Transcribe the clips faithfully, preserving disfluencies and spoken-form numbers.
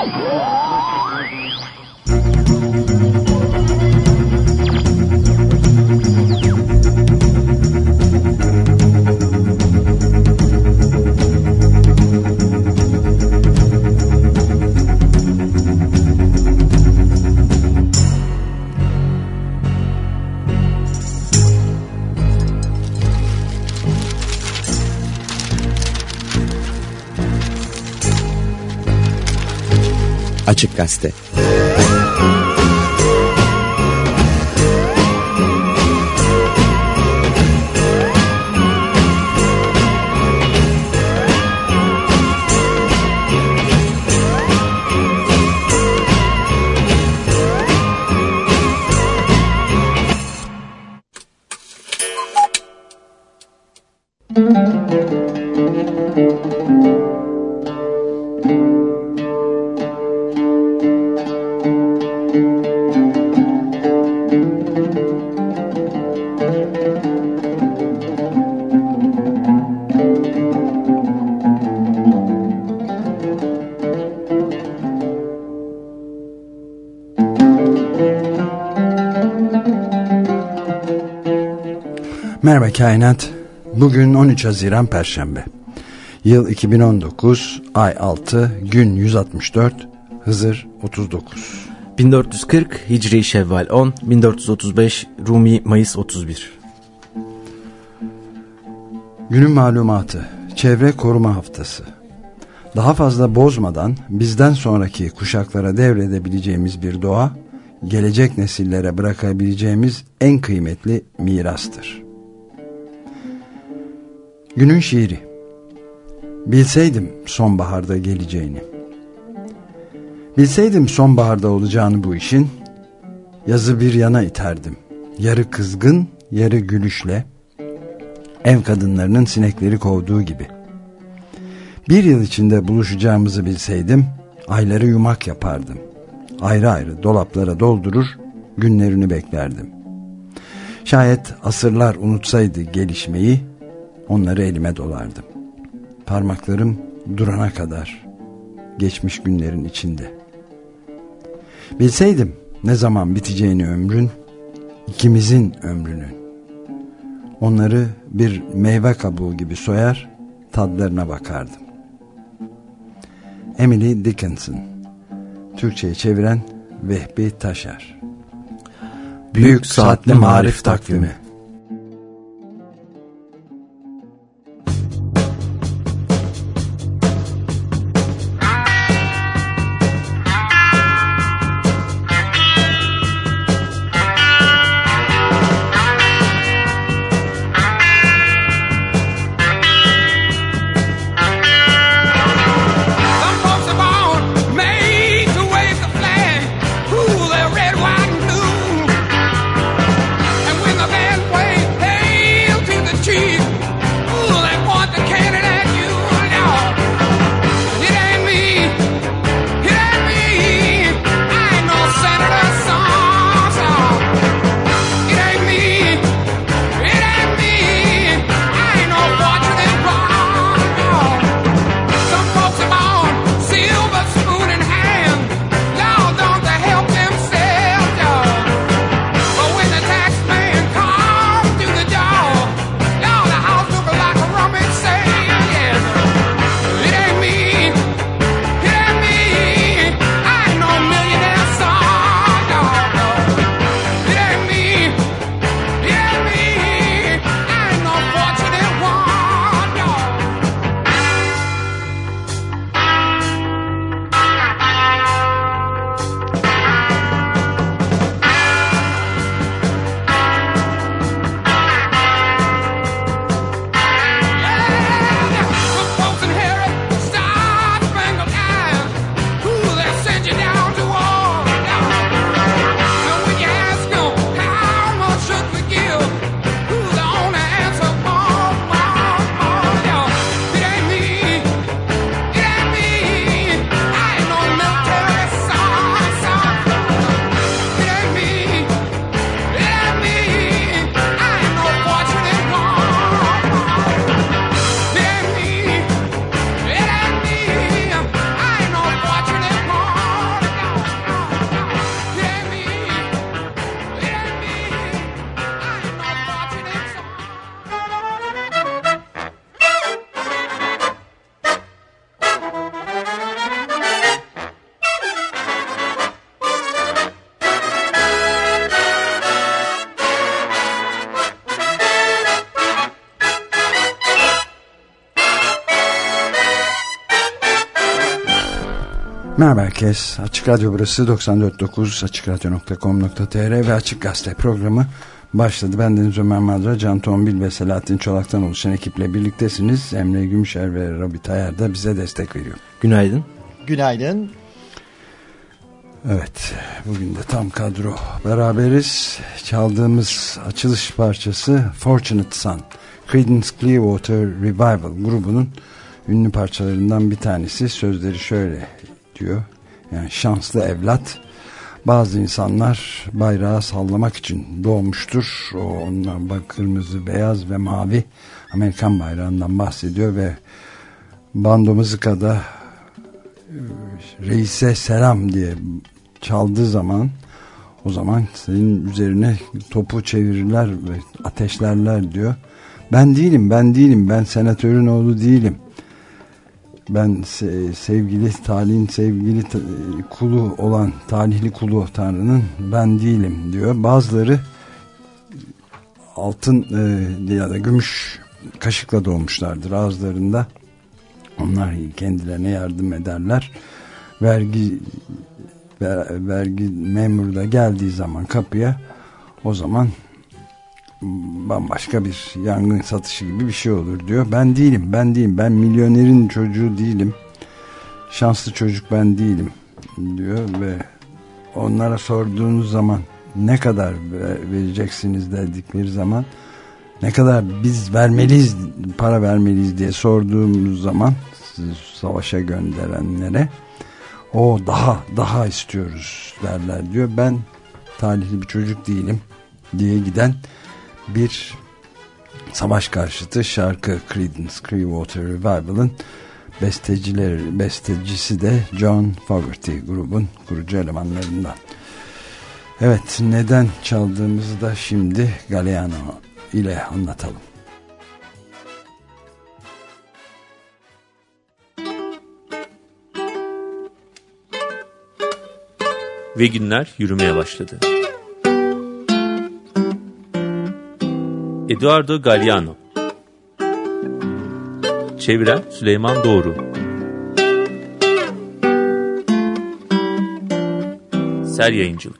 Açık Gazete. Merhaba Kainat. Bugün on üç Haziran Perşembe. Yıl iki bin on dokuz, ay altı, gün yüz altmış dört, Hızır otuz dokuz. bin dört yüz kırk Hicri Şevval on, bin dört yüz otuz beş Rumi Mayıs otuz bir. Günün malumatı: Çevre Koruma Haftası. Daha fazla bozmadan bizden sonraki kuşaklara devredebileceğimiz bir doğa, gelecek nesillere bırakabileceğimiz en kıymetli mirastır. Günün şiiri. Bilseydim sonbaharda geleceğini. Bilseydim sonbaharda olacağını bu işin, yazı bir yana iterdim. Yarı kızgın, yarı gülüşle, ev kadınlarının sinekleri kovduğu gibi. Bir yıl içinde buluşacağımızı bilseydim, ayları yumak yapardım. Ayrı ayrı dolaplara doldurur, günlerini beklerdim. Şayet asırlar unutsaydı gelişmeyi, onları elime dolardım. Parmaklarım durana kadar geçmiş günlerin içinde. Bilseydim ne zaman biteceğini ömrün, ikimizin ömrünün, onları bir meyve kabuğu gibi soyar, tadlarına bakardım. Emily Dickinson. Türkçe'ye çeviren Vehbi Taşer. Büyük, Büyük Saatli Marif Takvimi. When the band Merhaba herkes. Açık Radyo burası doksan dört nokta dokuz açık radyo nokta com nokta tr ve Açık Gazete programı başladı. Ben Deniz Ömer Madra, Can Tombil ve Selahattin Çolak'tan oluşan ekiple birliktesiniz. Emre Gümüşer ve Robi Tayar da bize destek veriyor. Günaydın. Günaydın. Evet, bugün de tam kadro beraberiz. Çaldığımız açılış parçası Fortunate Son, Creedence Clearwater Revival grubunun ünlü parçalarından bir tanesi. Sözleri şöyle diyor: yani şanslı evlat, bazı insanlar bayrağı sallamak için doğmuştur. O onlar bak, kırmızı, beyaz ve mavi Amerikan bayrağından bahsediyor ve bando mızıkada reise selam diye çaldığı zaman, o zaman senin üzerine topu çevirirler ve ateşlerler diyor. Ben değilim, ben değilim, ben senatörün oğlu değilim. Ben sevgili talihin sevgili kulu olan talihli kulu Tanrı'nın ben değilim diyor. Bazıları altın ya da gümüş kaşıkla doğmuşlardır ağızlarında. Onlar kendilerine yardım ederler. Vergi vergi memuru da geldiği zaman kapıya, o zaman bambaşka bir yangın satışı gibi bir şey olur diyor. Ben değilim, ben değilim, ben milyonerin çocuğu değilim, şanslı çocuk ben değilim diyor ve onlara sorduğunuz zaman ne kadar vereceksiniz dedikleri zaman, ne kadar biz vermeliyiz, para vermeliyiz diye sorduğumuz zaman savaşa gönderenlere, o daha daha istiyoruz derler diyor. Ben talihli bir çocuk değilim diye giden bir savaş karşıtı şarkı. Creedence Clearwater Revival'ın bestecileri, bestecisi de John Fogerty, grubun kurucu elemanlarından. Evet, neden çaldığımızı da şimdi Galliano ile anlatalım. Ve günler yürümeye başladı. Eduardo Galliano. Çeviren Süleyman Doğru. Ser Yayıncılık.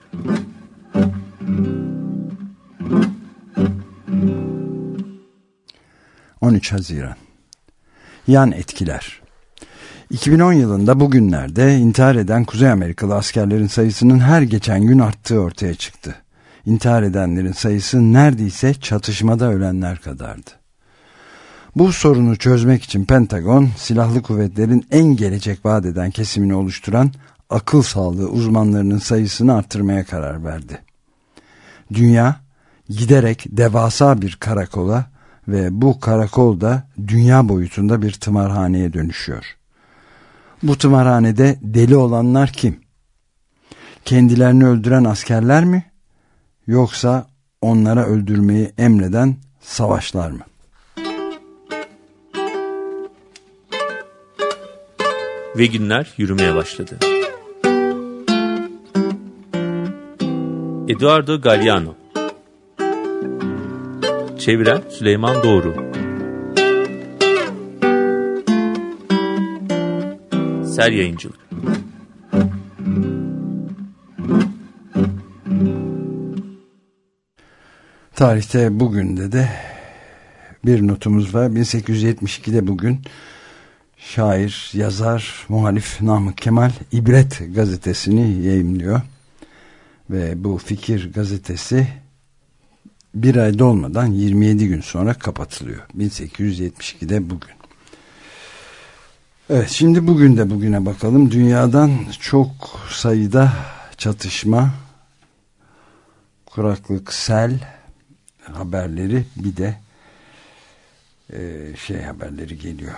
on üç Haziran. Yan etkiler. iki bin on yılında bugünlerde intihar eden Kuzey Amerikalı askerlerin sayısının her geçen gün arttığı ortaya çıktı. İntihar edenlerin sayısı neredeyse çatışmada ölenler kadardı. Bu sorunu çözmek için Pentagon, silahlı kuvvetlerin en gelecek vaat eden kesimini oluşturan akıl sağlığı uzmanlarının sayısını arttırmaya karar verdi. Dünya giderek devasa bir karakola ve bu karakol da dünya boyutunda bir tımarhaneye dönüşüyor. Bu tımarhanede deli olanlar kim? Kendilerini öldüren askerler mi? Yoksa onlara öldürmeyi emreden savaşlar mı? Ve günler yürümeye başladı. Eduardo Galliano. Çeviren Süleyman Doğru. Ser Yayıncılık. Tarihte bugün de de bir notumuz var. bin sekiz yüz yetmiş ikide bugün şair, yazar, muhalif Namık Kemal İbret gazetesini yayımlıyor. Ve bu Fikir gazetesi bir ay dolmadan yirmi yedi gün sonra kapatılıyor. bin sekiz yüz yetmiş ikide bugün. Evet, şimdi bugün de bugüne bakalım. Dünyadan çok sayıda çatışma, kuraklık, sel haberleri, bir de e, şey haberleri geliyor.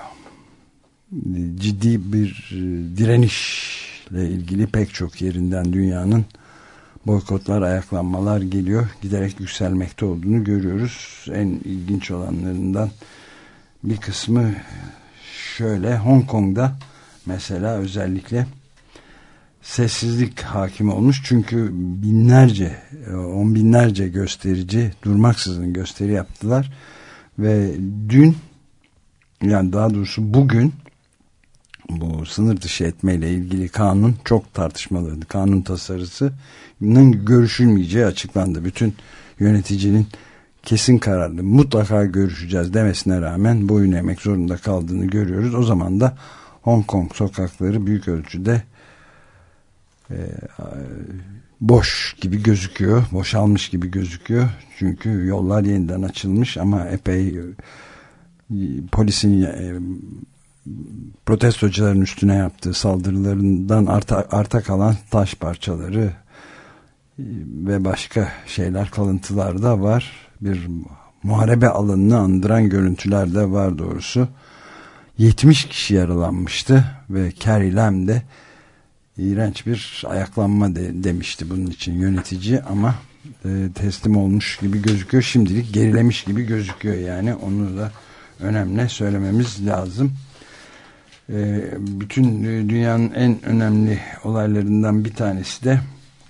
Ciddi bir direnişle ilgili pek çok yerinden dünyanın boykotlar, ayaklanmalar geliyor. Giderek yükselmekte olduğunu görüyoruz. En ilginç olanlarından bir kısmı şöyle: Hong Kong'da mesela özellikle sessizlik hakim olmuş. Çünkü binlerce, on binlerce gösterici durmaksızın gösteri yaptılar. Ve dün, yani daha doğrusu bugün bu sınır dışı etmeyle ilgili kanun çok tartışmalıydı. Kanun tasarısının görüşülmeyeceği açıklandı. Bütün yöneticinin kesin kararlı mutlaka görüşeceğiz demesine rağmen boyun eğmek zorunda kaldığını görüyoruz. O zaman da Hong Kong sokakları büyük ölçüde e, boş gibi gözüküyor. Boşalmış gibi gözüküyor. Çünkü yollar yeniden açılmış ama epey e, polisin e, protestocuların üstüne yaptığı saldırılarından arta, arta kalan taş parçaları e, ve başka şeyler, kalıntılar da var. Bir muharebe alanını andıran görüntüler de var doğrusu. yetmiş kişi yaralanmıştı ve Carrie Lam de iğrenç bir ayaklanma de, demişti bunun için yönetici ama e, teslim olmuş gibi gözüküyor. Şimdilik gerilemiş gibi gözüküyor yani. Onu da önemli söylememiz lazım. E, bütün dünyanın en önemli olaylarından bir tanesi de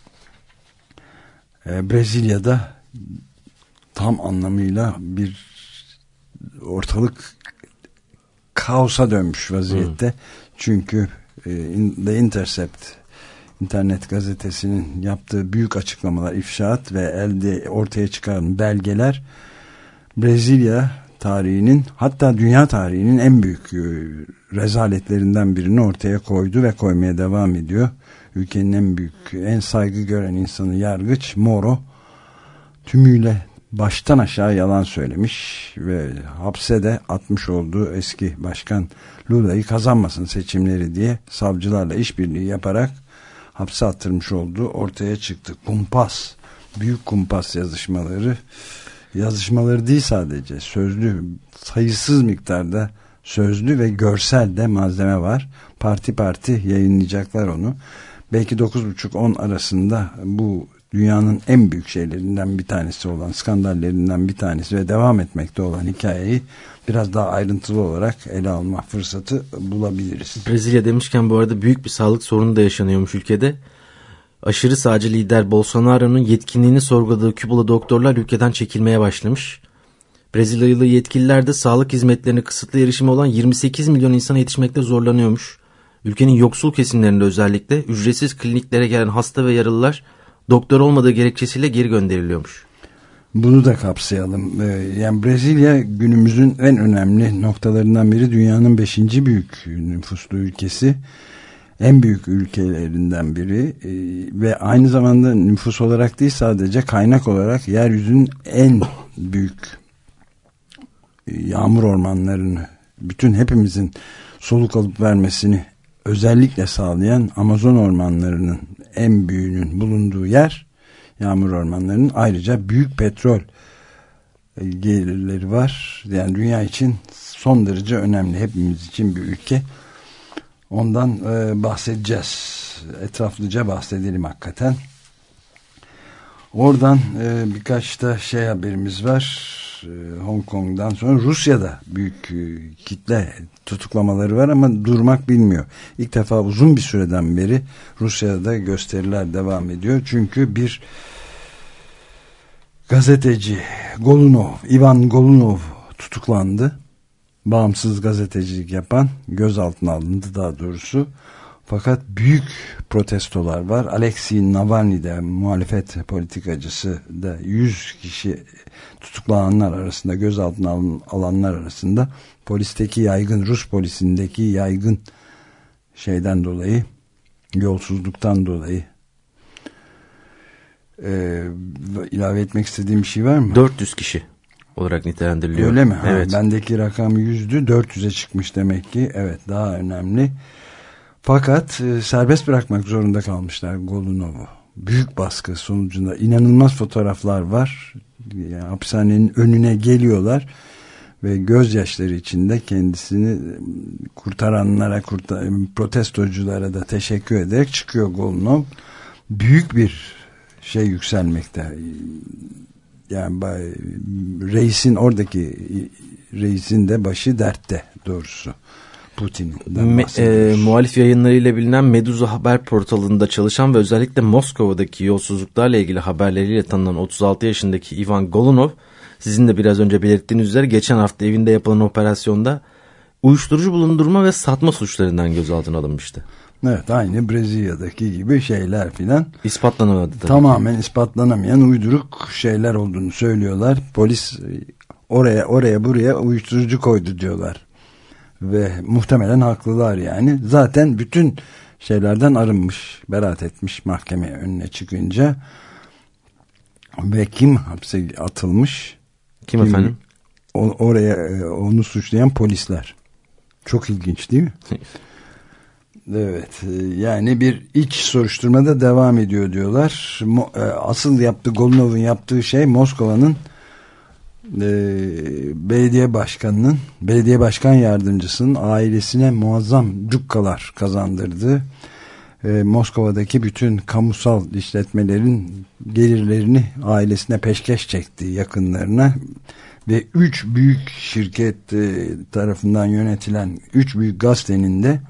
e, Brezilya'da tam anlamıyla bir ortalık kaosa dönmüş vaziyette. Hmm. Çünkü The Intercept internet gazetesinin yaptığı büyük açıklamalar, ifşaat ve elde ortaya çıkan belgeler Brezilya tarihinin, hatta dünya tarihinin en büyük rezaletlerinden birini ortaya koydu ve koymaya devam ediyor. Ülkenin en büyük, en saygı gören insanı yargıç Moro tümüyle baştan aşağı yalan söylemiş ve hapse de atmış olduğu eski başkan Lula'yı kazanmasın seçimleri diye savcılarla işbirliği yaparak hapse attırmış olduğu ortaya çıktı. Kumpas, büyük kumpas yazışmaları, yazışmaları değil sadece, sözlü, sayısız miktarda sözlü ve görsel de malzeme var. Parti parti yayınlayacaklar onu. Belki dokuz buçuk on arasında bu dünyanın en büyük şeylerinden bir tanesi olan, skandallerinden bir tanesi ve devam etmekte olan hikayeyi biraz daha ayrıntılı olarak ele alma fırsatı bulabiliriz. Brezilya demişken bu arada büyük bir sağlık sorunu da yaşanıyormuş ülkede. Aşırı sağcı lider Bolsonaro'nun yetkinliğini sorguladığı Kübalı doktorlar ülkeden çekilmeye başlamış. Brezilyalı yetkililer de sağlık hizmetlerine kısıtlı erişimi olan yirmi sekiz milyon insana yetişmekte zorlanıyormuş. Ülkenin yoksul kesimlerinde özellikle ücretsiz kliniklere gelen hasta ve yaralılar doktor olmadığı gerekçesiyle geri gönderiliyormuş. Bunu da kapsayalım. Yani Brezilya günümüzün en önemli noktalarından biri, dünyanın beşinci büyük nüfuslu ülkesi. En büyük ülkelerinden biri ve aynı zamanda nüfus olarak değil sadece kaynak olarak yeryüzünün en büyük yağmur ormanlarını, bütün hepimizin soluk alıp vermesini özellikle sağlayan Amazon ormanlarının en büyüğünün bulunduğu yer, yağmur ormanlarının, ayrıca büyük petrol gelirleri var. Yani dünya için son derece önemli, hepimiz için bir ülke. Ondan e, bahsedeceğiz. Etraflıca bahsedelim hakikaten. Oradan e, birkaç da şey haberimiz var. E, Hong Kong'dan sonra Rusya'da büyük e, kitle tutuklamaları var ama durmak bilmiyor. İlk defa uzun bir süreden beri Rusya'da gösteriler devam ediyor. Çünkü bir gazeteci Golunov, Ivan Golunov tutuklandı. Bağımsız gazetecilik yapan, gözaltına alındı daha doğrusu. Fakat büyük protestolar var. Alexei Navalny de, muhalefet politikacısı da, yüz kişi tutuklananlar arasında, gözaltına alanlar arasında, polisteki yaygın, Rus polisindeki yaygın şeyden dolayı, yolsuzluktan dolayı. Ee, ilave etmek istediğim bir şey var mı? dört yüz kişi olarak nitelendiriliyor. Öyle mi? Ha, evet. Bendeki rakam yüzdü, dört yüze çıkmış demek ki. Evet, daha önemli. Fakat e, serbest bırakmak zorunda kalmışlar Golunov'u. Büyük baskı sonucunda inanılmaz fotoğraflar var. Yani hapishanenin önüne geliyorlar ve gözyaşları içinde kendisini kurtaranlara, kurtar protestoculara da teşekkür ederek çıkıyor Golunov. Büyük bir şey yükselmekte. Yani reisin, oradaki reisin de başı dertte doğrusu. Putin'den e, muhalif yayınlarıyla bilinen Meduza haber portalında çalışan ve özellikle Moskova'daki yolsuzluklarla ilgili haberleriyle tanınan otuz altı yaşındaki Ivan Golunov, sizin de biraz önce belirttiğiniz üzere geçen hafta evinde yapılan operasyonda uyuşturucu bulundurma ve satma suçlarından gözaltına alınmıştı. Evet, aynı Brezilya'daki gibi şeyler filan. İspatlanamadı tabii. Tamamen ispatlanamayan uyduruk şeyler olduğunu söylüyorlar. Polis oraya oraya buraya uyuşturucu koydu diyorlar. Ve muhtemelen haklılar yani. Zaten bütün şeylerden arınmış, beraat etmiş mahkeme önüne çıkınca. Ve kim hapse atılmış? Kim, kim efendim? O, oraya onu suçlayan polisler. Çok ilginç değil mi? Evet, yani bir iç soruşturma da devam ediyor diyorlar. Asıl yaptığı, Golunov'un yaptığı şey Moskova'nın e, belediye başkanının, belediye başkan yardımcısının ailesine muazzam cukkalar kazandırdı. E, Moskova'daki bütün kamusal işletmelerin gelirlerini ailesine peşkeş çekti, yakınlarına. Ve üç büyük şirket e, tarafından yönetilen üç büyük gazetenin de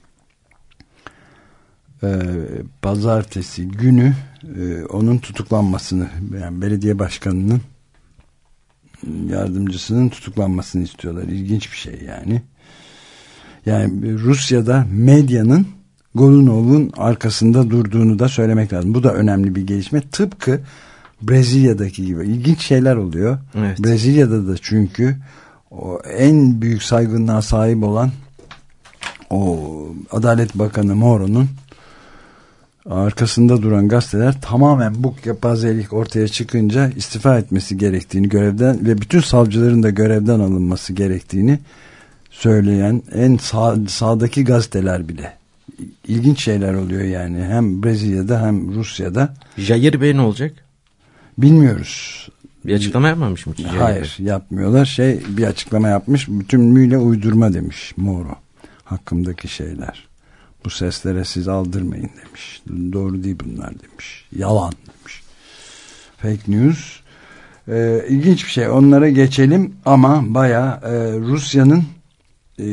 e, pazartesi günü e, onun tutuklanmasını, yani belediye başkanının yardımcısının tutuklanmasını istiyorlar. İlginç bir şey yani. Yani Rusya'da medyanın Golunov'un arkasında durduğunu da söylemek lazım. Bu da önemli bir gelişme. Tıpkı Brezilya'daki gibi ilginç şeyler oluyor. Evet. Brezilya'da da çünkü o en büyük saygınlığa sahip olan o Adalet Bakanı Moro'nun arkasında duran gazeteler tamamen bu kepazelik ortaya çıkınca istifa etmesi gerektiğini, görevden ve bütün savcıların da görevden alınması gerektiğini söyleyen en sağ, sağdaki gazeteler bile. İlginç şeyler oluyor yani, hem Brezilya'da hem Rusya'da. Jair Bey ne olacak? Bilmiyoruz. Bir açıklama yapmamış mı? Hayır, yapmıyorlar. Şey, bir açıklama yapmış. Bütünlüğüyle uydurma demiş Moro. Hakkımdaki şeyler. Bu seslere siz aldırmayın demiş. Doğru değil bunlar demiş. Yalan demiş. Fake news. Ee, ilginç bir şey. Onlara geçelim ama bayağı e, Rusya'nın e,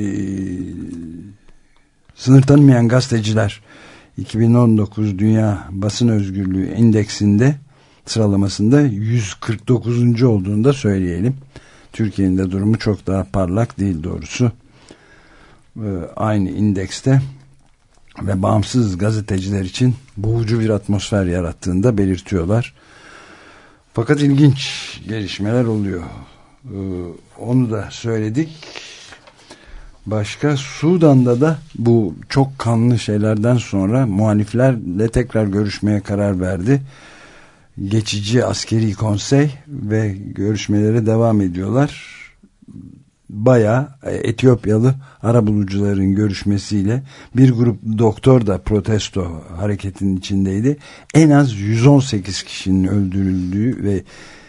sınır tanımayan gazeteciler iki bin on dokuz Dünya Basın Özgürlüğü İndeksinde sıralamasında yüz kırk dokuzuncu olduğunu da söyleyelim. Türkiye'nin de durumu çok daha parlak değil doğrusu. Ee, aynı indekste ve bağımsız gazeteciler için boğucu bir atmosfer yarattığını da belirtiyorlar. Fakat ilginç gelişmeler oluyor. Ee, onu da söyledik. Başka, Sudan'da da bu çok kanlı şeylerden sonra muhaliflerle tekrar görüşmeye karar verdi. Geçici askeri konsey ve görüşmelere devam ediyorlar. Bayağı Etiyopyalı arabulucuların görüşmesiyle bir grup doktor da protesto hareketinin içindeydi. En az yüz on sekiz kişinin öldürüldüğü ve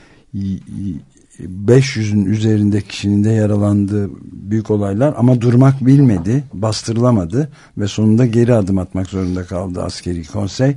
beş yüzün üzerinde kişinin de yaralandığı büyük olaylar, ama durmak bilmedi, bastırılamadı ve sonunda geri adım atmak zorunda kaldı askeri konsey.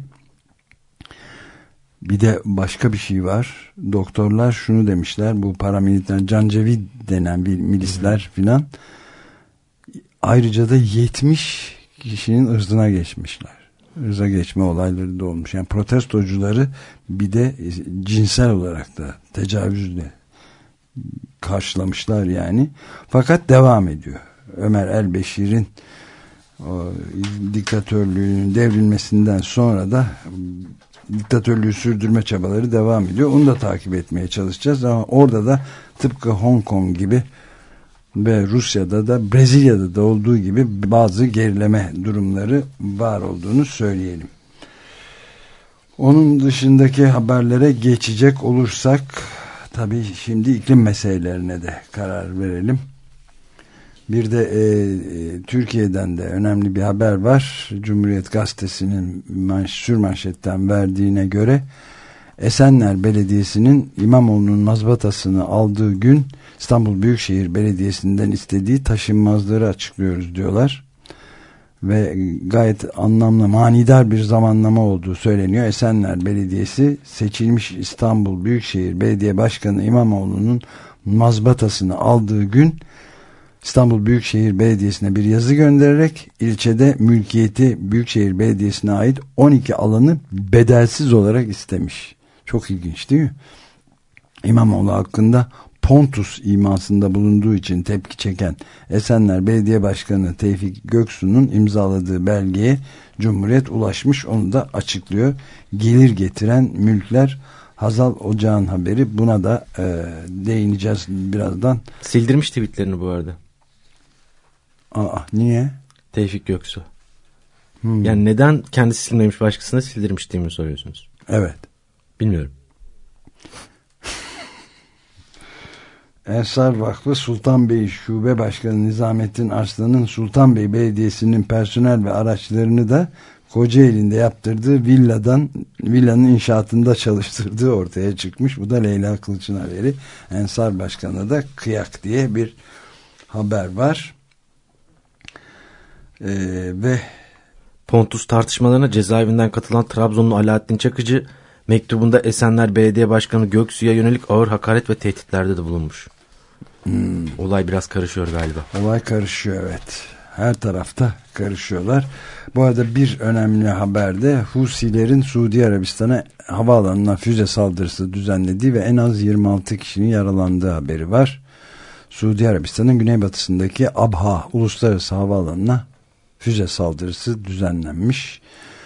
Bir de başka bir şey var. Doktorlar şunu demişler, bu paramiliter Cancevid denen bir milisler filan, ayrıca da yetmiş kişinin ırzına geçmişler. Irza geçme olayları da olmuş. Yani protestocuları bir de cinsel olarak da tecavüzle karşılamışlar yani. Fakat devam ediyor. Ömer el-Beşir'in o diktatörlüğünün devrilmesinden sonra da diktatörlüğü sürdürme çabaları devam ediyor. Onu da takip etmeye çalışacağız ama orada da tıpkı Hong Kong gibi ve Rusya'da da Brezilya'da da olduğu gibi bazı gerileme durumları var olduğunu söyleyelim. Onun dışındaki haberlere geçecek olursak, tabii şimdi iklim meselelerine de karar verelim. Bir de e, e, Türkiye'den de önemli bir haber var. Cumhuriyet Gazetesi'nin manş, sürmanşetten verdiğine göre Esenler Belediyesi'nin İmamoğlu'nun mazbatasını aldığı gün İstanbul Büyükşehir Belediyesi'nden istediği taşınmazları açıklıyoruz diyorlar. Ve gayet anlamlı, manidar bir zamanlama olduğu söyleniyor. Esenler Belediyesi seçilmiş İstanbul Büyükşehir Belediye Başkanı İmamoğlu'nun mazbatasını aldığı gün İstanbul Büyükşehir Belediyesi'ne bir yazı göndererek ilçede mülkiyeti Büyükşehir Belediyesi'ne ait on iki alanı bedelsiz olarak istemiş. Çok ilginç değil mi? İmamoğlu hakkında Pontus imasında bulunduğu için tepki çeken Esenler Belediye Başkanı Tevfik Göksu'nun imzaladığı belgeye Cumhuriyet ulaşmış, onu da açıklıyor. Gelir getiren mülkler Hazal Ocağan haberi, buna da e, değineceğiz birazdan. Sildirmiş tweetlerini bu arada. Aa, niye? Tevfik Göksu. Hmm. Yani neden kendisi silmemiş, başkasına sildirmiş diye mi soruyorsunuz? Evet. Bilmiyorum. Ensar Vakfı Sultanbeyli Şube Başkanı Nizamettin Arslan'ın Sultanbeyli Belediyesi'nin personel ve araçlarını da Kocaeli'nde yaptırdığı villadan villanın inşaatında çalıştırdığı ortaya çıkmış. Bu da Leyla Kılıç'ın haberi. Ensar Başkanı da kıyak diye bir haber var. Ee, ve Pontus tartışmalarına cezaevinden katılan Trabzonlu Alaaddin Çakıcı mektubunda Esenler Belediye Başkanı Göksu'ya yönelik ağır hakaret ve tehditlerde de bulunmuş. Hmm. Olay biraz karışıyor galiba. Olay karışıyor, evet. Her tarafta karışıyorlar. Bu arada bir önemli haberde Husilerin Suudi Arabistan'a havaalanına füze saldırısı düzenlediği ve en az yirmi altı kişinin yaralandığı haberi var. Suudi Arabistan'ın güneybatısındaki Abha Uluslararası Havaalanı'na füze saldırısı düzenlenmiş.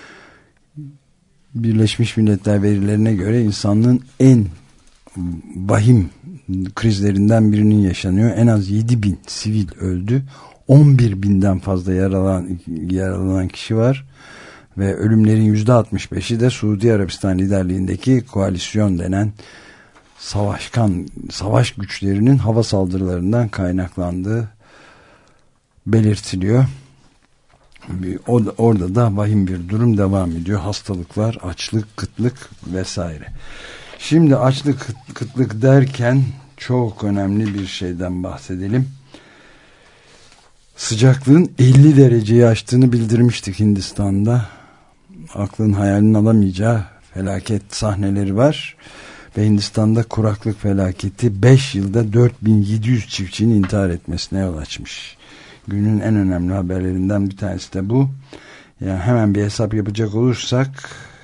Birleşmiş Milletler verilerine göre insanlığın en vahim krizlerinden birinin yaşanıyor. En az yedi bin sivil öldü. on bir binden fazla yaralanan, yaralanan kişi var. Ve ölümlerin yüzde altmış beşi de Suudi Arabistan liderliğindeki koalisyon denen savaşkan, savaş güçlerinin hava saldırılarından kaynaklandığı belirtiliyor. Orada da vahim bir durum devam ediyor. Hastalıklar, açlık, kıtlık vesaire. Şimdi açlık, kıtlık derken çok önemli bir şeyden bahsedelim. Sıcaklığın elli dereceyi aştığını bildirmiştik Hindistan'da. Aklın hayalini alamayacağı felaket sahneleri var. Ve Hindistan'da kuraklık felaketi beş yılda dört bin yedi yüz çiftçinin intihar etmesine yol açmış. Günün en önemli haberlerinden bir tanesi de bu. Yani hemen bir hesap yapacak olursak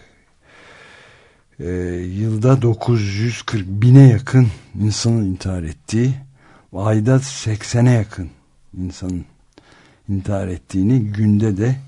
e, yılda dokuz yüz kırk bine yakın insanın intihar ettiği, ayda seksene yakın insanın intihar ettiğini, günde de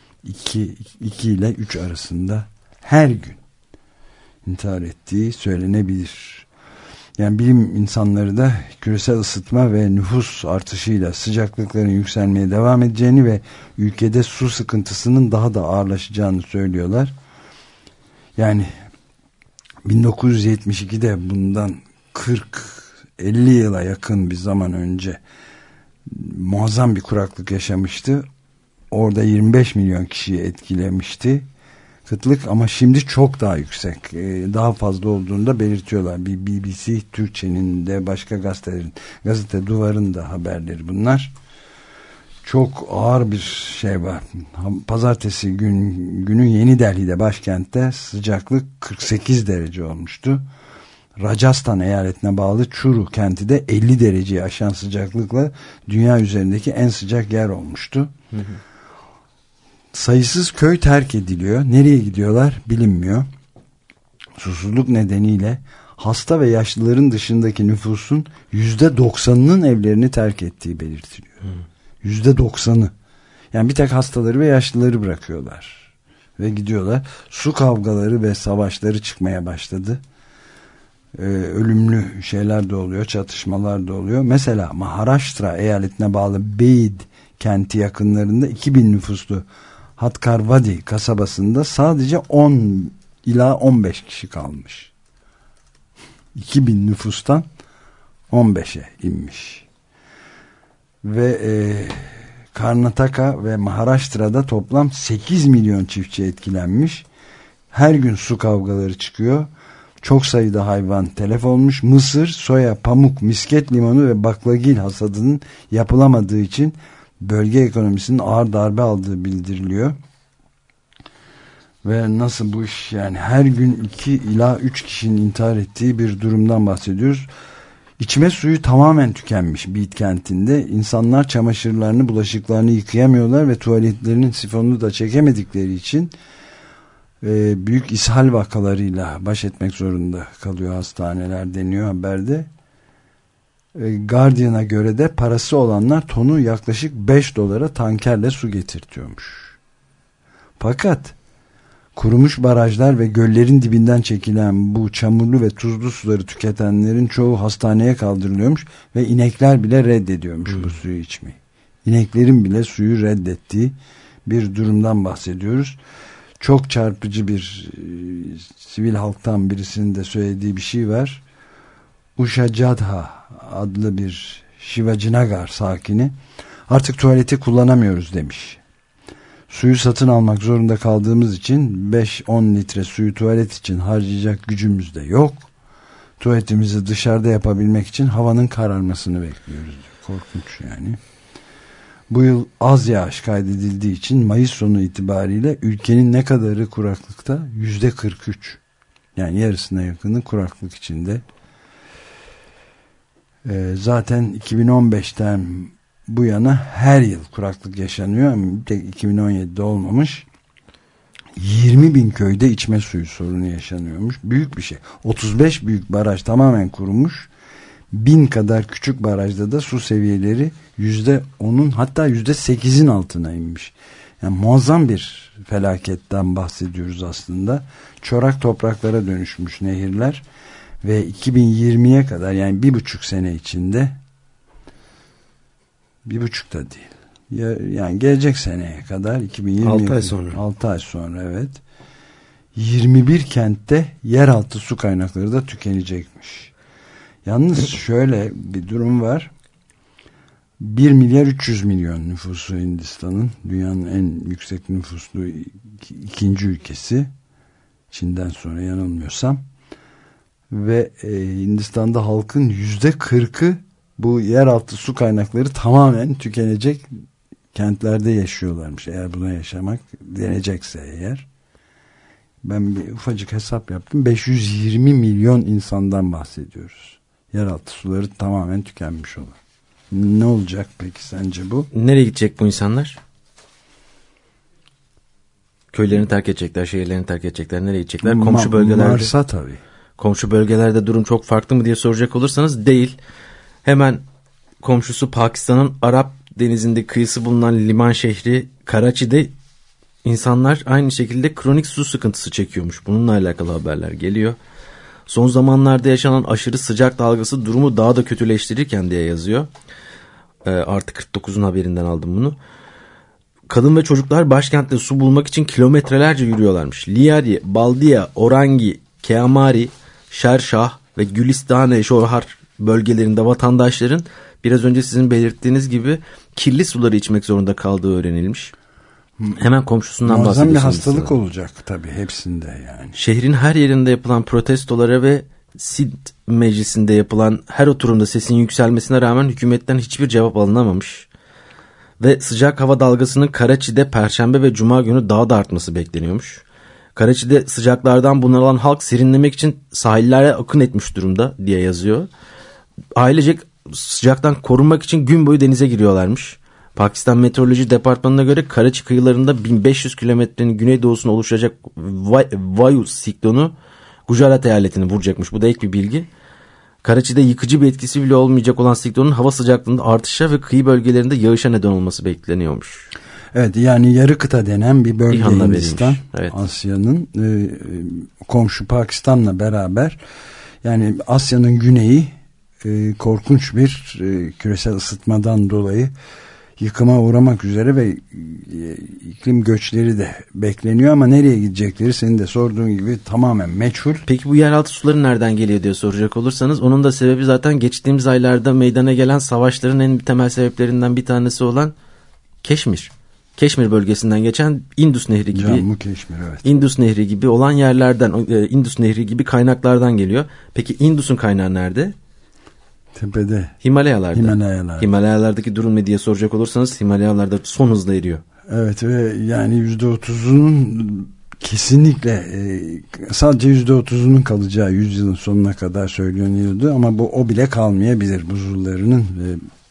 iki ile üç arasında her gün intihar ettiği söylenebilir. Yani bilim insanları da küresel ısıtma ve nüfus artışıyla sıcaklıkların yükselmeye devam edeceğini ve ülkede su sıkıntısının daha da ağırlaşacağını söylüyorlar. Yani bin dokuz yüz yetmiş ikide bundan kırk elli yıla yakın bir zaman önce muazzam bir kuraklık yaşamıştı. Orada yirmi beş milyon kişiyi etkilemişti kıtlık, ama şimdi çok daha yüksek, daha fazla olduğunu da belirtiyorlar. B B C Türkçe'nin de başka gazetelerin, gazete Duvar'ın da haberleri bunlar. Çok ağır bir şey var. Pazartesi gün, günü Yeni Delhi'de, başkentte sıcaklık kırk sekiz derece olmuştu. Rajasthan eyaletine bağlı Çuru kenti de elli dereceyi aşan sıcaklıkla dünya üzerindeki en sıcak yer olmuştu. Hı hı. Sayısız köy terk ediliyor. Nereye gidiyorlar bilinmiyor. Susuzluk nedeniyle hasta ve yaşlıların dışındaki nüfusun yüzde doksanının evlerini terk ettiği belirtiliyor. Yüzde doksanı. Yani bir tek hastaları ve yaşlıları bırakıyorlar. Ve gidiyorlar. Su kavgaları ve savaşları çıkmaya başladı. Ee, ölümlü şeyler de oluyor. Çatışmalar da oluyor. Mesela Maharashtra eyaletine bağlı Beyd kenti yakınlarında iki bin nüfuslu Hatkarvadi kasabasında sadece on ila on beş kişi kalmış. iki bin nüfustan on beşe inmiş. Ve e, Karnataka ve Maharashtra'da toplam sekiz milyon çiftçi etkilenmiş. Her gün su kavgaları çıkıyor. Çok sayıda hayvan telef olmuş. Mısır, soya, pamuk, misket limonu ve baklagil hasadının yapılamadığı için bölge ekonomisinin ağır darbe aldığı bildiriliyor. Ve nasıl bu iş, yani her gün iki ila üç kişinin intihar ettiği bir durumdan bahsediyoruz. İçme suyu tamamen tükenmiş Beyd kentinde. İnsanlar çamaşırlarını, bulaşıklarını yıkayamıyorlar ve tuvaletlerinin sifonunu da çekemedikleri için e, büyük ishal vakalarıyla baş etmek zorunda kalıyor hastaneler deniyor haberde. Guardian'a göre de parası olanlar tonu yaklaşık beş dolara tankerle su getirtiyormuş. Fakat kurumuş barajlar ve göllerin dibinden çekilen bu çamurlu ve tuzlu suları tüketenlerin çoğu hastaneye kaldırılıyormuş ve inekler bile reddediyormuş hmm. bu suyu içmeyi. İneklerin bile suyu reddettiği bir durumdan bahsediyoruz. Çok çarpıcı bir e, sivil halktan birisinin de söylediği bir şey var. Usha Jadha adlı bir Shivajinagar sakini artık tuvaleti kullanamıyoruz demiş. Suyu satın almak zorunda kaldığımız için beş on litre suyu tuvalet için harcayacak gücümüz de yok. Tuvaletimizi dışarıda yapabilmek için havanın kararmasını bekliyoruz. Korkunç yani. Bu yıl az yağış kaydedildiği için Mayıs sonu itibariyle ülkenin ne kadarı kuraklıkta? yüzde kırk üç. Yani yarısına yakını kuraklık içinde. Ee, zaten iki bin on beşten bu yana her yıl kuraklık yaşanıyor ama tek iki bin on yedide olmamış. yirmi bin köyde içme suyu sorunu yaşanıyormuş. Büyük bir şey. otuz beş büyük baraj tamamen kurumuş. Bin kadar küçük barajda da su seviyeleri yüzde onun hatta yüzde sekizin altına inmiş. Yani muazzam bir felaketten bahsediyoruz aslında. Çorak topraklara dönüşmüş nehirler ve iki bin yirmiye kadar yani bir buçuk sene içinde bir buçuk da değil. Yani gelecek seneye kadar iki bin yirmi altı ay sonra. altı ay sonra evet. yirmi bir kentte yeraltı su kaynakları da tükenecekmiş. Yalnız şöyle bir durum var. bir milyar üç yüz milyon nüfusu Hindistan'ın. Dünyanın en yüksek nüfuslu ikinci ülkesi. Çin'den sonra yanılmıyorsam. Ve e, Hindistan'da halkın yüzde kırkı bu yeraltı su kaynakları tamamen tükenecek kentlerde yaşıyorlarmış. Eğer buna yaşamak denecekse eğer. Ben bir ufacık hesap yaptım. beş yüz yirmi milyon insandan bahsediyoruz. Yeraltı suları tamamen tükenmiş olan. Ne olacak peki sence bu? Nereye gidecek bu insanlar? Köylerini terk edecekler, şehirlerini terk edecekler. Nereye gidecekler? Ma- komşu bölgelerde. Mars'a tabii. Komşu bölgelerde durum çok farklı mı diye soracak olursanız değil. Hemen komşusu Pakistan'ın Arap Denizi'nde kıyısı bulunan liman şehri Karachi'de insanlar aynı şekilde kronik su sıkıntısı çekiyormuş. Bununla alakalı haberler geliyor. Son zamanlarda yaşanan aşırı sıcak dalgası durumu daha da kötüleştirirken diye yazıyor. E, artı kırk dokuzun haberinden aldım bunu. Kadın ve çocuklar başkentte su bulmak için kilometrelerce yürüyorlarmış. Liyari, Baldia, Orangi, Keamari, Şerşah ve Gülistane Şohar bölgelerinde vatandaşların biraz önce sizin belirttiğiniz gibi kirli suları içmek zorunda kaldığı öğrenilmiş. Hemen komşusundan bahsediyorsunuz. Muazzam bir hastalık sana. Olacak tabii hepsinde yani. Şehrin her yerinde yapılan protestolara ve Sid meclisinde yapılan her oturumda sesin yükselmesine rağmen hükümetten hiçbir cevap alınamamış. Ve sıcak hava dalgasının Karachi'de Perşembe ve Cuma günü daha da artması bekleniyormuş. Karachi'de sıcaklardan bunalan halk serinlemek için sahillere akın etmiş durumda diye yazıyor. Ailecek sıcaktan korunmak için gün boyu denize giriyorlarmış. Pakistan Meteoroloji Departmanı'na göre Karachi kıyılarında bin beş yüz kilometrenin güneydoğusuna oluşacak Vayu siklonu Gujarat eyaletini vuracakmış. Bu da ek bir bilgi. Karachi'de yıkıcı bir etkisi bile olmayacak olan siklonun hava sıcaklığında artışa ve kıyı bölgelerinde yağışa neden olması bekleniyormuş. Evet, yani yarı kıta denen bir bölge Hindistan, evet. Asya'nın e, komşu Pakistan'la beraber, yani Asya'nın güneyi e, korkunç bir e, küresel ısıtmadan dolayı yıkıma uğramak üzere ve e, iklim göçleri de bekleniyor ama nereye gidecekleri senin de sorduğun gibi tamamen meçhul. Peki bu yeraltı suları nereden geliyor diye soracak olursanız, onun da sebebi zaten geçtiğimiz aylarda meydana gelen savaşların en temel sebeplerinden bir tanesi olan Keşmir. Keşmir bölgesinden geçen Indus Nehri gibi, Cammu Keşmir, evet. Indus Nehri gibi olan yerlerden, Indus Nehri gibi kaynaklardan geliyor. Peki Indus'un kaynağı nerede? Tepede. Himalayalarda. Himalayalarda. Himalayalardaki durum ne diye soracak olursanız, Himalayalarda son hızla eriyor. Evet ve yani yüzde otuzunun kesinlikle e, sadece yüzde otuzunun kalacağı yüzyılın sonuna kadar söyleniyordu ama bu o bile kalmayabilir buzullarının e,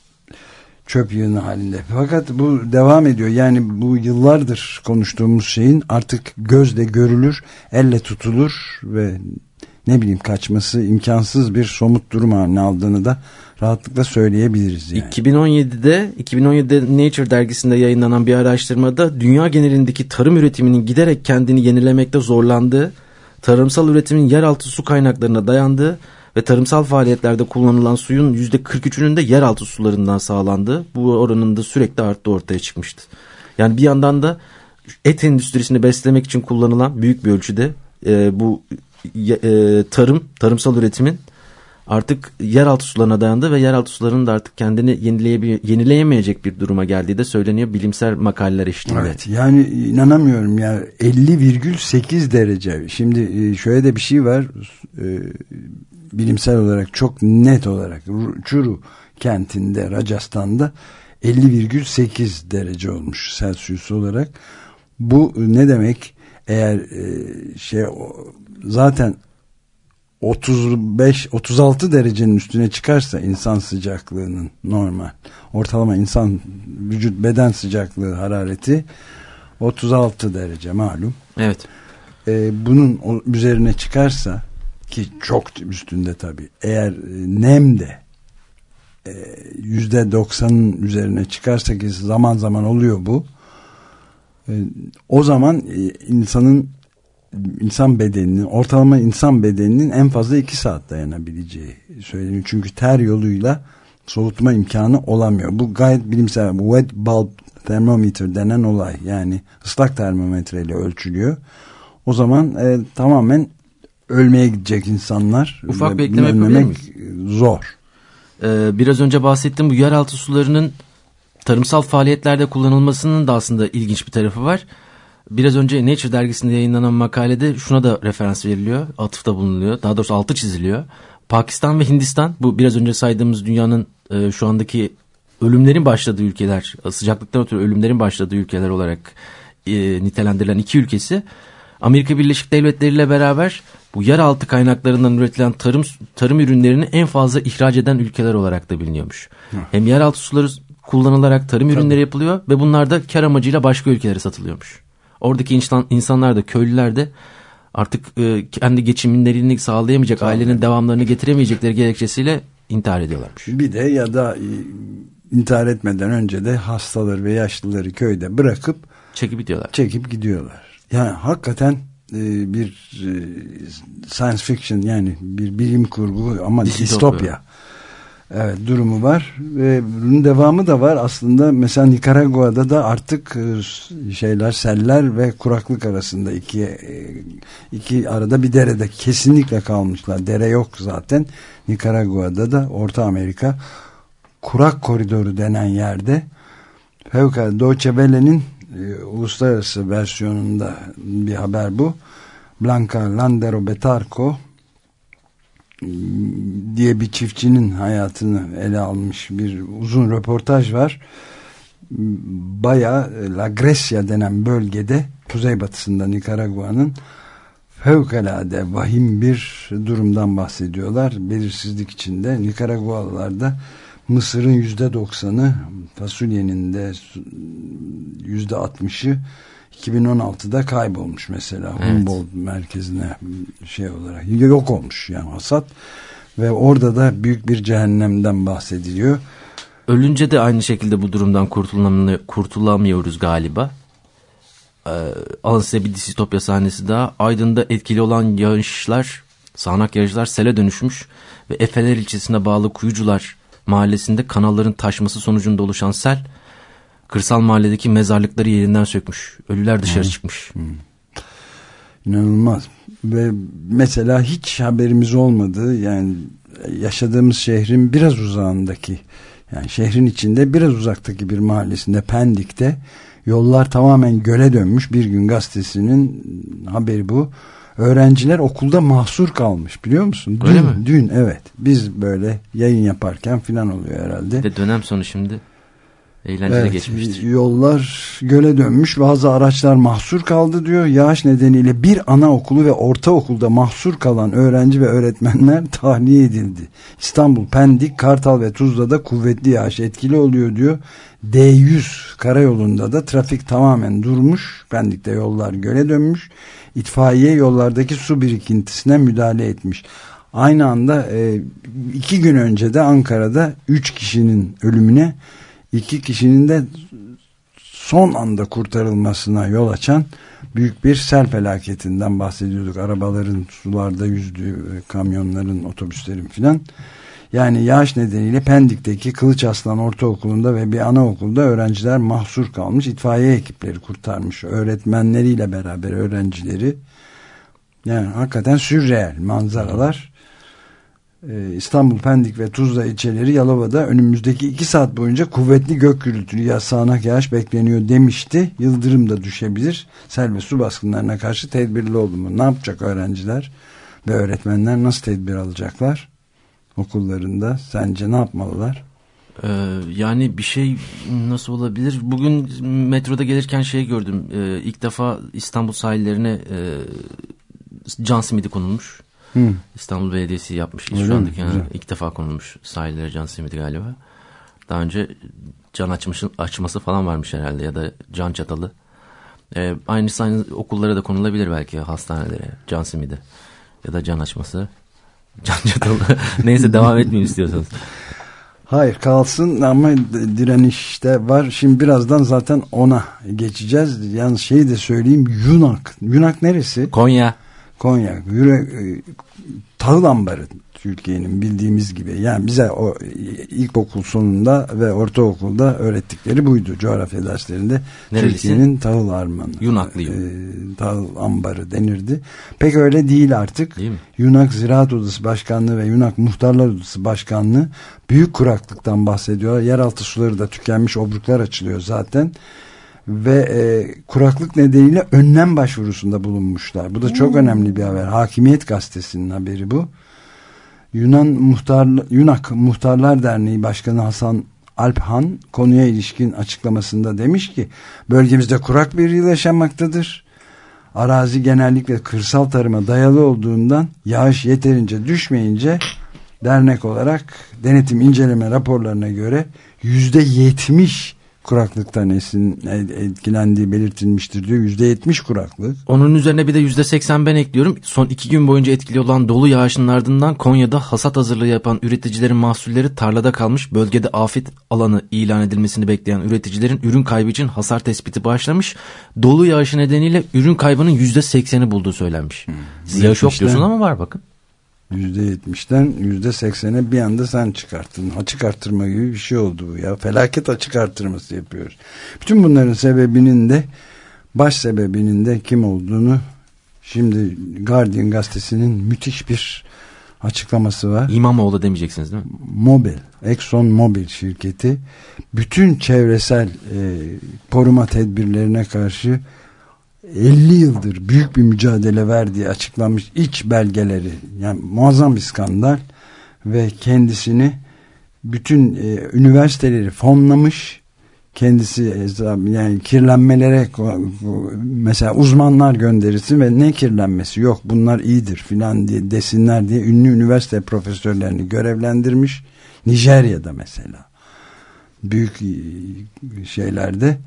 çöp yığını halinde. Fakat bu devam ediyor. Yani bu yıllardır konuştuğumuz şeyin artık gözle görülür, elle tutulur ve ne bileyim kaçması imkansız bir somut durum haline aldığını da rahatlıkla söyleyebiliriz yani. iki bin on yedide iki bin on yedide Nature dergisinde yayınlanan bir araştırmada dünya genelindeki tarım üretiminin giderek kendini yenilemekte zorlandığı, tarımsal üretimin yeraltı su kaynaklarına dayandığı ve tarımsal faaliyetlerde kullanılan suyun yüzde kırk üçünün de yeraltı sularından sağlandığı, bu oranın da sürekli arttığı ortaya çıkmıştı. Yani bir yandan da et endüstrisini beslemek için kullanılan büyük bir ölçüde e, bu e, tarım, tarımsal üretimin artık yeraltı sularına dayandı ve yeraltı sularının da artık kendini yenileyemeyecek bir duruma geldiği de söyleniyor bilimsel makaleler eşliğinde. Evet, yani inanamıyorum ya, elli virgül sekiz derece. Şimdi şöyle de bir şey var, e, bilimsel olarak çok net olarak Çuru kentinde, Rajasthan'da elli virgül sekiz derece olmuş Celsius olarak. Bu ne demek? Eğer e, şey zaten otuz beş otuz altı derecenin üstüne çıkarsa insan sıcaklığının normal ortalama insan vücut beden sıcaklığı harareti otuz altı derece malum. Evet. Ee, bunun üzerine çıkarsa, ki çok üstünde tabii, eğer nem de yüzde doksanın üzerine çıkarsa, ki zaman zaman oluyor bu, e, o zaman e, insanın insan bedeninin, ortalama insan bedeninin en fazla iki saat dayanabileceği söyleniyor. Çünkü ter yoluyla soğutma imkanı olamıyor. Bu gayet bilimsel. Wet bulb thermometer denen olay. Yani ıslak termometreyle ölçülüyor. O zaman e, tamamen ölmeye gidecek insanlar. Ufak bir ekleme yapabilir miyim? Zor. Ee, biraz önce bahsettiğim bu yeraltı sularının tarımsal faaliyetlerde kullanılmasının da aslında ilginç bir tarafı var. Biraz önce Nature dergisinde yayınlanan makalede şuna da referans veriliyor, atıfta bulunuluyor. Daha doğrusu altı çiziliyor. Pakistan ve Hindistan, bu biraz önce saydığımız dünyanın e, şu andaki ölümlerin başladığı ülkeler, sıcaklıktan ötürü ölümlerin başladığı ülkeler olarak e, nitelendirilen iki ülkesi, Amerika Birleşik Devletleri ile beraber bu yeraltı kaynaklarından üretilen tarım tarım ürünlerini en fazla ihraç eden ülkeler olarak da biliniyormuş. Hı. Hem yeraltı suları kullanılarak tarım Tabii. ürünleri yapılıyor ve bunlar da kar amacıyla başka ülkelere satılıyormuş. Oradaki insan, insanlar da, köylüler de artık e, kendi geçimlerini sağlayamayacak, Tabii. ailenin devamlarını getiremeyecekleri gerekçesiyle intihar ediyorlarmış. Bir de ya da e, intihar etmeden önce de hastaları ve yaşlıları köyde bırakıp çekip gidiyorlar. Çekip gidiyorlar. Yani hakikaten e, bir e, science fiction, yani bir bilim kurgu ama distopya. distopya. Evet, durumu var ve bunun devamı da var aslında. Mesela Nikaragua'da da artık şeyler, seller ve kuraklık arasında iki iki arada bir derede kesinlikle kalmışlar. Dere yok zaten. Nikaragua'da da, Orta Amerika kurak koridoru denen yerde, fevkalade Deutsche Welle'nin e, uluslararası versiyonunda bir haber bu. Blanca Landero Betarco diye bir çiftçinin hayatını ele almış bir uzun röportaj var. Bayağı La Grecia denen bölgede, kuzeybatısında Nikaragua'nın, fevkalade vahim bir durumdan bahsediyorlar. Belirsizlik içinde. Nikaragualılar da mısırın yüzde doksanı, fasulyenin de yüzde altmışı iki bin on altıda kaybolmuş mesela. Evet. Humboldt merkezine şey olarak yok olmuş yani hasat, ve orada da büyük bir cehennemden bahsediliyor. Ölünce de aynı şekilde bu durumdan kurtulamıyoruz galiba. Ee, alın size bir distopya sahnesi daha. Aydın'da etkili olan yağışlar, sağanak yağışlar sele dönüşmüş ve Efeler ilçesine bağlı Kuyucular mahallesinde kanalların taşması sonucunda oluşan sel kırsal mahalledeki mezarlıkları yerinden sökmüş. Ölüler dışarı hmm. çıkmış. Hmm. İnanılmaz. Ve mesela hiç haberimiz olmadığı, yani yaşadığımız şehrin biraz uzağındaki, yani şehrin içinde biraz uzaktaki bir mahallesinde, Pendik'te yollar tamamen göle dönmüş. Bir Gün Gazetesi'nin haberi bu. Öğrenciler okulda mahsur kalmış, biliyor musun? Öyle dün, mi? Dün evet. Biz böyle yayın yaparken filan oluyor herhalde. De dönem sonu şimdi. Eğlenceli evet, geçmiştir. Yollar göle dönmüş, bazı araçlar mahsur kaldı diyor. Yağış nedeniyle bir anaokulu ve ortaokulda mahsur kalan öğrenci ve öğretmenler tahliye edildi. İstanbul, Pendik, Kartal ve Tuzla'da kuvvetli yağış etkili oluyor diyor. D yüz karayolunda da trafik tamamen durmuş. Pendik'te yollar göle dönmüş. İtfaiye yollardaki su birikintisine müdahale etmiş. Aynı anda e, iki gün önce de Ankara'da üç kişinin ölümüne, iki kişinin de son anda kurtarılmasına yol açan büyük bir sel felaketinden bahsediyorduk. Arabaların sularda yüzdüğü, kamyonların, otobüslerin filan. Yani yağış nedeniyle Pendik'teki Kılıçarslan Ortaokulu'nda ve bir anaokulda öğrenciler mahsur kalmış. İtfaiye ekipleri kurtarmış. Öğretmenleriyle beraber öğrencileri. Yani hakikaten sürreel manzaralar. Ee, İstanbul, Pendik ve Tuzla ilçeleri Yalova'da önümüzdeki iki saat boyunca kuvvetli gök gürültülü ya sağanak yağış bekleniyor demişti. Yıldırım da düşebilir. Sel ve su baskınlarına karşı tedbirli oldu mu? Ne yapacak öğrenciler ve öğretmenler, nasıl tedbir alacaklar okullarında? Sence ne yapmalılar? Ee, yani bir şey nasıl olabilir? Bugün metroda gelirken şey gördüm. Ee, ilk defa İstanbul sahillerine e, can simidi konulmuş. Hı. İstanbul Belediyesi yapmış. Öyle şu andaki yani ilk defa konulmuş sahillere can simidi galiba. Daha önce can açmışın, açması falan varmış herhalde ya da can çatalı. Ee, aynısı aynı okullara da konulabilir belki, hastanelere can simidi ya da can açması, can çatalı. Neyse, devam etmeyeyim istiyorsanız. Hayır, kalsın ama direnişte var. Şimdi birazdan zaten ona geçeceğiz. Yalnız şeyi de söyleyeyim. Yunak. Yunak neresi? Konya. Konya. Yüre, tahıl ambarı Türkiye'nin bildiğimiz gibi. Yani bize o ilkokul sonunda ve ortaokulda öğrettikleri buydu. Coğrafya derslerinde. Nerelisin? Türkiye'nin tahıl armanı. Yunaklıyım. E, tahıl ambarı denirdi. Pek öyle değil artık. Değil mi? Yunak Ziraat Odası Başkanlığı ve Yunak Muhtarlar Odası Başkanlığı büyük kuraklıktan bahsediyorlar. Yeraltı suları da tükenmiş, obruklar açılıyor zaten. Ve e, kuraklık nedeniyle önlem başvurusunda bulunmuşlar. Bu da çok hmm. önemli bir haber. Hakimiyet Gazetesi'nin haberi bu. Yunan Muhtar, Yunak Muhtarlar Derneği Başkanı Hasan Alphan konuya ilişkin açıklamasında demiş ki, bölgemizde kurak bir yıl yaşanmaktadır. Arazi genellikle kırsal tarıma dayalı olduğundan yağış yeterince düşmeyince dernek olarak denetim inceleme raporlarına göre yüzde yetmiş kuraklıktan esin, etkilendiği belirtilmiştir diyor. yüzde yetmiş kuraklık. Onun üzerine bir de yüzde seksen ben ekliyorum. Son iki gün boyunca etkili olan dolu yağışın ardından Konya'da hasat hazırlığı yapan üreticilerin mahsulleri tarlada kalmış. Bölgede afet alanı ilan edilmesini bekleyen üreticilerin ürün kaybı için hasar tespiti başlamış. Dolu yağışı nedeniyle ürün kaybının yüzde sekseni bulduğu söylenmiş. Hmm. Siz yağış yok diyorsun ama var bakın. yüzde yetmişten yüzde seksene bir anda sen çıkarttın. Açık arttırma gibi bir şey oldu bu ya. Felaket açık arttırması yapıyoruz. Bütün bunların sebebinin de, baş sebebinin de kim olduğunu şimdi Guardian gazetesinin müthiş bir açıklaması var. İmamoğlu demeyeceksiniz değil mi? Mobil, Exxon Mobil şirketi bütün çevresel e, koruma tedbirlerine karşı elli yıldır büyük bir mücadele verdiği açıklanmış iç belgeleri, yani muazzam bir skandal ve kendisini bütün e, üniversiteleri fonlamış, kendisi yani kirlenmelere mesela uzmanlar gönderilsin ve ne kirlenmesi yok bunlar iyidir filan diye desinler diye ünlü üniversite profesörlerini görevlendirmiş. Nijerya'da mesela büyük şeylerde,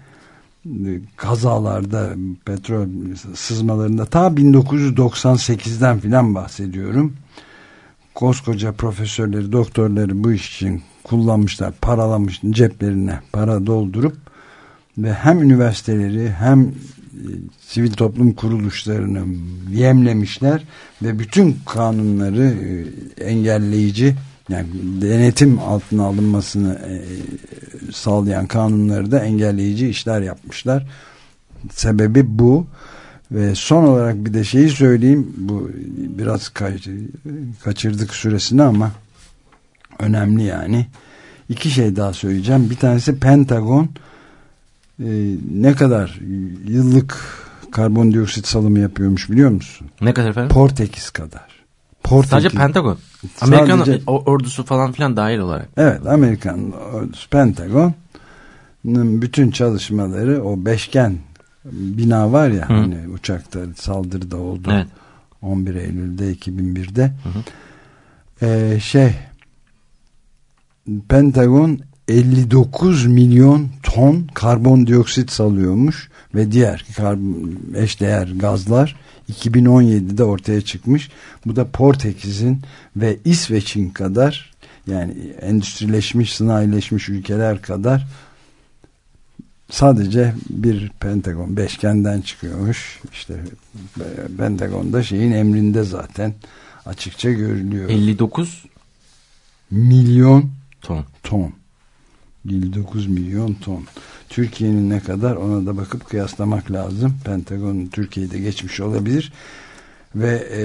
kazalarda, petrol sızmalarında ta bin dokuz yüz doksan sekizden filan bahsediyorum. Koskoca profesörleri, doktorları bu iş için kullanmışlar, paralamış, ceplerine para doldurup ve hem üniversiteleri hem e, sivil toplum kuruluşlarını yemlemişler ve bütün kanunları e, engelleyici, yani denetim altına alınmasını e, sağlayan kanunları da engelleyici işler yapmışlar. Sebebi bu. Ve son olarak bir de şeyi söyleyeyim. Bu biraz kaçırdık süresini ama önemli yani. İki şey daha söyleyeceğim. Bir tanesi Pentagon e, ne kadar yıllık karbondioksit salımı yapıyormuş biliyor musun? Ne kadar efendim? Portekiz kadar. Portekiz. Sadece Pentagon. Amerikan Sadece, ordusu falan filan dahil olarak. Evet, Amerikan ordusu, Pentagon'un bütün çalışmaları, o beşgen bina var ya, hı, hani uçakta saldırıda oldu. Evet. on bir Eylül'de iki bin birde. Hı hı. Ee, şey Pentagon elli dokuz milyon ton karbondioksit salıyormuş ve diğer eşdeğer gazlar iki bin on yedide ortaya çıkmış. Bu da Portekiz'in ve İsveç'in kadar, yani endüstrileşmiş, sanayileşmiş ülkeler kadar sadece bir Pentagon beşgenden çıkıyormuş. İşte Pentagon'da şeyin emrinde zaten açıkça görülüyor. elli dokuz milyon ton. ton. elli dokuz milyon ton. Türkiye'nin ne kadar, ona da bakıp kıyaslamak lazım. Pentagon Türkiye'de geçmiş olabilir. Ve e,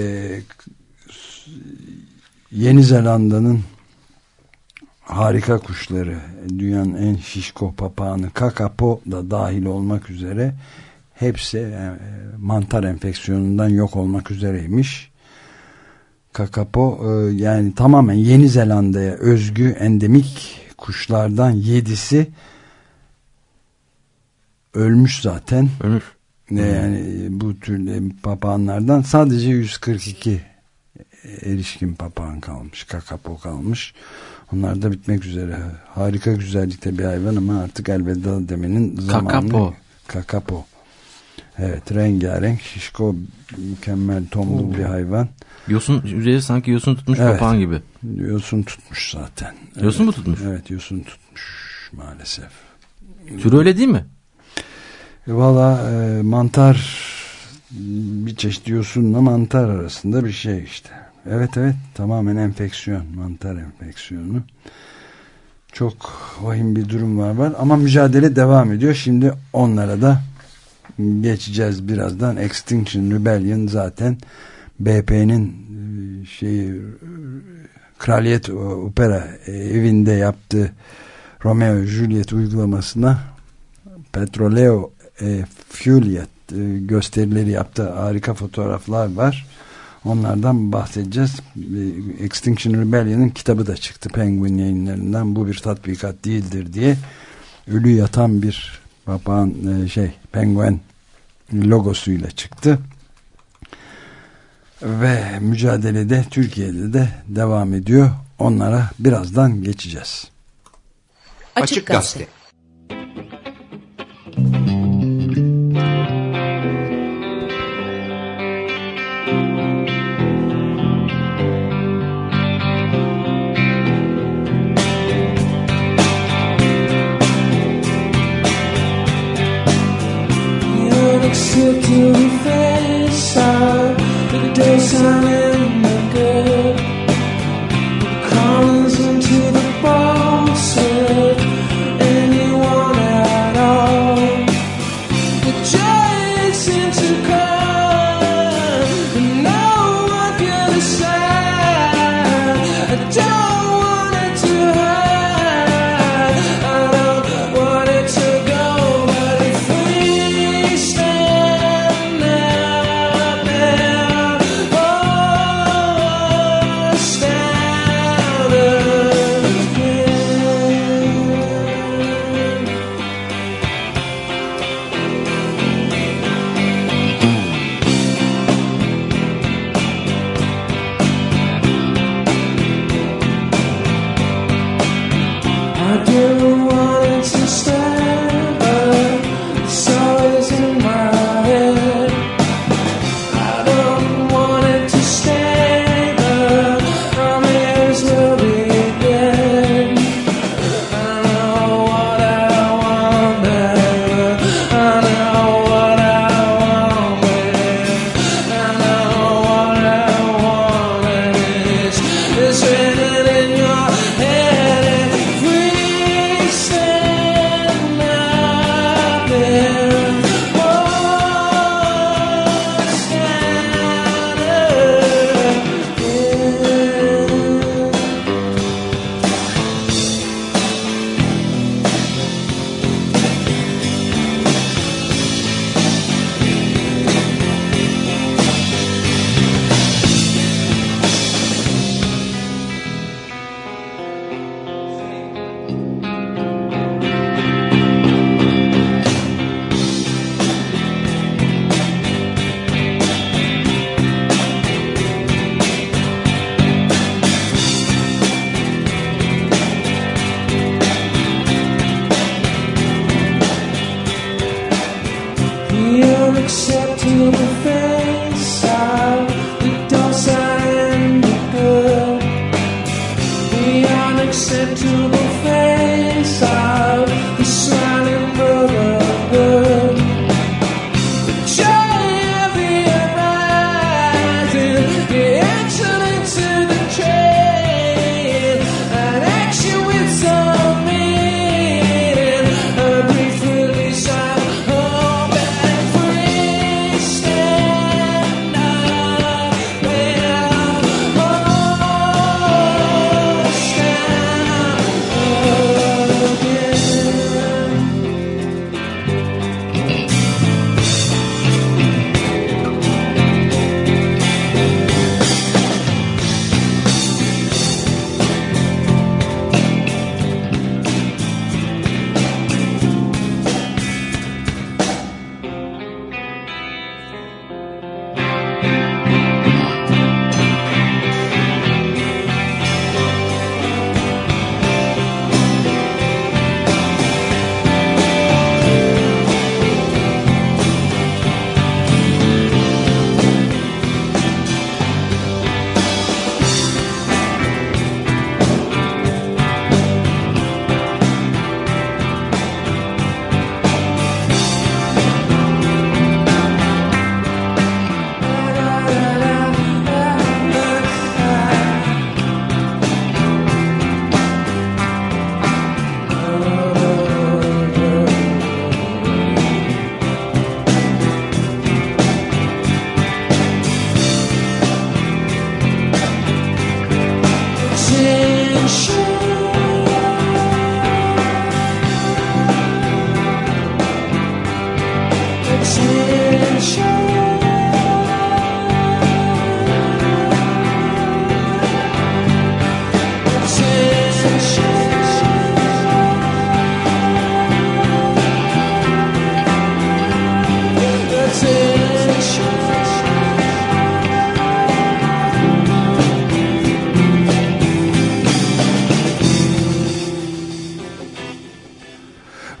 Yeni Zelanda'nın harika kuşları, dünyanın en şişko papağanı Kakapo da dahil olmak üzere hepsi e, mantar enfeksiyonundan yok olmak üzereymiş. Kakapo e, yani tamamen Yeni Zelanda'ya özgü endemik kuşlardan yedisi ölmüş zaten. Ölmüş. Yani bu tür papağanlardan sadece yüz kırk iki erişkin papağan kalmış. Kakapo kalmış. Onlar da bitmek üzere. Harika güzellikte bir hayvan ama artık elveda demenin zamanı. Kakapo. Kakapo. Evet, rengarenk, şişko, mükemmel tombul bir hayvan. Yosun, yüzeyi sanki yosun tutmuş evet. papağan gibi. Yosun tutmuş zaten. Yosun evet. mu tutmuş? Evet, yosun tutmuş maalesef. Türü öyle değil mi? Valla e, mantar, bir çeşit yosunla mantar arasında bir şey işte. Evet evet, tamamen enfeksiyon, mantar enfeksiyonu. Çok vahim bir durum var var ama mücadele devam ediyor. Şimdi onlara da geçeceğiz birazdan. Extinction Rebellion zaten B P'nin şeyi, Kraliyet Opera evinde yaptığı Romeo Juliet uygulamasına Petroleo e, Juliet e, gösterileri yaptı. Harika fotoğraflar var. Onlardan bahsedeceğiz. Extinction Rebellion'ın kitabı da çıktı Penguin yayınlarından. Bu bir tatbikat değildir diye. Ölü yatan bir papağan e, şey penguen logosuyla çıktı. Ve mücadelede Türkiye'de de devam ediyor. Onlara birazdan geçeceğiz. Açık Gazete. Oh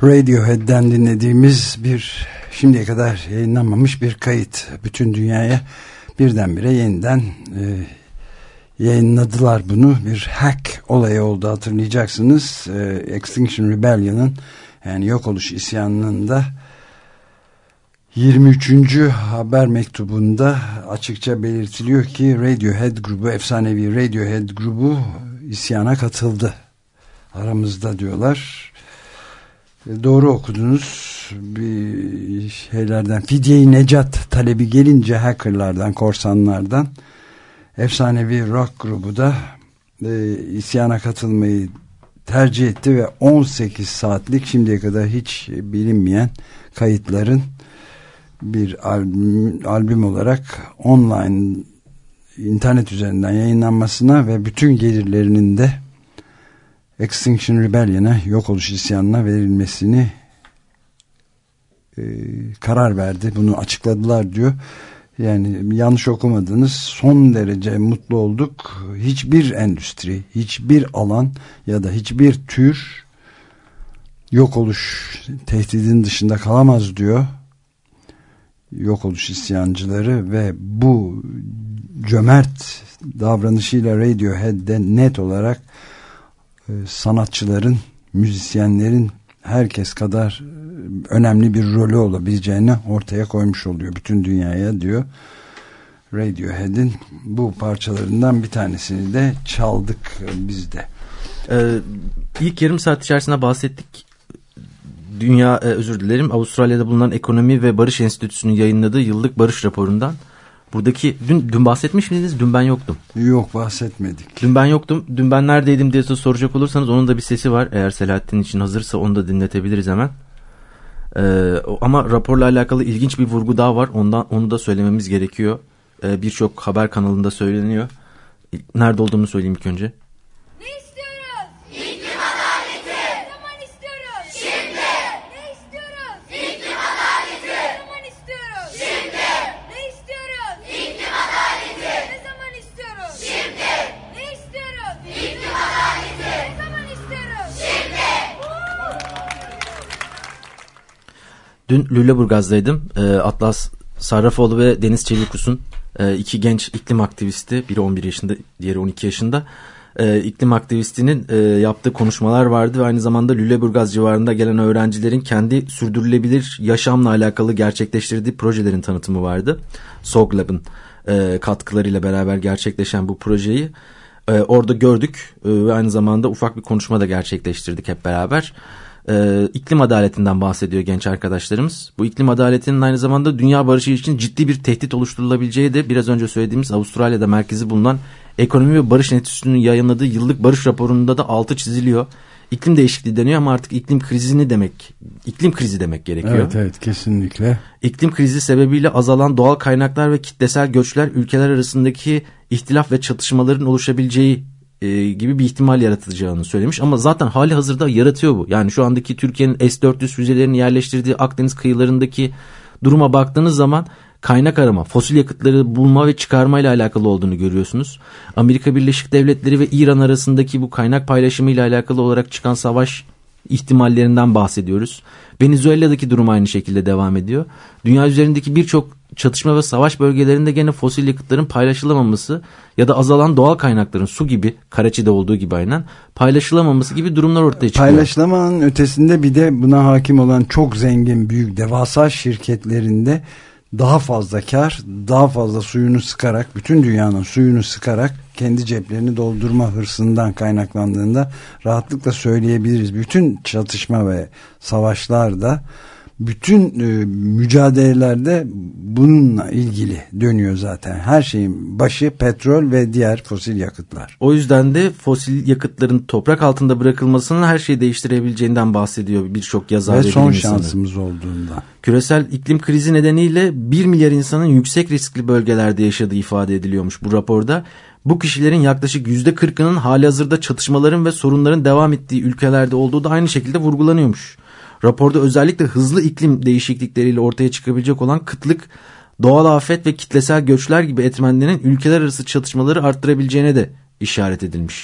Radiohead'den dinlediğimiz bir şimdiye kadar yayınlanmamış bir kayıt. Bütün dünyaya birdenbire yeniden e, yayınladılar bunu. Bir hack olayı oldu, hatırlayacaksınız. E, Extinction Rebellion'ın, yani yok oluş isyanının da yirmi üçüncü haber mektubunda açıkça belirtiliyor ki Radiohead grubu, efsanevi Radiohead grubu isyana katıldı. Aramızda diyorlar. Doğru okudunuz. Bir şeylerden, fidye-i necat talebi gelince hackerlardan, korsanlardan, efsanevi rock grubu da e, isyana katılmayı tercih etti ve on sekiz saatlik, şimdiye kadar hiç bilinmeyen kayıtların bir albüm, albüm olarak online, internet üzerinden yayınlanmasına ve bütün gelirlerinin de Extinction Rebellion'a, yok oluş isyanına verilmesini e, karar verdi. Bunu açıkladılar diyor. Yani yanlış okumadınız. Son derece mutlu olduk. Hiçbir endüstri, hiçbir alan ya da hiçbir tür yok oluş tehdidinin dışında kalamaz diyor. Yok oluş isyancıları ve bu cömert davranışıyla Radiohead'de net olarak sanatçıların, müzisyenlerin herkes kadar önemli bir rolü olabileceğini ortaya koymuş oluyor bütün dünyaya diyor. Radiohead'in bu parçalarından bir tanesini de çaldık biz de. Ee, ilk yarım saat içerisinde bahsettik. Dünya, e, özür dilerim, Avustralya'da bulunan Ekonomi ve Barış Enstitüsü'nün yayınladığı yıllık barış raporundan. Buradaki, dün, dün bahsetmiş miydiniz? Dün ben yoktum. Yok, bahsetmedik. Dün ben yoktum. Dün ben neredeydim diye soracak olursanız onun da bir sesi var. Eğer Selahattin için hazırsa onu da dinletebiliriz hemen. Ee, ama raporla alakalı ilginç bir vurgu daha var. Ondan, onu da söylememiz gerekiyor. Ee, Birçok haber kanalında söyleniyor. Nerede olduğumu söyleyeyim ilk önce. Ne istiyoruz? İklim adaleti. Ne zaman istiyoruz? Şimdi. Ne istiyoruz? İklim adaleti. Ne zaman istiyoruz? Şimdi. Ne istiyoruz? İklim adaleti. Ne zaman istiyoruz? Şimdi. Ne istiyoruz? İklim adaleti. Ne zaman istiyoruz? Şimdi. Dün Lüleburgaz'daydım. Ee, Atlas Sarrafoğlu ve Deniz Çelikus'un e, iki genç iklim aktivisti, biri on bir yaşında, diğeri on iki yaşında, e, iklim aktivistinin e, yaptığı konuşmalar vardı ve aynı zamanda Lüleburgaz civarında gelen öğrencilerin kendi sürdürülebilir yaşamla alakalı gerçekleştirdiği projelerin tanıtımı vardı. Soglab'ın e, katkılarıyla beraber gerçekleşen bu projeyi e, orada gördük e, ve aynı zamanda ufak bir konuşma da gerçekleştirdik hep beraber. Ee, iklim adaletinden bahsediyor genç arkadaşlarımız. Bu iklim adaletinin aynı zamanda dünya barışı için ciddi bir tehdit oluşturulabileceği de biraz önce söylediğimiz Avustralya'da merkezi bulunan Ekonomi ve Barış Enstitüsü'nün yayınladığı yıllık barış raporunda da altı çiziliyor. İklim değişikliği deniyor ama artık iklim krizini demek, iklim krizi demek gerekiyor. Evet, evet, kesinlikle. İklim krizi sebebiyle azalan doğal kaynaklar ve kitlesel göçler ülkeler arasındaki ihtilaf ve çatışmaların oluşabileceği e, gibi bir ihtimal yaratacağını söylemiş. Ama zaten hali hazırda yaratıyor bu. Yani şu andaki Türkiye'nin S dört yüz füzelerini yerleştirdiği Akdeniz kıyılarındaki duruma baktığınız zaman kaynak arama, fosil yakıtları bulma ve çıkarma ile alakalı olduğunu görüyorsunuz. Amerika Birleşik Devletleri ve İran arasındaki bu kaynak paylaşımı ile alakalı olarak çıkan savaş ihtimallerinden bahsediyoruz. Venezuela'daki durum aynı şekilde devam ediyor. Dünya üzerindeki birçok çatışma ve savaş bölgelerinde gene fosil yakıtların paylaşılamaması ya da azalan doğal kaynakların, su gibi, Karaçi'de olduğu gibi aynen, paylaşılamaması gibi durumlar ortaya çıkıyor. Paylaşılamanın ötesinde bir de buna hakim olan çok zengin, büyük, devasa şirketlerinde daha fazla kar, daha fazla suyunu sıkarak, bütün dünyanın suyunu sıkarak kendi ceplerini doldurma hırsından kaynaklandığında rahatlıkla söyleyebiliriz. Bütün çatışma ve savaşlarda, bütün e, mücadelelerde bununla ilgili dönüyor zaten. Her şeyin başı petrol ve diğer fosil yakıtlar. O yüzden de fosil yakıtların toprak altında bırakılmasının her şeyi değiştirebileceğinden bahsediyor birçok yazar ve bilim insanı. Ve son şansımız olduğundan. Küresel iklim krizi nedeniyle bir milyar insanın yüksek riskli bölgelerde yaşadığı ifade ediliyormuş bu raporda. Bu kişilerin yaklaşık yüzde kırkının halihazırda çatışmaların ve sorunların devam ettiği ülkelerde olduğu da aynı şekilde vurgulanıyormuş. Raporda özellikle hızlı iklim değişiklikleriyle ortaya çıkabilecek olan kıtlık, doğal afet ve kitlesel göçler gibi etmenlerin ülkeler arası çatışmaları arttırabileceğine de işaret edilmiş.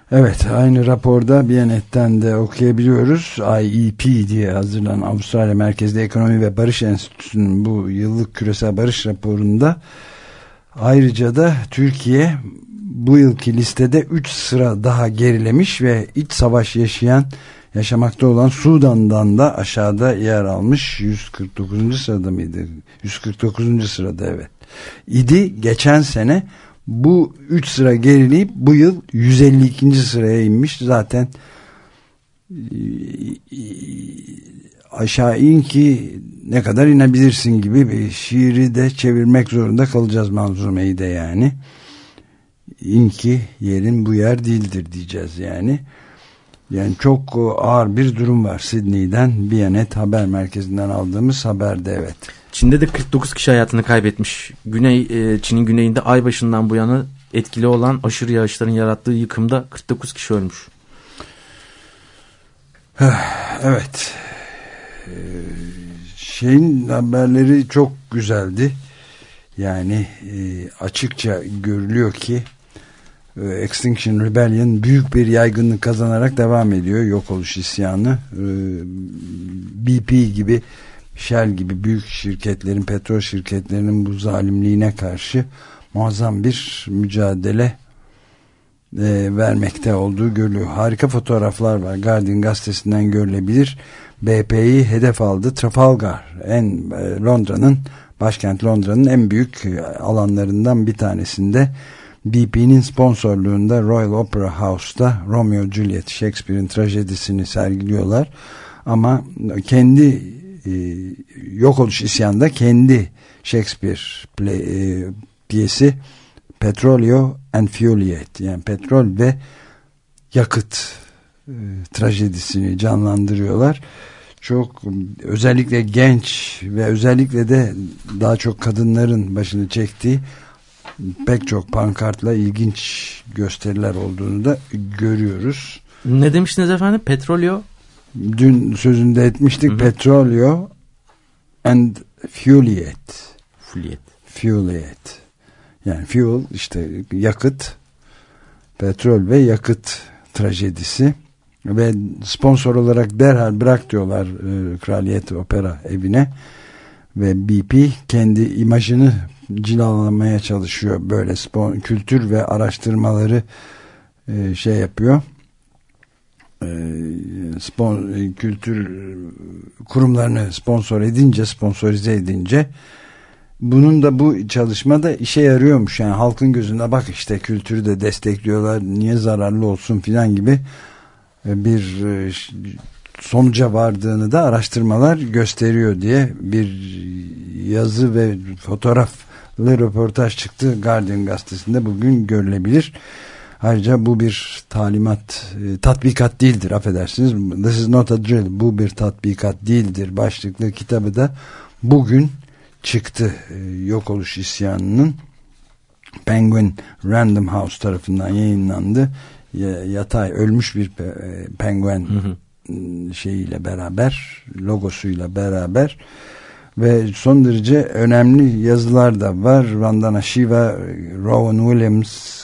Evet, aynı raporda Biyanet'ten de okuyabiliyoruz. I E P diye hazırlanan Avustralya Merkezli Ekonomi ve Barış Enstitüsü'nün bu yıllık küresel barış raporunda ayrıca da Türkiye bu yılki listede üç sıra daha gerilemiş ve iç savaş yaşayan yaşamakta olan Sudan'dan da aşağıda yer almış. yüz kırk dokuzuncu sırada mıydı? yüz kırk dokuzuncu sırada evet. İdi geçen sene. Bu üç sıra gerileyip bu yıl yüz elli ikinci sıraya inmiş. Zaten aşağı in ki ne kadar inebilirsin gibi bir şiiri de çevirmek zorunda kalacağız, manzumeyi de yani. İn ki yerin bu yer değildir diyeceğiz yani. Yani çok ağır bir durum var. Sydney'den Biyanet Haber Merkezi'nden aldığımız haberde evet. Çin'de de kırk dokuz kişi hayatını kaybetmiş. Güney Çin'in güneyinde ay başından bu yana etkili olan aşırı yağışların yarattığı yıkımda kırk dokuz kişi ölmüş. Evet. Şeyin haberleri çok güzeldi. Yani açıkça görülüyor ki Extinction Rebellion büyük bir yaygınlık kazanarak devam ediyor. Yok oluş isyanı. B P gibi, Shell gibi büyük şirketlerin, petrol şirketlerinin bu zalimliğine karşı muazzam bir mücadele e, vermekte olduğu görülüyor. Harika fotoğraflar var. Guardian gazetesinden görülebilir. B P'yi hedef aldı. Trafalgar, en e, Londra'nın, başkent Londra'nın en büyük alanlarından bir tanesinde B P'nin sponsorluğunda Royal Opera House'ta Romeo Juliet, Shakespeare'in trajedisini sergiliyorlar. Ama kendi e, yok oluş isyanda kendi Shakespeare play, e, piyesi Petrolio and Fueliyet, yani petrol ve yakıt e, trajedisini canlandırıyorlar. Çok özellikle genç ve özellikle de daha çok kadınların başını çektiği pek çok pankartla ilginç gösteriler olduğunu da görüyoruz. Ne demiştiniz efendim? Petrolio? Dün sözünde etmiştik. Hı hı. Petrolio and Fueliyet. Fueliyet. Fueliyet. Yani fuel işte yakıt, petrol ve yakıt trajedisi ve sponsor olarak derhal bırak diyorlar e, Kraliyet Opera evine ve B P kendi imajını cilalamaya çalışıyor. Böyle spon, kültür ve araştırmaları e, şey yapıyor. E, spon, e, kültür kurumlarını sponsor edince, sponsorize edince bunun da bu çalışma da işe yarıyormuş. Yani halkın gözünde bak işte kültürü de destekliyorlar, niye zararlı olsun filan gibi bir sonuca vardığını da araştırmalar gösteriyor diye bir yazı ve fotoğraflı röportaj çıktı Guardian gazetesinde, bugün görülebilir. Ayrıca bu bir talimat, tatbikat değildir, affedersiniz. This is not a drill. Bu bir tatbikat değildir başlıklı kitabı da bugün çıktı. Yok oluş isyanının Penguin Random House tarafından yayınlandı. Yatay ölmüş bir penguen hı hı. şeyiyle beraber, logosuyla beraber ve son derece önemli yazılar da var. Vandana Shiva, Rowan Williams,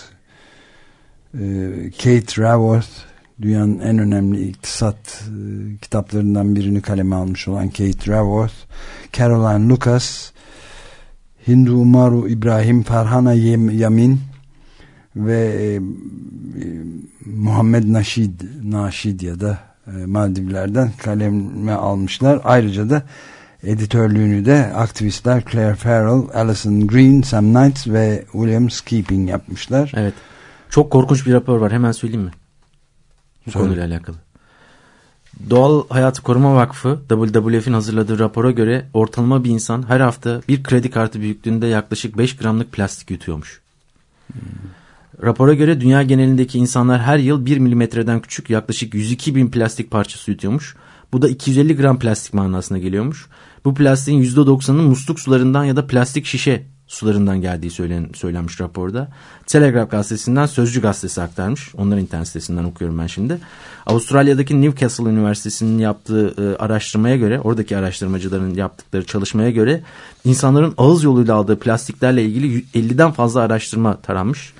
Kate Raworth, dünyanın en önemli iktisat kitaplarından birini kaleme almış olan Kate Raworth, Caroline Lucas, Hindu Umaru İbrahim, Farhana Yamin ve e, Muhammed Naşid, Naşid ya da e, Maldivler'den kaleme almışlar. Ayrıca da editörlüğünü de aktivistler Claire Farrell, Alison Green, Sam Knights ve William Keeping yapmışlar. Evet. Çok korkunç bir rapor var. Hemen söyleyeyim mi? Bu Söyle. konuyla alakalı. Doğal Hayatı Koruma Vakfı W W F'in hazırladığı rapora göre ortalama bir insan her hafta bir kredi kartı büyüklüğünde yaklaşık beş gramlık plastik yutuyormuş. Hmm. Rapora göre dünya genelindeki insanlar her yıl bir milimetreden küçük yaklaşık yüz iki bin plastik parçası yutuyormuş. Bu da iki yüz elli gram plastik manasına geliyormuş. Bu plastiğin yüzde doksanının musluk sularından ya da plastik şişe sularından geldiği söylen, söylenmiş raporda. Telegraph gazetesinden Sözcü gazetesi aktarmış. Onların internet sitesinden okuyorum ben şimdi. Avustralya'daki Newcastle Üniversitesi'nin yaptığı e, araştırmaya göre, oradaki araştırmacıların yaptıkları çalışmaya göre insanların ağız yoluyla aldığı plastiklerle ilgili elliden fazla araştırma taranmış.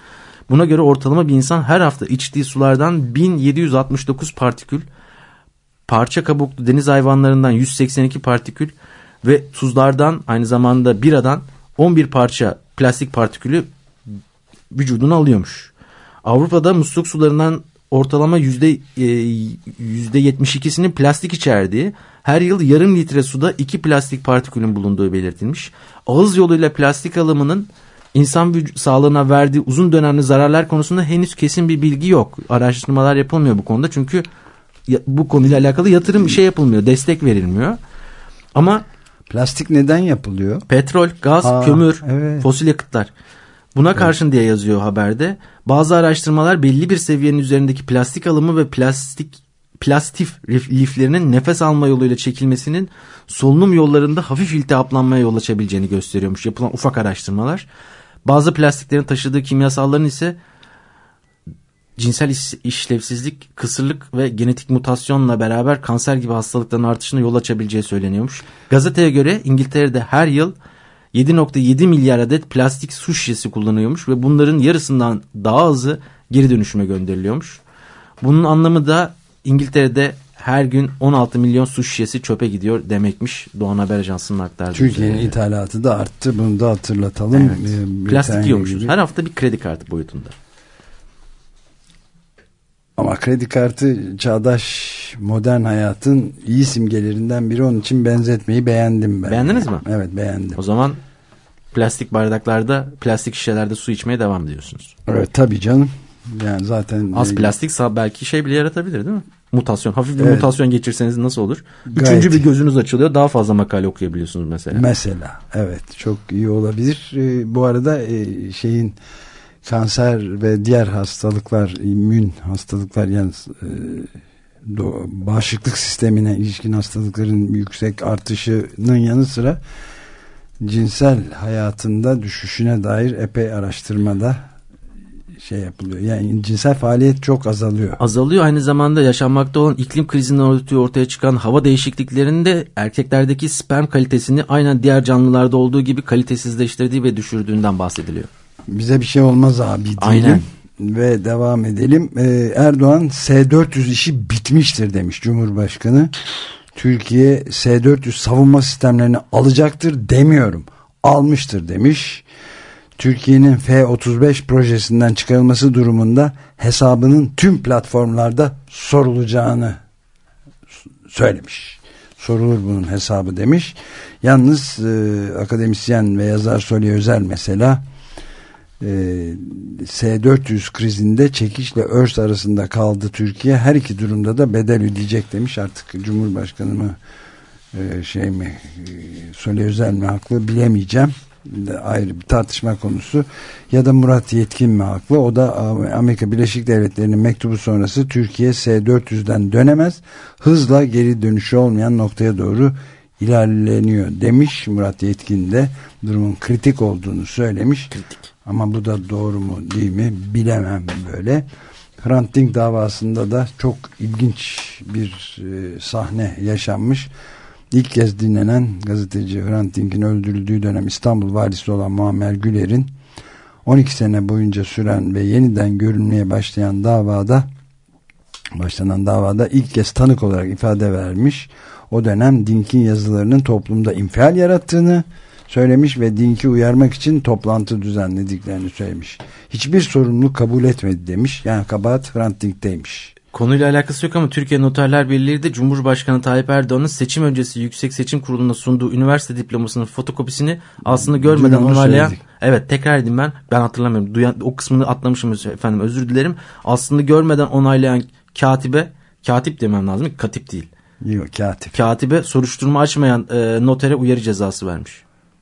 Buna göre ortalama bir insan her hafta içtiği sulardan bin yedi yüz altmış dokuz partikül, parça kabuklu deniz hayvanlarından yüz seksen iki partikül ve tuzlardan, aynı zamanda biradan on bir parça plastik partikülü vücuduna alıyormuş. Avrupa'da musluk sularından ortalama yüzde yüzde yetmiş ikisinin plastik içerdiği, her yıl yarım litre suda iki plastik partikülün bulunduğu belirtilmiş. Ağız yoluyla plastik alımının insan vücut sağlığına verdiği uzun dönemli zararlar konusunda henüz kesin bir bilgi yok. Araştırmalar yapılmıyor bu konuda, çünkü bu konuyla alakalı yatırım bir şey yapılmıyor, destek verilmiyor. Ama plastik neden yapılıyor? Petrol, gaz, Aa, kömür, evet. fosil yakıtlar. Buna evet. karşın diye yazıyor haberde. Bazı araştırmalar belli bir seviyenin üzerindeki plastik alımı ve plastik plastif liflerinin nefes alma yoluyla çekilmesinin solunum yollarında hafif iltihaplanmaya yol açabileceğini gösteriyormuş yapılan ufak araştırmalar. Bazı plastiklerin taşıdığı kimyasalların ise cinsel işlevsizlik, kısırlık ve genetik mutasyonla beraber kanser gibi hastalıkların artışına yol açabileceği söyleniyormuş. Gazeteye göre İngiltere'de her yıl yedi virgül yedi milyar adet plastik su şişesi kullanıyormuş ve bunların yarısından daha azı geri dönüşüme gönderiliyormuş. Bunun anlamı da İngiltere'de her gün on altı milyon su şişesi çöpe gidiyor demekmiş. Doğan Haber Ajansı'nın aktardığı. Türkiye'nin ithalatı da arttı. Bunu da hatırlatalım. Evet. Ee, Plastik yiyormuşuz. Her hafta bir kredi kartı boyutunda. Ama kredi kartı çağdaş modern hayatın iyi simgelerinden biri, onun için benzetmeyi beğendim ben. Beğendiniz mi? Evet, beğendim. O zaman plastik bardaklarda, plastik şişelerde su içmeye devam ediyorsunuz. Evet, tabii canım. Yani zaten az plastik belki şey bile yaratabilir değil mi? Mutasyon. Hafif bir evet. mutasyon geçirseniz nasıl olur? Gayet Üçüncü bir gözünüz açılıyor. Daha fazla makale okuyabiliyorsunuz mesela. Mesela. Evet. Çok iyi olabilir. Ee, bu arada e, şeyin kanser ve diğer hastalıklar, immün hastalıklar, yani e, do, bağışıklık sistemine ilişkin hastalıkların yüksek artışının yanı sıra cinsel hayatında düşüşüne dair epey araştırmada şey yapılıyor. Yani cinsel faaliyet çok azalıyor. Azalıyor. Aynı zamanda yaşanmakta olan iklim krizinden ötürü ortaya çıkan hava değişikliklerinde erkeklerdeki sperm kalitesini aynen diğer canlılarda olduğu gibi kalitesizleştirdiği ve düşürdüğünden bahsediliyor. Bize bir şey olmaz abi diyelim. Aynen. Ve devam edelim. Ee, Erdoğan S dört yüz işi bitmiştir demiş Cumhurbaşkanı. Türkiye S dört yüz savunma sistemlerini alacaktır demiyorum, almıştır demiş. Türkiye'nin F otuz beş projesinden çıkarılması durumunda hesabının tüm platformlarda sorulacağını söylemiş. Sorulur bunun hesabı demiş. Yalnız e, akademisyen ve yazar Solih Özel mesela e, S dört yüz krizinde çekişle örs arasında kaldı Türkiye. Her iki durumda da bedel ödeyecek demiş. Artık Cumhurbaşkanı mı e, şey mi e, Solih Özel mi haklı bilemeyeceğim. De ayrı bir tartışma konusu. Ya da Murat Yetkin mi haklı? O da Amerika Birleşik Devletleri'nin mektubu sonrası Türkiye S dört yüzden dönemez, hızla geri dönüşü olmayan noktaya doğru ilerleniyor demiş. Murat Yetkin de durumun kritik olduğunu söylemiş. Kritik. Ama bu da doğru mu değil mi bilemem böyle. Hrant Dink davasında da çok ilginç bir e, sahne yaşanmış. İlk kez dinlenen gazeteci Hrant Dink'in öldürüldüğü dönem İstanbul valisi olan Muammer Güler'in on iki sene boyunca süren ve yeniden görülmeye başlayan davada başlanan davada ilk kez tanık olarak ifade vermiş. O dönem Dink'in yazılarının toplumda infial yarattığını söylemiş ve Dink'i uyarmak için toplantı düzenlediklerini söylemiş. Hiçbir sorumluluk kabul etmedi demiş. Yani kabahat Hrant Dink'teymiş. Konuyla alakası yok ama Türkiye Noterler Birliği de Cumhurbaşkanı Tayyip Erdoğan'ın seçim öncesi Yüksek Seçim Kurulu'na sunduğu üniversite diplomasının fotokopisini aslında görmeden onaylayan, evet tekrar edeyim ben ben hatırlamıyorum, duyan, o kısmını atlamışım efendim, özür dilerim, aslında görmeden onaylayan katibe, katip demem lazım, katip değil. Yok, katip. Katibe soruşturma açmayan e, notere uyarı cezası vermiş.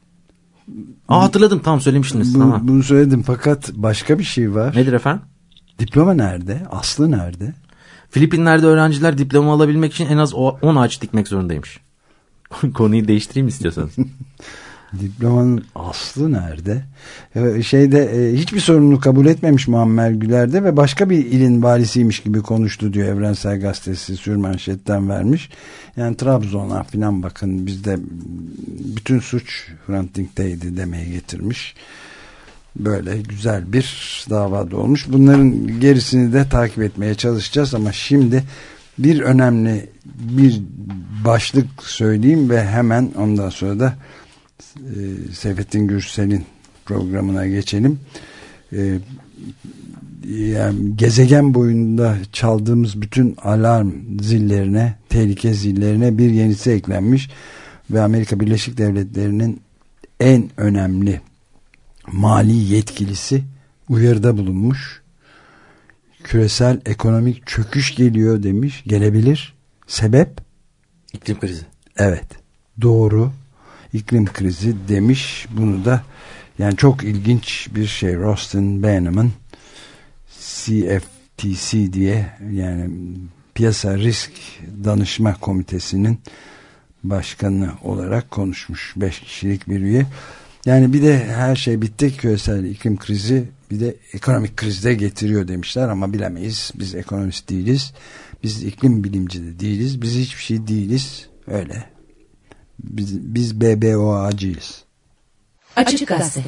Aa, hatırladım, tamam söylemiştiniz. Bu, tamam. Bunu söyledim fakat başka bir şey var. Nedir efendim? Diploma nerede? Aslı nerede? Filipinler'de öğrenciler diploma alabilmek için en az on ağaç dikmek zorundaymış. Konuyu değiştireyim istiyorsanız. Diplomanın aslı nerede? Şeyde hiçbir sorumluluk kabul etmemiş Muammer Güler'de ve başka bir ilin valisiymiş gibi konuştu diyor Evrensel Gazetesi, sürmanşetten vermiş. Yani Trabzon'a filan bakın, bizde bütün suç Hrant Dink'teydi demeye getirmiş. Böyle güzel bir davada olmuş. Bunların gerisini de takip etmeye çalışacağız ama şimdi bir önemli bir başlık söyleyeyim ve hemen ondan sonra da e, Seyfettin Gürsel'in programına geçelim. E, yani gezegen boyunda çaldığımız bütün alarm zillerine, tehlike zillerine bir yenisi eklenmiş ve Amerika Birleşik Devletleri'nin en önemli mali yetkilisi uyarıda bulunmuş. Küresel ekonomik çöküş geliyor demiş. Gelebilir. Sebep? İklim krizi. Evet. Doğru. İklim krizi demiş. Bunu da yani çok ilginç bir şey. Rostin Bannerman C F T C diye yani Piyasa Risk Danışma Komitesi'nin başkanı olarak konuşmuş. Beş kişilik bir üye. Yani bir de her şey bitti. Küresel iklim krizi bir de ekonomik krizde getiriyor demişler ama bilemeyiz. Biz ekonomist değiliz. Biz iklim bilimci de değiliz. Biz hiçbir şey değiliz. Öyle. Biz, biz B B O A'cıyız. Açık Gazete.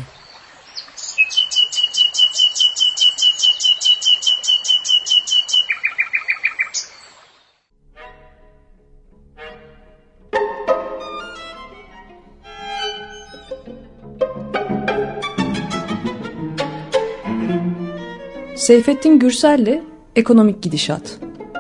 Seyfettin Gürsel'le Ekonomik Gidişat.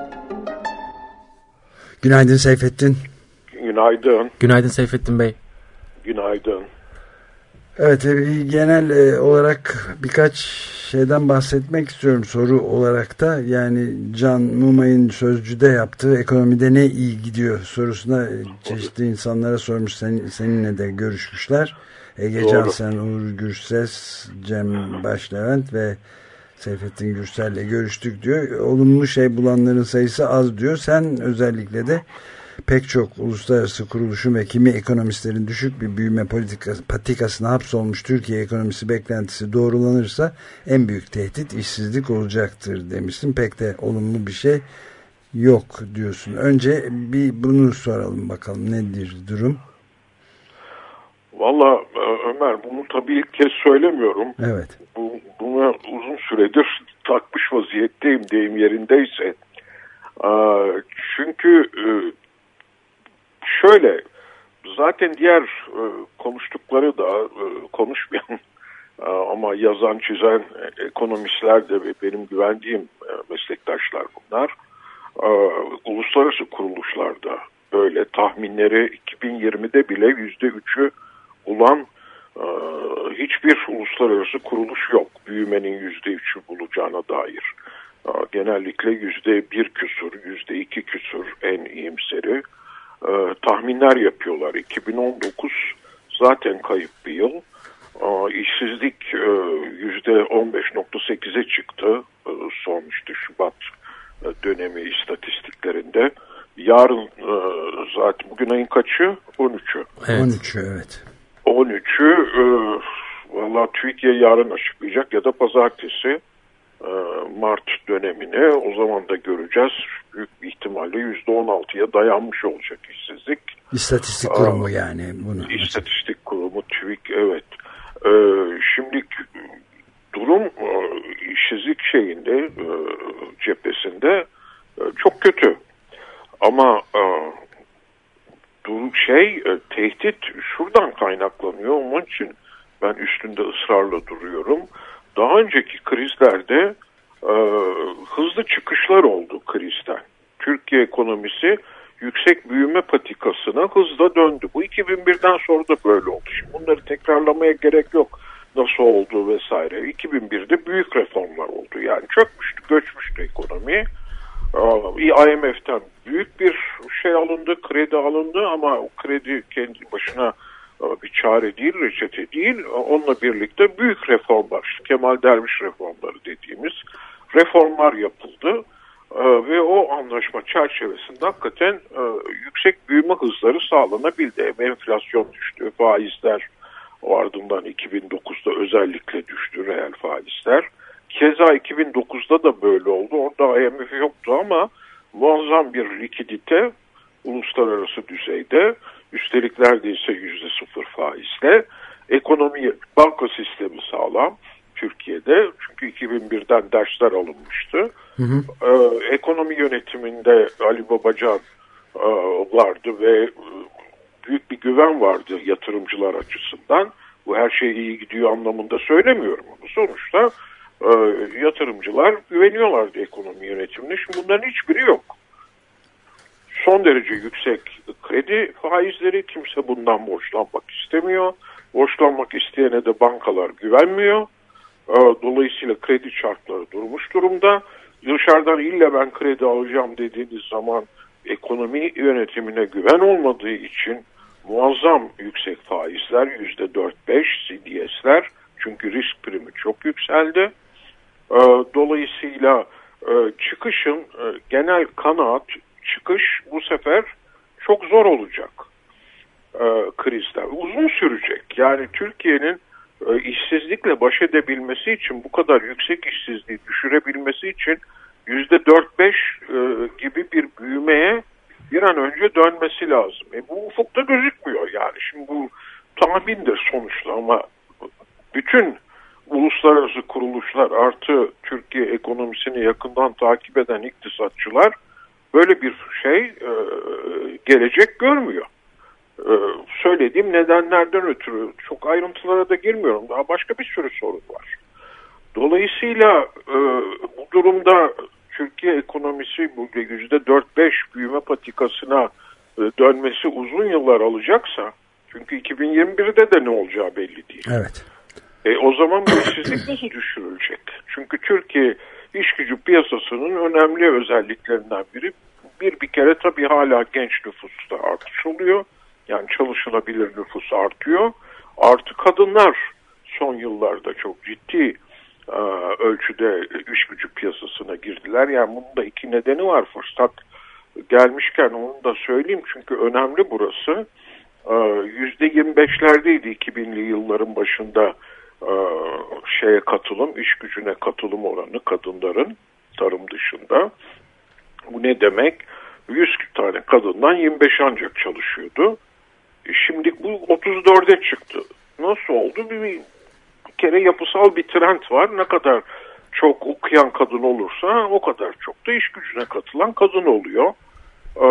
Günaydın Seyfettin. Günaydın. Günaydın Seyfettin Bey. Günaydın. Evet, genel olarak birkaç şeyden bahsetmek istiyorum soru olarak da. Yani Can Mumay'ın Sözcü'de yaptığı ekonomide ne iyi gidiyor sorusuna çeşitli insanlara sormuş. Senin, seninle de görüşmüşler. Ege Doğru. Cansen, Uğur Gürses, Cem Başlevent ve Seyfettin Gürsel'le görüştük diyor. Olumlu şey bulanların sayısı az diyor. Sen özellikle de pek çok uluslararası kuruluşun ve kimi ekonomistlerin düşük bir büyüme politikası, patikasına hapsolmuş Türkiye ekonomisi beklentisi doğrulanırsa en büyük tehdit işsizlik olacaktır demişsin. Pek de olumlu bir şey yok diyorsun. Önce bir bunu soralım bakalım, nedir durum? Valla Ömer, bunu tabii ilk kez söylemiyorum. Evet. Bu, buna uzun süredir takmış vaziyetteyim deyim yerindeyse. Çünkü şöyle, zaten diğer konuştukları da konuşmayan ama yazan çizen ekonomistler de ve benim güvendiğim meslektaşlar bunlar. Uluslararası kuruluşlarda böyle tahminleri iki bin yirmide bile yüzde üçü bulan hiçbir uluslararası kuruluş yok. Büyümenin yüzde üçü bulacağına dair. Genellikle yüzde bir küsur, yüzde iki küsur en iyimseri tahminler yapıyorlar. iki bin on dokuz zaten kayıp bir yıl. İşsizlik yüzde on beş nokta sekize çıktı son işte Şubat dönemi istatistiklerinde. Yarın zaten bugün ayın kaçı? on üçü. Evet. on üçü evet. on üçü e, valla Türkiye yarın açıklayacak ya da pazartesi e, Mart dönemini, o zaman da göreceğiz. Büyük bir ihtimalle yüzde on altıya dayanmış olacak işsizlik. İstatistik kurumu Aa, yani bunu. İstatistik kurumu TÜİK, evet. E, şimdi durum e, işsizlik şeyinde e, cephesinde e, çok kötü. Ama e, durum şey e, tehdit şuradan kaynaklanıyor. Onun için ben üstünde ısrarla duruyorum. Daha önceki krizlerde e, hızlı çıkışlar oldu krizden. Türkiye ekonomisi yüksek büyüme patikasına hızla döndü. Bu iki bin birden sonra da böyle oldu. Şimdi bunları tekrarlamaya gerek yok. Nasıl oldu vesaire. iki bin birde büyük reformlar oldu. Yani çökmüştü, göçmüştü ekonomi. I M F'ten büyük bir şey alındı, kredi alındı ama o kredi kendi başına bir çare değil, reçete değil. Onunla birlikte büyük reformlar, Kemal Derviş reformları dediğimiz reformlar yapıldı. Ve o anlaşma çerçevesinde hakikaten yüksek büyüme hızları sağlanabildi. Enflasyon düştü, faizler o ardından iki bin dokuzda özellikle düştü, reel faizler. Keza iki bin dokuzda da böyle oldu. Orada I M F yoktu ama muazzam bir likidite uluslararası düzeyde, üstelik neredeyse yüzde sıfır faizle, ekonomi, banka sistemi sağlam, Türkiye'de. Çünkü iki bin birden dersler alınmıştı. Hı hı. Ee, ekonomi yönetiminde Ali Babacan e, vardı ve büyük bir güven vardı yatırımcılar açısından. Bu her şey iyi gidiyor anlamında söylemiyorum ama sonuçta e, yatırımcılar güveniyorlardı ekonomi yönetimine. Şimdi bunların hiçbiri yok. Son derece yüksek kredi faizleri, kimse bundan borçlanmak istemiyor. Borçlanmak isteyene de bankalar güvenmiyor. Dolayısıyla kredi şartları durmuş durumda. Dışarıdan illa ben kredi alacağım dediğiniz zaman ekonomi yönetimine güven olmadığı için muazzam yüksek faizler, yüzde dört beş C D S'ler, çünkü risk primi çok yükseldi. Dolayısıyla çıkışın genel kanaat, çıkış bu sefer çok zor olacak krizden. Uzun sürecek. Yani Türkiye'nin işsizlikle baş edebilmesi için, bu kadar yüksek işsizliği düşürebilmesi için yüzde dört beş gibi bir büyümeye bir an önce dönmesi lazım. E bu ufukta gözükmüyor yani. Şimdi bu tahmindir sonuçta ama bütün uluslararası kuruluşlar artı Türkiye ekonomisini yakından takip eden iktisatçılar böyle bir şey e, gelecek görmüyor. E, söylediğim nedenlerden ötürü çok ayrıntılara da girmiyorum. Daha başka bir sürü sorun var. Dolayısıyla e, bu durumda Türkiye ekonomisi bu yüzde dört beş büyüme patikasına e, dönmesi uzun yıllar alacaksa, çünkü iki bin yirmi birde de ne olacağı belli değil. Evet. E, o zaman bu işsizlik nasıl düşürülecek? Çünkü Türkiye iş gücü piyasasının önemli özelliklerinden biri, bir bir kere tabii hala genç nüfusta artış oluyor. Yani çalışılabilir nüfus artıyor. Artı kadınlar son yıllarda çok ciddi e, ölçüde iş gücü piyasasına girdiler. Yani bunun da iki nedeni var. Fırsat gelmişken onu da söyleyeyim çünkü önemli burası. E, yüzde yirmi beşlerdeydi iki binli yılların başında e, şeye katılım, iş gücüne katılım oranı kadınların tarım dışında. Bu ne demek? yüz tane kadından yirmi beş ancak çalışıyordu. Şimdi bu otuz dörde çıktı. Nasıl oldu? Bir, bir kere yapısal bir trend var. Ne kadar çok okuyan kadın olursa o kadar çok da iş gücüne katılan kadın oluyor. Ee,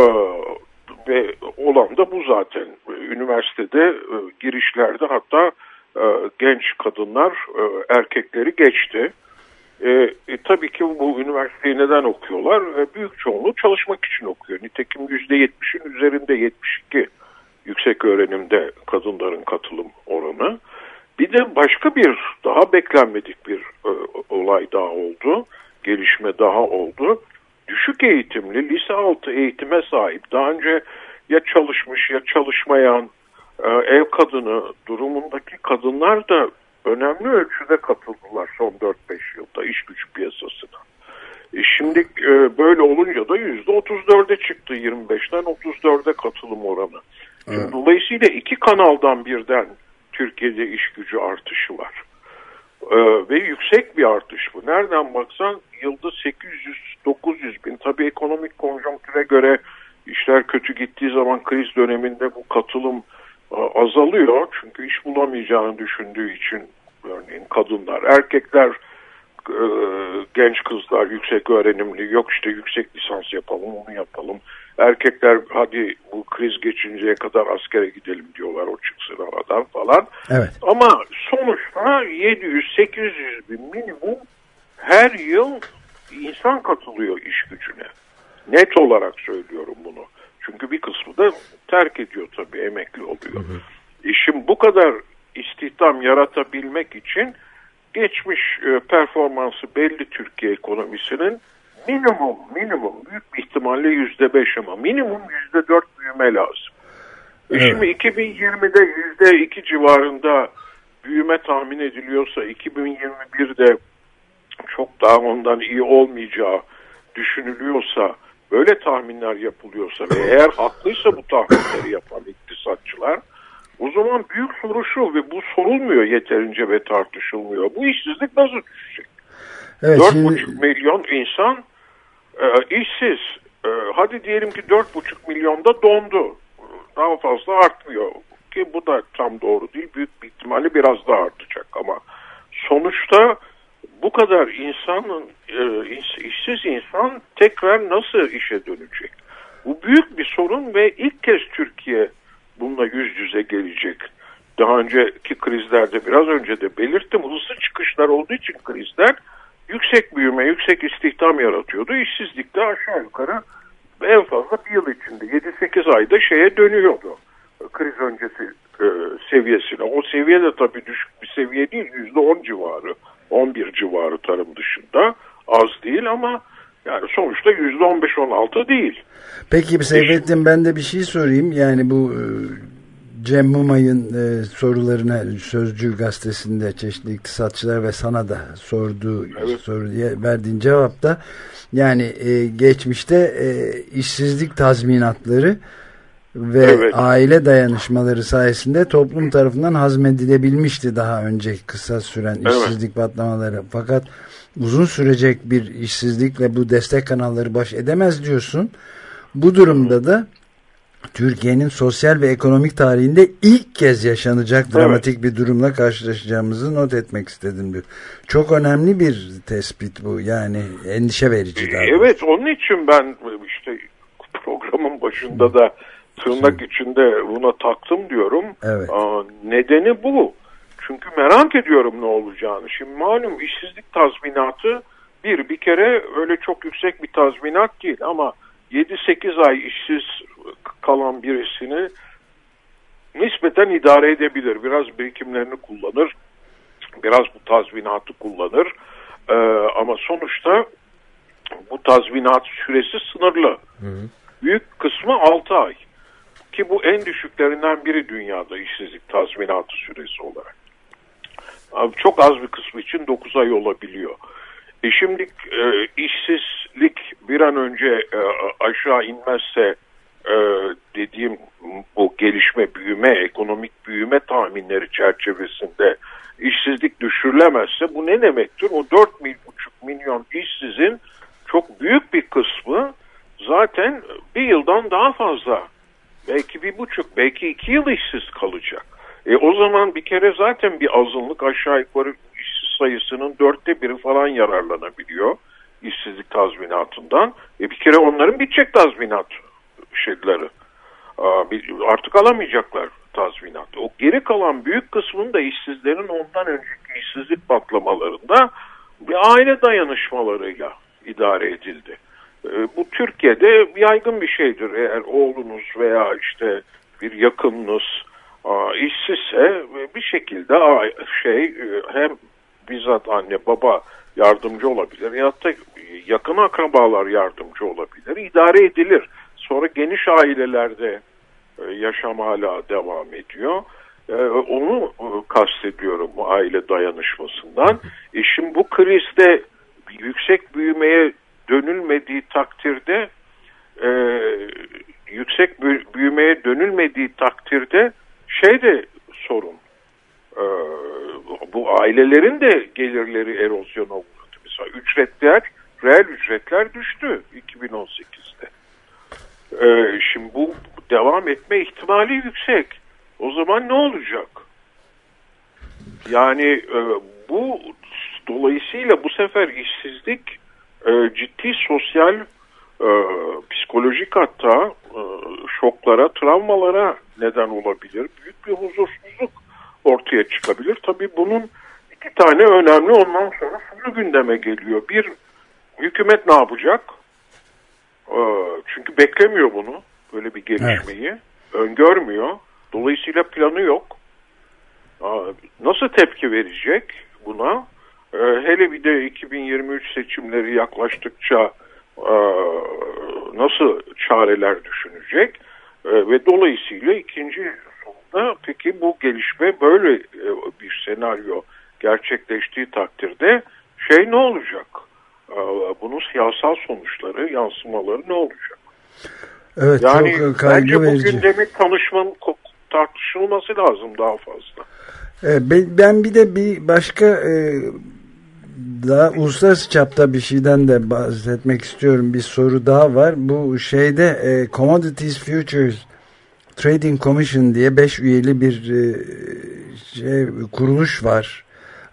ve olan da bu zaten. Üniversitede e, girişlerde hatta e, genç kadınlar e, erkekleri geçti. E, e, tabii ki bu üniversiteyi neden okuyorlar? E, büyük çoğunluğu çalışmak için okuyor. Nitekim yüzde yetmişin üzerinde, yetmiş iki yüksek öğrenimde kadınların katılım oranı. Bir de başka bir daha beklenmedik bir e, olay daha oldu. Gelişme daha oldu. Düşük eğitimli, lise altı eğitime sahip, daha önce ya çalışmış ya çalışmayan e, ev kadını durumundaki kadınlar da önemli ölçüde katıldılar son dört beş yılda iş gücü piyasasına. E şimdi e, böyle olunca da yüzde otuz dörde çıktı, yirmi beşten otuz dörde katılım oranı. Evet. Dolayısıyla iki kanaldan birden Türkiye'de iş gücü artışı var. E, ve yüksek bir artış bu. Nereden baksan yılda sekiz yüz dokuz yüz bin. Tabii ekonomik konjonktüre göre işler kötü gittiği zaman kriz döneminde bu katılım e, azalıyor. Çünkü iş bulamayacağını düşündüğü için örneğin kadınlar, erkekler, e, genç kızlar yüksek öğrenimli, yok işte yüksek lisans yapalım, onu yapalım. Erkekler hadi bu kriz geçinceye kadar askere gidelim diyorlar, o çıksın aradan falan. Evet. Ama sonuçta yedi yüz sekiz yüz bin minimum her yıl insan katılıyor iş gücüne. Net olarak söylüyorum bunu. Çünkü bir kısmı da terk ediyor tabii, emekli oluyor. Hı hı. E şimdi bu kadar istihdam yaratabilmek için geçmiş e, performansı belli Türkiye ekonomisinin minimum minimum büyük bir ihtimalle yüzde beş ama minimum yüzde dört büyüme lazım. Evet. E şimdi iki bin yirmide yüzde iki civarında büyüme tahmin ediliyorsa, iki bin yirmi birde çok daha ondan iyi olmayacağı düşünülüyorsa, böyle tahminler yapılıyorsa ve eğer haklıysa bu tahminleri yapan iktisatçılar, o zaman büyük soru şu ve bu sorulmuyor yeterince ve tartışılmıyor. Bu işsizlik nasıl düşecek? Evet, dört buçuk şimdi... milyon insan e, işsiz. E, hadi diyelim ki dört buçuk milyonda dondu. Daha fazla artmıyor. Ki bu da tam doğru değil. Büyük bir ihtimalle biraz daha artacak ama sonuçta bu kadar insanın e, işsiz insan tekrar nasıl işe dönecek? Bu büyük bir sorun ve ilk kez Türkiye bununla yüz yüze gelecek. Daha önceki krizlerde biraz önce de belirttim, hızlı çıkışlar olduğu için krizler yüksek büyüme, yüksek istihdam yaratıyordu. İşsizlik de aşağı yukarı en fazla bir yıl içinde yedi sekiz ayda şeye dönüyordu. Kriz öncesi e, seviyesine. O seviye de tabii düşük bir seviye değil. yüzde on civarı, on bir civarı tarım dışında. Az değil ama yani sonuçta yüzde on beş on altı değil. Peki Seyfettin, ben de bir şey sorayım. Yani bu e, Cem Mumay'ın e, sorularına Sözcü gazetesinde çeşitli iktisatçılar ve sana da sorduğu evet. soruya verdiğin cevapta yani e, geçmişte e, işsizlik tazminatları ve evet. aile dayanışmaları sayesinde toplum tarafından hazmedilebilmişti daha önce kısa süren evet. işsizlik patlamaları. Fakat uzun sürecek bir işsizlikle bu destek kanalları baş edemez diyorsun. Bu durumda da Türkiye'nin sosyal ve ekonomik tarihinde ilk kez yaşanacak dramatik evet. bir durumla karşılaşacağımızı not etmek istedim diyor. Çok önemli bir tespit bu. Yani endişe verici. Daha evet doğrusu. Onun için ben işte programın başında da tırnak içinde buna taktım diyorum. Evet. Aa, nedeni bu. Çünkü merak ediyorum ne olacağını. Şimdi malum işsizlik tazminatı bir bir kere öyle çok yüksek bir tazminat değil ama yedi sekiz ay işsiz kalan birisini nispeten idare edebilir. Biraz birikimlerini kullanır. Biraz bu tazminatı kullanır. Ee, ama sonuçta bu tazminat süresi sınırlı. Hı hı. Büyük kısmı altı ay. Ki bu en düşüklerinden biri dünyada işsizlik tazminatı süresi olarak. Abi çok az bir kısmı için dokuz ay olabiliyor. E şimdi e, işsizlik bir an önce e, aşağı inmezse e, dediğim bu gelişme, büyüme, ekonomik büyüme tahminleri çerçevesinde işsizlik düşürülemezse bu ne demektir? O dört buçuk milyon işsizin çok büyük bir kısmı zaten bir yıldan daha fazla, belki bir buçuk, belki iki yıl işsiz kalacak. E o zaman bir kere zaten bir azınlık aşağı yukarı işsiz sayısının dörtte biri falan yararlanabiliyor işsizlik tazminatından. E bir kere onların bitecek tazminat şeyleri. Artık alamayacaklar tazminat. O geri kalan büyük kısmının da işsizlerin ondan önceki işsizlik patlamalarında bir aile dayanışmalarıyla idare edildi. Bu Türkiye'de yaygın bir şeydir. Eğer oğlunuz veya işte bir yakınınız işsizse bir şekilde şey hem bizzat anne baba yardımcı olabilir ya da yakın akrabalar yardımcı olabilir. İdare edilir. Sonra geniş ailelerde yaşam hala devam ediyor. Onu kastediyorum bu aile dayanışmasından. E şimdi bu krizde yüksek büyümeye dönülmediği takdirde e, yüksek büyümeye dönülmediği takdirde şey de sorun. E, bu ailelerin de gelirleri erozyona uğradı. Mesela ücretler, reel ücretler düştü iki bin on sekizde. E, şimdi bu devam etme ihtimali yüksek. O zaman ne olacak? Yani e, bu dolayısıyla bu sefer işsizlik e, ciddi sosyal, e, psikolojik hatta e, şoklara, travmalara neden olabilir. Büyük bir huzursuzluk ortaya çıkabilir. Tabii bunun iki tane önemli ondan sonra şunu gündeme geliyor. Bir, hükümet ne yapacak? E, çünkü beklemiyor bunu, böyle bir gelişmeyi. Evet. Öngörmüyor. Dolayısıyla planı yok. E, nasıl tepki verecek buna? E, hele bir de iki bin yirmi üç seçimleri yaklaştıkça e, nasıl çareler düşünecek? E, ve dolayısıyla ikinci soruda peki bu gelişme böyle e, bir senaryo gerçekleştiği takdirde şey ne olacak? E, bunun siyasal sonuçları, yansımaları ne olacak? Evet, yani çok kaygı bence verici. Bu gündemin tanışmanın tartışılması lazım daha fazla. Ben bir de bir başka e, daha uluslararası çapta bir şeyden de bahsetmek istiyorum. Bir soru daha var. Bu şeyde e, Commodities Futures Trading Commission diye beş üyeli bir e, şey kuruluş var.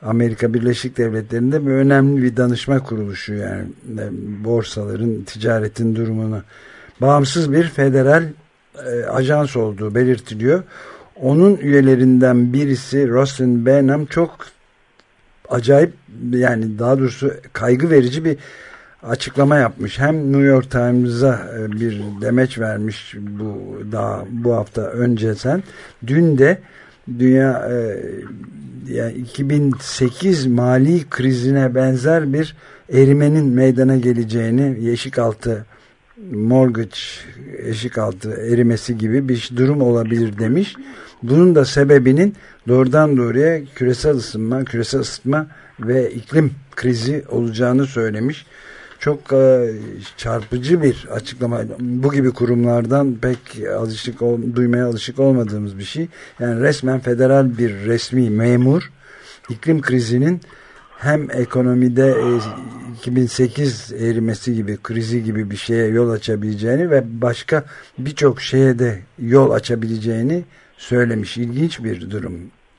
Amerika Birleşik Devletleri'nde bir önemli bir danışma kuruluşu, yani borsaların, ticaretin durumunu bağımsız bir federal e, ajans olduğu belirtiliyor. Onun üyelerinden birisi Roslyn Burnham çok acayip, yani daha doğrusu kaygı verici bir açıklama yapmış. Hem New York Times'a bir demeç vermiş bu daha bu hafta önce sen. Dün de dünya e, yani iki bin sekiz mali krizine benzer bir erimenin meydana geleceğini, eşikaltı mortgage eşikaltı erimesi gibi bir durum olabilir demiş. Bunun da sebebinin doğrudan doğruya küresel ısınma, küresel ısıtma ve iklim krizi olacağını söylemiş. Çok e, çarpıcı bir açıklama. Bu gibi kurumlardan pek alışık ol, duymaya alışık olmadığımız bir şey. Yani resmen federal bir resmi memur iklim krizinin hem ekonomide e, iki bin sekiz erimesi gibi, krizi gibi bir şeye yol açabileceğini ve başka birçok şeye de yol açabileceğini söylemiş. İlginç bir durum.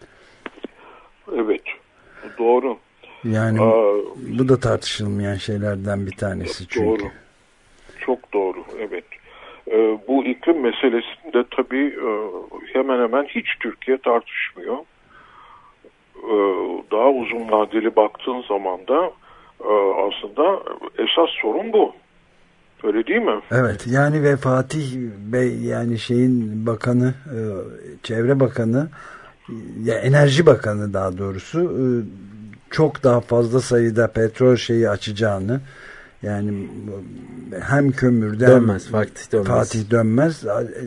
Evet, doğru. Yani Aa, bu da tartışılmayan şeylerden bir tanesi çünkü. Doğru. Çok doğru, evet. Ee, bu iklim meselesinde tabii e, hemen hemen hiç Türkiye tartışmıyor. Ee, daha uzun vadeli baktığın zaman da e, aslında esas sorun bu. Öyle değil mi? Evet, yani ve Fatih Bey, yani şeyin bakanı, e, Çevre Bakanı, ya Enerji Bakanı daha doğrusu, e, çok daha fazla sayıda petrol şeyi açacağını, yani hem kömürden dönmez, Fatih dönmez. Fatih dönmez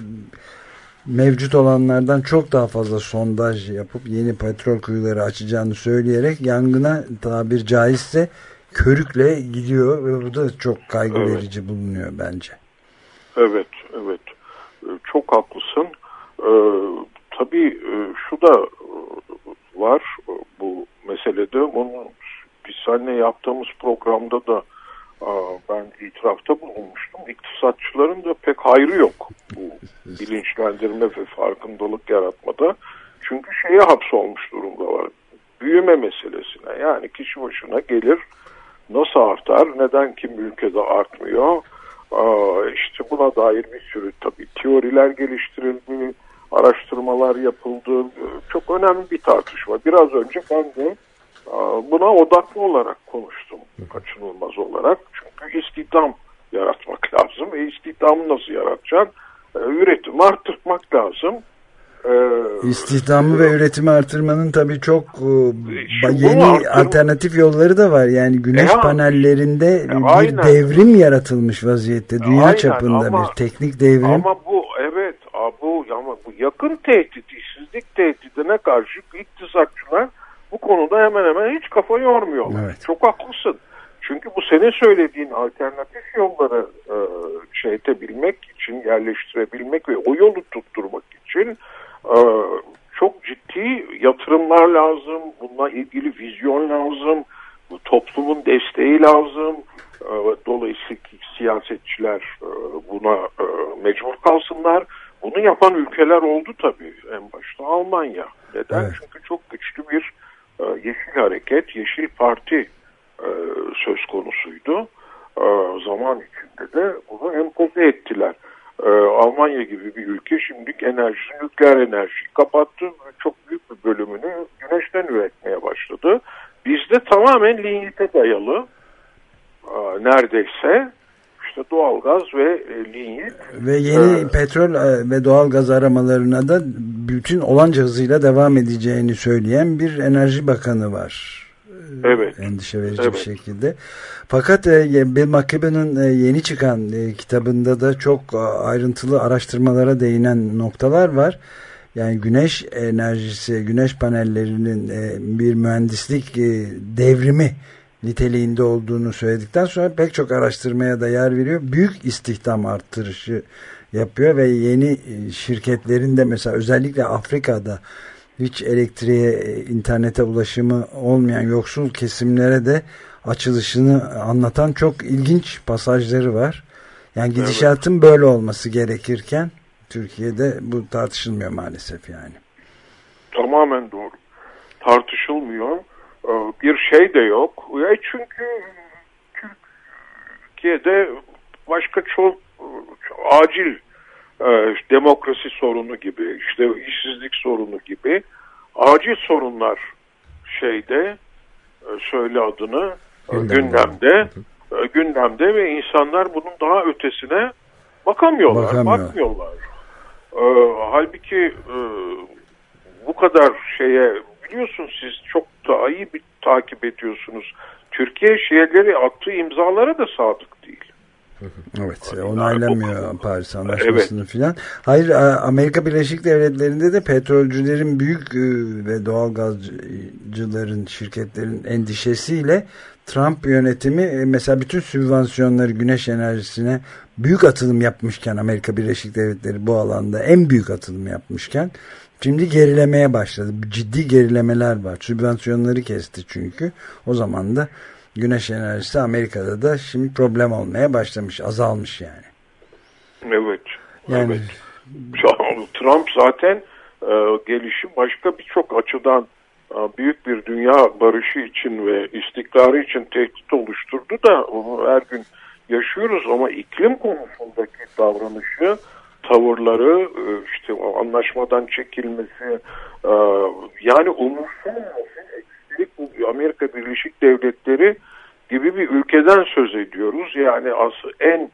mevcut olanlardan çok daha fazla sondaj yapıp yeni petrol kuyuları açacağını söyleyerek yangına tabir caizse körükle gidiyor ve bu da çok kaygı evet. verici bulunuyor bence. Evet, evet. Çok haklısın. Ee, tabii şu da var bu meselede. Onu biz seninle yaptığımız programda da ben itirafta bulunmuştum. İktisatçıların da pek hayrı yok bu bilinçlendirme ve farkındalık yaratmada. Çünkü şeye hapsolmuş durumdalar. Büyüme meselesine. Yani kişi başına gelir nasıl artar? Neden kim ülkede artmıyor? İşte buna dair bir sürü tabii teoriler geliştirildi, araştırmalar yapıldı. Çok önemli bir tartışma. Biraz önce ben de buna odaklı olarak konuştum, kaçınılmaz olarak. Çünkü istihdam yaratmak lazım. E istihdamı nasıl yaratacaksın? E, üretimi arttırmak lazım. E, İstihdamı e, ve üretimi artırmanın tabii çok e, yeni artırma, alternatif yolları da var. Yani güneş e, panellerinde e, bir aynen. devrim yaratılmış vaziyette. Dünya aynen, çapında ama, bir teknik devrim. Ama bu evet, bu ama bu yakın tehdit, işsizlik tehdidine karşı iktisatçılar bu konuda hemen hemen hiç kafa yormuyorlar. Evet. Çok haklısın. Çünkü bu senin söylediğin alternatif yolları e, şey edebilmek için, yerleştirebilmek ve o yolu tutturmak için e, çok ciddi yatırımlar lazım. Bununla ilgili vizyon lazım. Bu toplumun desteği lazım. E, dolayısıyla siyasetçiler e, buna e, mecbur kalsınlar. Bunu yapan ülkeler oldu tabii. En başta Almanya. Neden? Evet. Çünkü çok güçlü bir e, Yeşil Hareket, Yeşil Parti e, söz konusuydu. E, zaman içinde de bunu empoze ettiler. E, Almanya gibi bir ülke şimdilik enerjisi, nükleer enerjiyi kapattı ve çok büyük bir bölümünü güneşten üretmeye başladı. Bizde tamamen linyite dayalı e, neredeyse işte doğalgaz ve e, linyit. Ve yeni ee, petrol ve doğalgaz aramalarına da bütün olanca hızıyla devam edeceğini söyleyen bir enerji bakanı var. Evet. Endişe verici evet. bir şekilde. Fakat e, Bill McKibben'ın e, yeni çıkan e, kitabında da çok ayrıntılı araştırmalara değinen noktalar var. Yani güneş enerjisi, güneş panellerinin e, bir mühendislik e, devrimi niteliğinde olduğunu söyledikten sonra pek çok araştırmaya da yer veriyor. Büyük istihdam artırışı yapıyor ve yeni şirketlerin de mesela özellikle Afrika'da hiç elektriğe, internete ulaşımı olmayan yoksul kesimlere de açılışını anlatan çok ilginç pasajları var. Yani gidişatın evet. böyle olması gerekirken Türkiye'de bu tartışılmıyor maalesef yani. Tamamen doğru. Tartışılmıyor. bir şey de yok. E çünkü Türkiye'de başka çok acil e, demokrasi sorunu gibi, işte işsizlik sorunu gibi acil sorunlar şeyde e, söyle adını gündemde. gündemde e, gündemde ve insanlar bunun daha ötesine bakamıyorlar, Bakamıyor. bakmıyorlar. E, halbuki e, bu kadar şeye, biliyorsunuz siz çok daha iyi bir takip ediyorsunuz. Türkiye şeyleri attığı imzalara da sadık değil. Evet, onaylamıyor Paris Anlaşması'nı evet. filan. Hayır, Amerika Birleşik Devletleri'nde de petrolcülerin, büyük ve doğalgazcıların, şirketlerin endişesiyle Trump yönetimi mesela bütün sübvansiyonları güneş enerjisine büyük atılım yapmışken, Amerika Birleşik Devletleri bu alanda en büyük atılım yapmışken şimdi gerilemeye başladı. Ciddi gerilemeler var. Sübvansiyonları kesti çünkü. O zaman da güneş enerjisi Amerika'da da şimdi problem olmaya başlamış. Azalmış yani. Evet. Yani... evet. Trump zaten e, gelişi başka birçok açıdan e, büyük bir dünya barışı için ve istikrarı için tehdit oluşturdu da onu her gün yaşıyoruz ama iklim konusundaki davranışı, tavırları, işte anlaşmadan çekilmesi, yani umursamaması, Amerika Birleşik Devletleri gibi bir ülkeden söz ediyoruz. Yani asıl en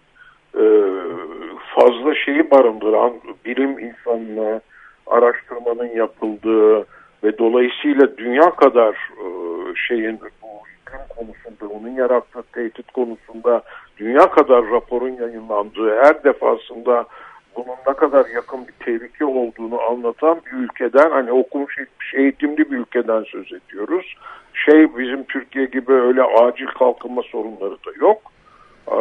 fazla şeyi barındıran, bilim insanlığı, araştırmanın yapıldığı ve dolayısıyla dünya kadar şeyin iklim konusunda, onun yarattığı tehdit konusunda dünya kadar raporun yayınlandığı, her defasında bunun ne kadar yakın bir tehlike olduğunu anlatan bir ülkeden, hani okumuş etmiş, eğitimli bir ülkeden söz ediyoruz. Şey, bizim Türkiye gibi öyle acil kalkınma sorunları da yok. Ee,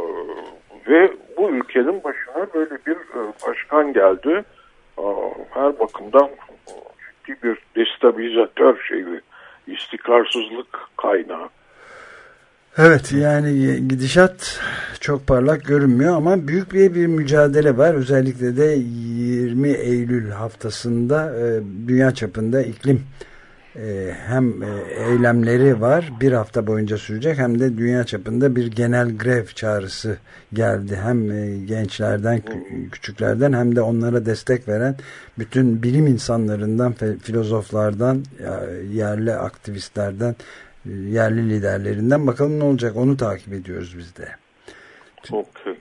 ve bu ülkenin başına böyle bir başkan geldi. Ee, her bakımdan ciddi bir destabilizatör şeyi, istikrarsızlık kaynağı. Evet, yani gidişat çok parlak görünmüyor ama büyük bir bir mücadele var. Özellikle de yirmi Eylül haftasında e, dünya çapında iklim e, hem e, eylemleri var, bir hafta boyunca sürecek, hem de dünya çapında bir genel grev çağrısı geldi. Hem e, gençlerden, küçüklerden, hem de onlara destek veren bütün bilim insanlarından, filozoflardan, yerli aktivistlerden, yerli liderlerinden. Bakalım ne olacak, onu takip ediyoruz biz de. Okay.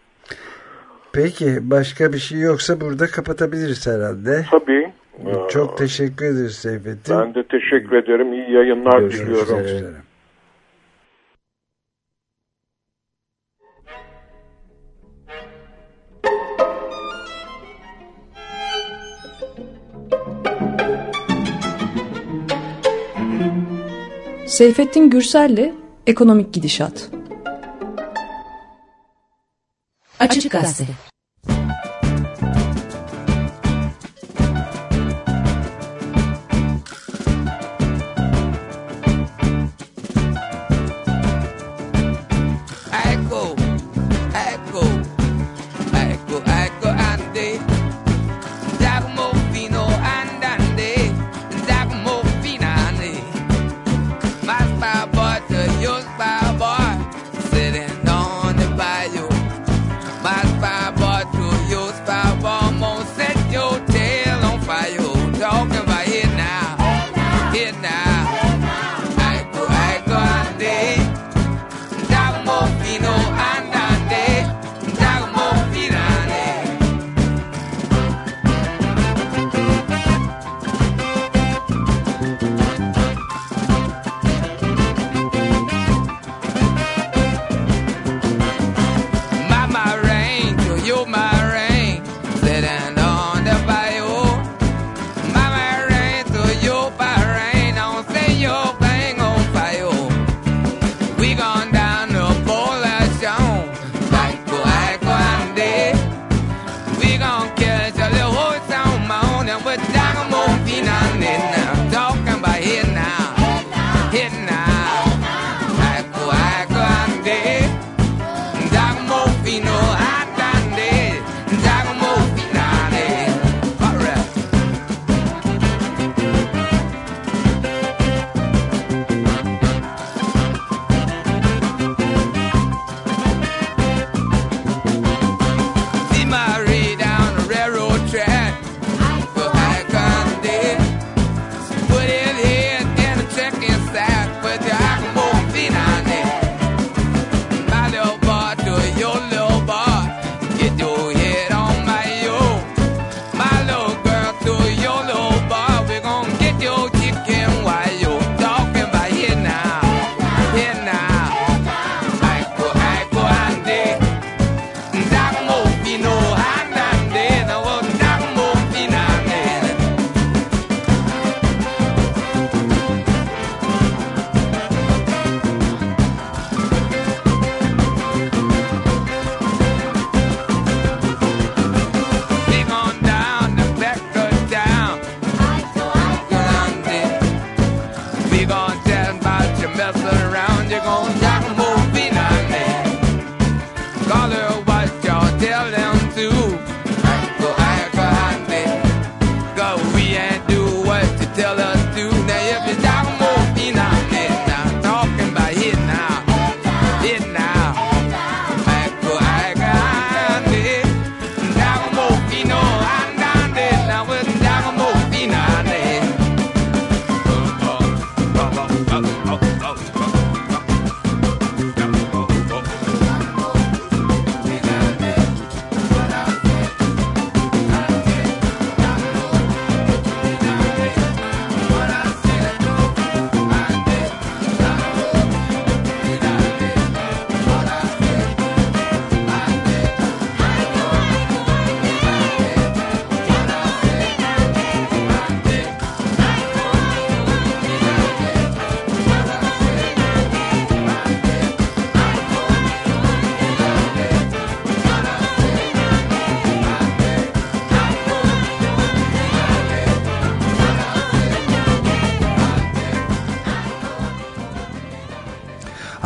Peki, başka bir şey yoksa burada kapatabiliriz herhalde. Tabii. Çok teşekkür ederiz Seyfettin. Ben de teşekkür ederim. İyi yayınlar Görüşmek diliyorum. Üzere. Seyfettin Gürsel'le Ekonomik Gidişat. Açık Gazete. Bye.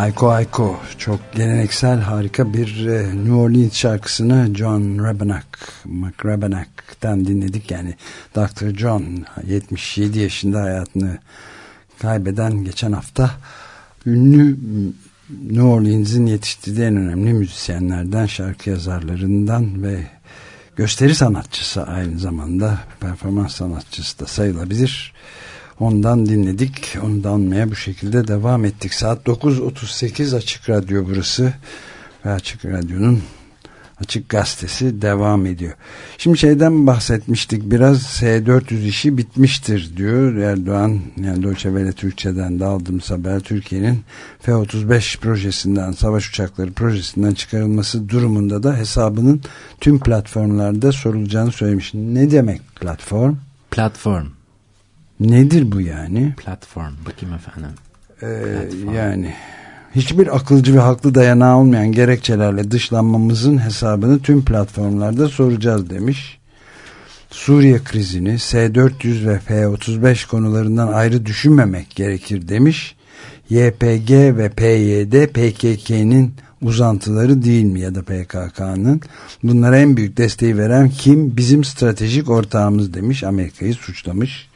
Hayko Hayko, çok geleneksel harika bir e, New Orleans şarkısını John Rebennack, McRebennack'ten dinledik. Yani doktor John yetmiş yedi yaşında hayatını kaybeden, geçen hafta ünlü New Orleans'in yetiştirdiği en önemli müzisyenlerden, şarkı yazarlarından ve gösteri sanatçısı, aynı zamanda performans sanatçısı da sayılabilir. Ondan dinledik. Onu da anmaya bu şekilde devam ettik. Saat dokuz otuz sekiz, Açık Radyo burası ve Açık Radyo'nun Açık Gazetesi devam ediyor. Şimdi şeyden bahsetmiştik biraz, S dört yüz işi bitmiştir diyor Erdoğan. Yani Deutsche Welle Türkçe'den de aldığımız haber, Türkiye'nin F otuz beş projesinden, savaş uçakları projesinden çıkarılması durumunda da hesabının tüm platformlarda sorulacağını söylemiş. Ne demek platform? Platform. Nedir bu yani? Platform. Bakayım efendim. Ee, yani hiçbir akılcı ve haklı dayanağı olmayan gerekçelerle dışlanmamızın hesabını tüm platformlarda soracağız demiş. Suriye krizini S dört yüz ve F otuz beş konularından ayrı düşünmemek gerekir demiş. Y P G ve P Y D P K K'nin uzantıları değil mi, ya da P K K'nın? Bunlara en büyük desteği veren kim? Bizim stratejik ortağımız demiş. Amerika'yı suçlamış.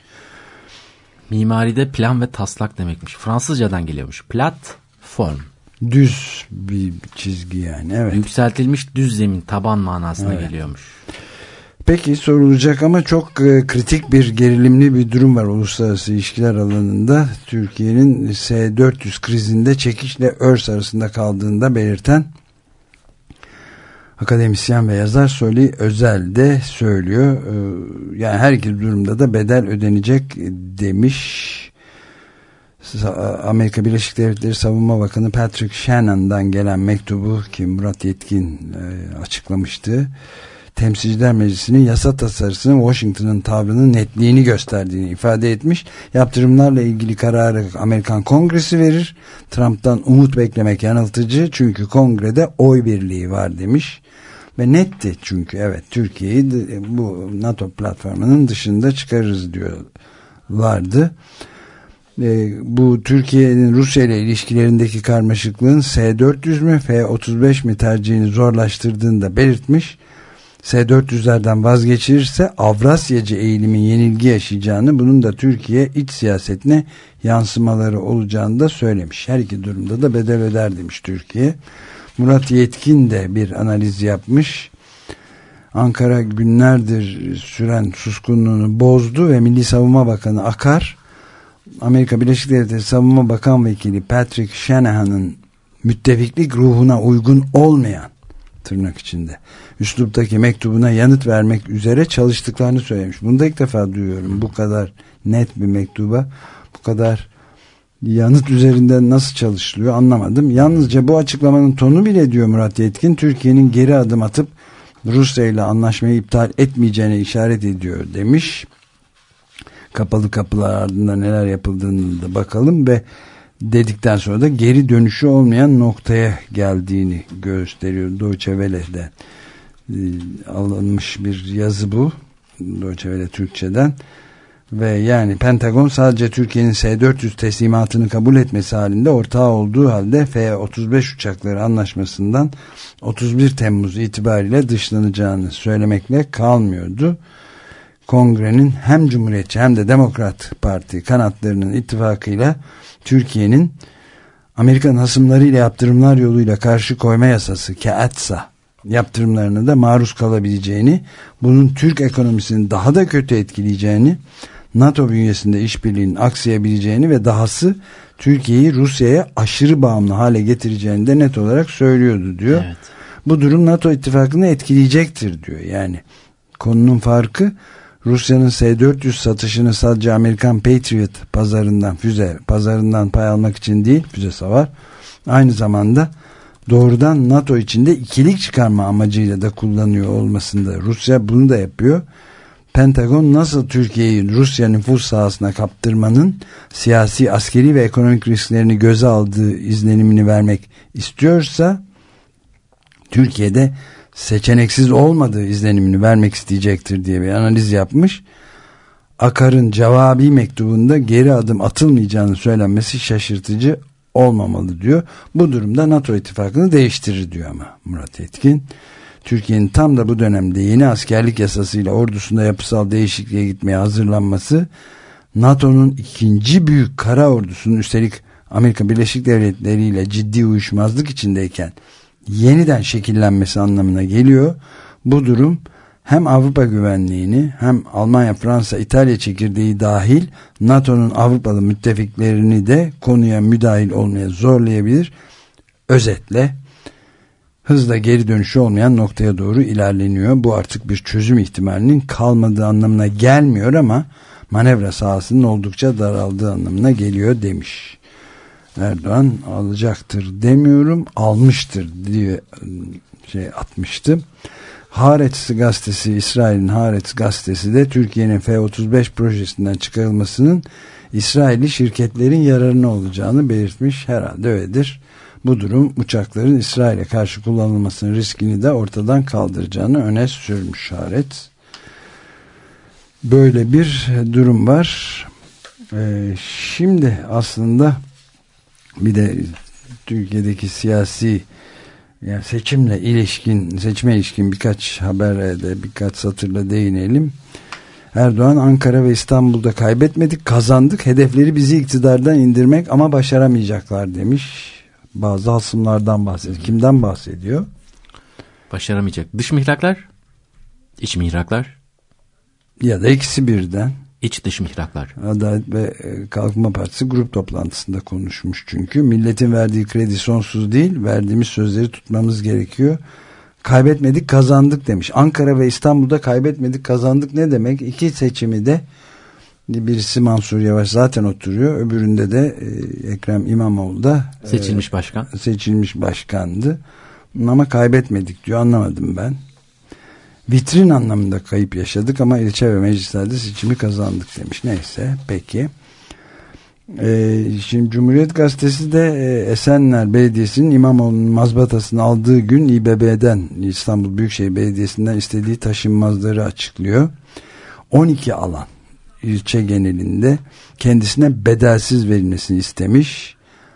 Mimaride plan ve taslak demekmiş. Fransızcadan geliyormuş. Platform. Düz bir çizgi yani. Evet. Yükseltilmiş düz zemin, taban manasına evet. geliyormuş. Peki, sorulacak ama çok e, kritik bir, gerilimli bir durum var uluslararası ilişkiler alanında. Türkiye'nin S dört yüz krizinde çekişle örs arasında kaldığında belirten akademisyen ve yazar Soli Özel de söylüyor. Ee, yani her iki durumda da bedel ödenecek demiş. Amerika Birleşik Devletleri Savunma Bakanı Patrick Shannon'dan gelen mektubu ki Murat Yetkin e, açıklamıştı. Temsilciler Meclisi'nin yasa tasarısının Washington'ın tavrının netliğini gösterdiğini ifade etmiş. Yaptırımlarla ilgili kararı Amerikan Kongresi verir. Trump'tan umut beklemek yanıltıcı, çünkü Kongre'de oy birliği var demiş. Ve netti çünkü, evet, Türkiye'yi bu NATO platformunun dışında çıkarırız diyorlardı. E, bu Türkiye'nin Rusya ile ilişkilerindeki karmaşıklığın S dört yüz mü F otuz beş mi tercihini zorlaştırdığını da belirtmiş. S dört yüzlerden vazgeçirirse Avrasyacı eğilimin yenilgi yaşayacağını, bunun da Türkiye iç siyasetine yansımaları olacağını da söylemiş. Her iki durumda da bedel öder demiş Türkiye. Murat Yetkin de bir analiz yapmış. Ankara günlerdir süren suskunluğunu bozdu ve Milli Savunma Bakanı Akar, Amerika Birleşik Devletleri Savunma Bakan Vekili Patrick Shanahan'ın müttefiklik ruhuna uygun olmayan, tırnak içinde, üsluptaki mektubuna yanıt vermek üzere çalıştıklarını söylemiş. Bunu da ilk defa duyuyorum. Bu kadar net bir mektuba bu kadar yanıt üzerinden nasıl çalışılıyor anlamadım. Yalnızca bu açıklamanın tonu bile, diyor Murat Yetkin, Türkiye'nin geri adım atıp Rusya ile anlaşmayı iptal etmeyeceğine işaret ediyor demiş. Kapalı kapılar ardında neler yapıldığını da bakalım ve dedikten sonra da geri dönüşü olmayan noktaya geldiğini gösteriyor. Deutsche Welle'den e, alınmış bir yazı bu. Deutsche Welle Türkçe'den. Ve yani Pentagon sadece Türkiye'nin S dört yüz teslimatını kabul etmesi halinde ortağı olduğu halde F otuz beş uçakları anlaşmasından otuz bir Temmuz itibariyle dışlanacağını söylemekle kalmıyordu. Kongrenin hem Cumhuriyetçi hem de Demokrat Parti kanatlarının ittifakıyla Türkiye'nin Amerikan hasımlarıyla yaptırımlar yoluyla karşı koyma yasası K A T S A yaptırımlarına da maruz kalabileceğini, bunun Türk ekonomisini daha da kötü etkileyeceğini, NATO bünyesinde işbirliğinin aksayabileceğini ve dahası Türkiye'yi Rusya'ya aşırı bağımlı hale getireceğini de net olarak söylüyordu diyor. Evet. Bu durum NATO ittifakını etkileyecektir diyor. Yani konunun farkı, Rusya'nın S dört yüz satışını sadece Amerikan Patriot pazarından, füze pazarından pay almak için değil, füze savar, aynı zamanda doğrudan NATO içinde ikilik çıkarma amacıyla da kullanıyor olmasında. Rusya bunu da yapıyor. Pentagon nasıl Türkiye'yi Rusya nüfus sahasına kaptırmanın siyasi, askeri ve ekonomik risklerini göze aldığı izlenimini vermek istiyorsa, Türkiye'de seçeneksiz olmadığı izlenimini vermek isteyecektir diye bir analiz yapmış. Akar'ın cevabi mektubunda geri adım atılmayacağını söylenmesi şaşırtıcı olmamalı diyor. Bu durumda NATO ittifakını değiştirir diyor ama Murat Etkin. Türkiye'nin tam da bu dönemde yeni askerlik yasasıyla ordusunda yapısal değişikliğe gitmeye hazırlanması, NATO'nun ikinci büyük kara ordusunun üstelik Amerika Birleşik Devletleri ile ciddi uyuşmazlık içindeyken yeniden şekillenmesi anlamına geliyor. Bu durum hem Avrupa güvenliğini hem Almanya, Fransa, İtalya çekirdeği dahil NATO'nun Avrupalı müttefiklerini de konuya müdahil olmaya zorlayabilir. Özetle hızla geri dönüşü olmayan noktaya doğru ilerleniyor. Bu artık bir çözüm ihtimalinin kalmadığı anlamına gelmiyor ama manevra sahasının oldukça daraldığı anlamına geliyor demiş. Erdoğan alacaktır demiyorum, almıştır diye şey atmıştı. Haaretz gazetesi, İsrail'in Haaretz gazetesi de Türkiye'nin F otuz beş projesinden çıkarılmasının İsrailli şirketlerin yararına olacağını belirtmiş. Herhalde öyledir. Bu durum uçakların İsrail'e karşı kullanılmasının riskini de ortadan kaldıracağını öne sürmüş Haaretz. Böyle bir durum var. Ee, şimdi aslında bir de Türkiye'deki siyasi, yani seçimle ilişkin, seçime ilişkin birkaç habere de birkaç satırla değinelim. Erdoğan, Ankara ve İstanbul'da kaybetmedik, kazandık. Hedefleri bizi iktidardan indirmek ama başaramayacaklar demiş. Bazı hasımlardan bahsediyor. Kimden bahsediyor? Başaramayacak. Dış mihraklar, iç mihraklar. Ya da ikisi birden. İç dış mihraklar. Adalet ve Kalkınma Partisi grup toplantısında konuşmuş çünkü. Milletin verdiği kredi sonsuz değil, verdiğimiz sözleri tutmamız gerekiyor. Kaybetmedik, kazandık demiş. Ankara ve İstanbul'da kaybetmedik, kazandık ne demek? İki seçimi de, birisi Mansur Yavaş zaten oturuyor, öbüründe de e, Ekrem İmamoğlu da seçilmiş başkan. E, seçilmiş başkandı. Ama kaybetmedik diyor, anlamadım ben. Vitrin anlamında kayıp yaşadık ama ilçe ve meclislerde seçimi kazandık demiş. Neyse, peki. Ee, şimdi Cumhuriyet Gazetesi de e, Esenler Belediyesi'nin İmamoğlu'nun mazbatasını aldığı gün İ B B'den, İstanbul Büyükşehir Belediyesi'nden istediği taşınmazları açıklıyor. on iki alan ilçe genelinde kendisine bedelsiz verilmesini istemiş.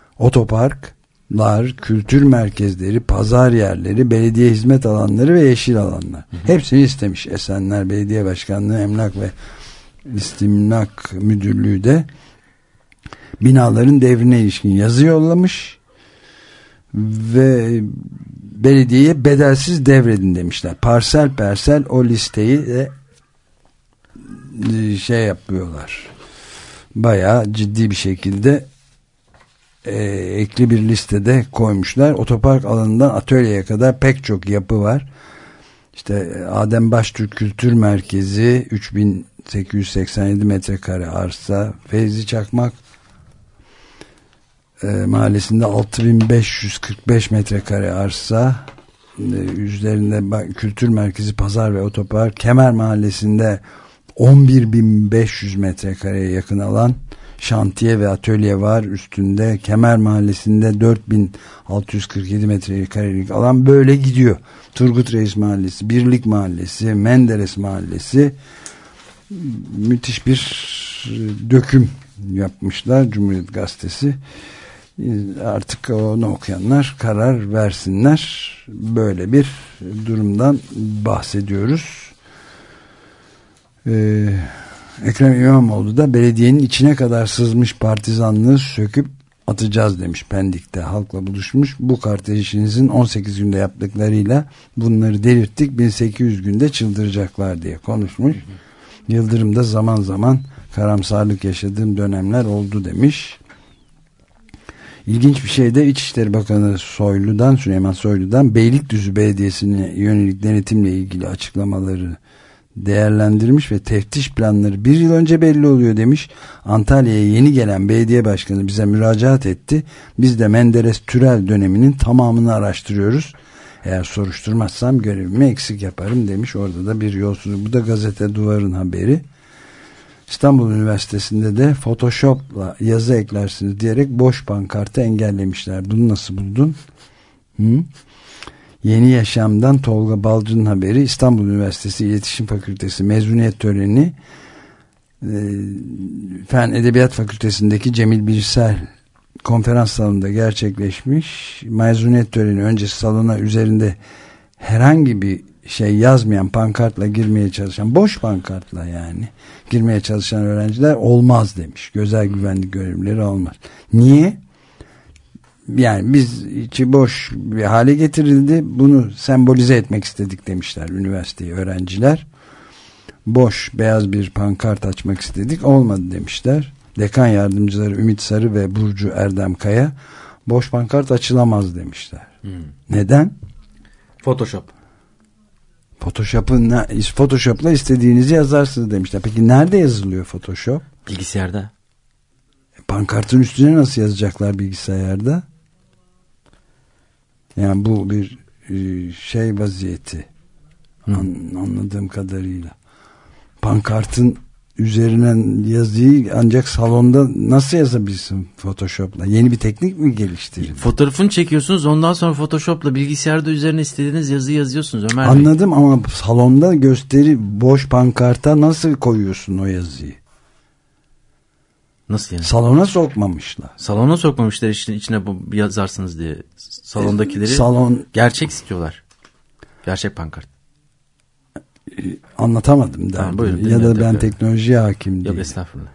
Otoparklar, kültür merkezleri, pazar yerleri, belediye hizmet alanları ve yeşil alanlar. Hı hı. Hepsini istemiş. Esenler Belediye Başkanlığı, Emlak ve İstimlak Müdürlüğü de binaların devrine ilişkin yazı yollamış ve belediyeye bedelsiz devredin demişler. Parsel parsel o listeyi de şey yapıyorlar. Bayağı ciddi bir şekilde e, ekli bir listede koymuşlar. Otopark alanından atölyeye kadar pek çok yapı var. İşte Adem Baştürk Kültür Merkezi üç bin sekiz yüz seksen yedi metrekare arsa, Fevzi Çakmak e, mahallesinde altı bin beş yüz kırk beş metrekare arsa, e, üzerinde bak, kültür merkezi, pazar ve otopark. Kemer Mahallesi'nde on bir bin beş yüz metrekareye yakın alan, şantiye ve atölye var üstünde. Kemer Mahallesi'nde dört bin altı yüz kırk yedi metrekarelik alan, böyle gidiyor. Turgut Reis Mahallesi, Birlik Mahallesi, Menderes Mahallesi, müthiş bir döküm yapmışlar Cumhuriyet Gazetesi. Artık onu okuyanlar karar versinler. Böyle bir durumdan bahsediyoruz. Ee, Ekrem İmamoğlu da belediyenin içine kadar sızmış partizanlığı söküp atacağız demiş. Pendik'te halkla buluşmuş. Bu kardeşinizin on sekiz günde yaptıklarıyla bunları delirttik, bin sekiz yüz günde çıldıracaklar diye konuşmuş. Yıldırım da zaman zaman karamsarlık yaşadığım dönemler oldu demiş. İlginç bir şey de İçişleri Bakanı Soylu'dan, Süleyman Soylu'dan Beylikdüzü Belediyesi'ne yönelik denetimle ilgili açıklamaları değerlendirmiş ve teftiş planları bir yıl önce belli oluyor demiş. Antalya'ya yeni gelen belediye başkanı bize müracaat etti. Biz de Menderes Türel döneminin tamamını araştırıyoruz. Eğer soruşturmazsam görevimi eksik yaparım demiş. Orada da bir yolsuzluk. Bu da Gazete Duvar'ın haberi. İstanbul Üniversitesi'nde de Photoshop'la yazı eklersiniz diyerek boş pankartı engellemişler. Bunu nasıl buldun? Hı? Yeni Yaşam'dan Tolga Balcı'nın haberi. İstanbul Üniversitesi İletişim Fakültesi mezuniyet töreni e, Fen Edebiyat Fakültesindeki Cemil Birsel konferans salonunda gerçekleşmiş. Mezuniyet töreni öncesi salona üzerinde herhangi bir şey yazmayan pankartla girmeye çalışan, boş pankartla yani girmeye çalışan öğrenciler olmaz demiş. Güzel güvenlik görevlileri olmaz. Niye? Yani biz içi boş bir hale getirildi. Bunu sembolize etmek istedik demişler üniversiteyi öğrenciler. Boş beyaz bir pankart açmak istedik. Olmadı demişler. Dekan yardımcıları Ümit Sarı ve Burcu Erdem Kaya boş pankart açılamaz demişler. Hmm. Neden? Photoshop. Photoshop'ın Photoshop'la istediğinizi yazarsınız demişler. Peki nerede yazılıyor Photoshop? Bilgisayarda. Pankartın üstüne nasıl yazacaklar bilgisayarda? Yani bu bir şey vaziyeti. An, anladığım kadarıyla. Pankartın üzerine yazıyı ancak salonda nasıl yazabilirsin Photoshop'la? Yeni bir teknik mi geliştirdin? Fotoğrafını çekiyorsunuz, ondan sonra Photoshop'la bilgisayarda üzerine istediğiniz yazıyı yazıyorsunuz Ömer Bey. Anladım ama salonda gösteri boş pankarta nasıl koyuyorsun o yazıyı? Nasıl yani? Salona sokmamışlar. Salona sokmamışlar, işte içine bu yazarsınız diye. Salondakileri Salon... gerçek istiyorlar. Gerçek pankart. Anlatamadım da. Buyurun, ya da ben tabii. Teknolojiye hakim değilim. Yok estağfurullah.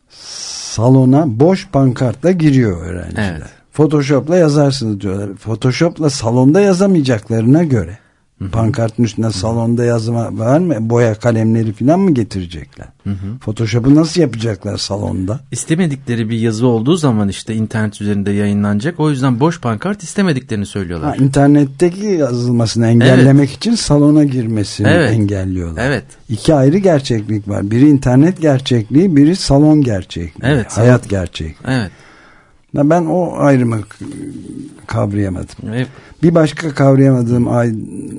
Salona boş pankartla giriyor öğrenciler. Evet. Photoshop'la yazarsınız diyorlar. Photoshop'la salonda yazamayacaklarına göre. Hı-hı. Pankartın üstüne Hı-hı. salonda yazma var mı? Boya kalemleri falan mı getirecekler? Hı-hı. Photoshop'u nasıl yapacaklar salonda? İstemedikleri bir yazı olduğu zaman işte internet üzerinde yayınlanacak. O yüzden boş pankart istemediklerini söylüyorlar. Ha, internetteki yazılmasını engellemek evet. için salona girmesini evet. engelliyorlar. Evet. İki ayrı gerçeklik var. Biri internet gerçekliği, biri salon gerçekliği. Evet. Hayat salon. gerçekliği. Evet. Ben o ayrımı kavrayamadım. Evet. Bir başka kavrayamadığım ay,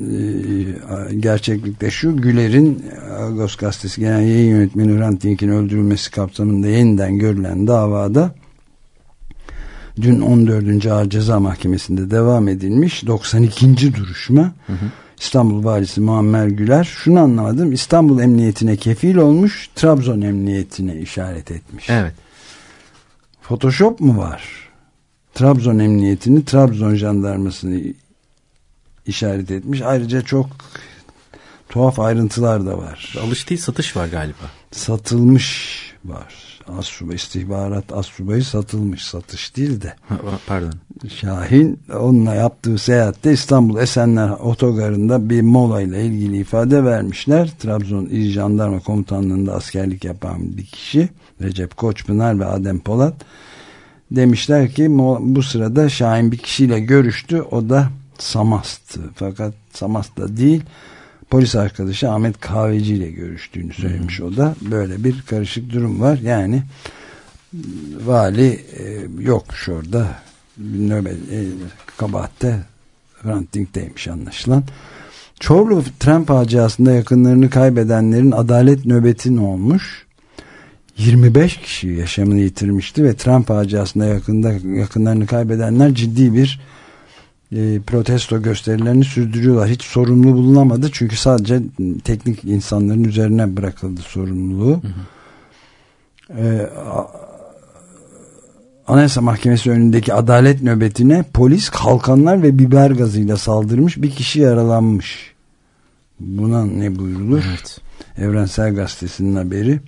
e, gerçeklikte şu: Güler'in Agos Gazetesi Genel Yayın Yönetmeni Hrant Dink'in öldürülmesi kapsamında yeniden görülen davada dün on dördüncü Ağır Ceza Mahkemesi'nde devam edilmiş doksan ikinci duruşma. Hı hı. İstanbul Valisi Muammer Güler, şunu anlamadım: İstanbul Emniyetine kefil olmuş, Trabzon Emniyetine işaret etmiş. Evet. Photoshop mu var? Trabzon Emniyetini, Trabzon Jandarmasını işaret etmiş. Ayrıca çok tuhaf ayrıntılar da var. Alış değil, satış var galiba. Satılmış var. Assubay, istihbarat assubayı satılmış. Satış değil de. Pardon. Şahin onunla yaptığı seyahatte İstanbul Esenler Otogarı'nda bir molayla ilgili ifade vermişler. Trabzon İl Jandarma Komutanlığı'nda askerlik yapan bir kişi, Recep Koçpınar ve Adem Polat, demişler ki bu sırada Şahin bir kişiyle görüştü. O da Samast'tı. Fakat Samast'ta değil, polis arkadaşı Ahmet Kahveci ile görüştüğünü söylemiş. Hmm. O da böyle bir karışık durum var. Yani vali e, yokmuş orada. Nöbet, e, kabahatte Hrant Dink'teymiş anlaşılan. Çorlu tren faciasında yakınlarını kaybedenlerin adalet nöbeti olmuş. yirmi beş kişi yaşamını yitirmişti ve tren faciasında yakında yakınlarını kaybedenler ciddi bir e, protesto gösterilerini sürdürüyorlar. Hiç sorumlu bulunamadı çünkü sadece teknik insanların üzerine bırakıldı sorumluluğu. Hı hı. E, Anayasa Mahkemesi önündeki adalet nöbetine polis kalkanlar ve biber gazıyla saldırmış, bir kişi yaralanmış. Buna ne buyurulur? Evet. Evrensel Gazetesi'nin haberi.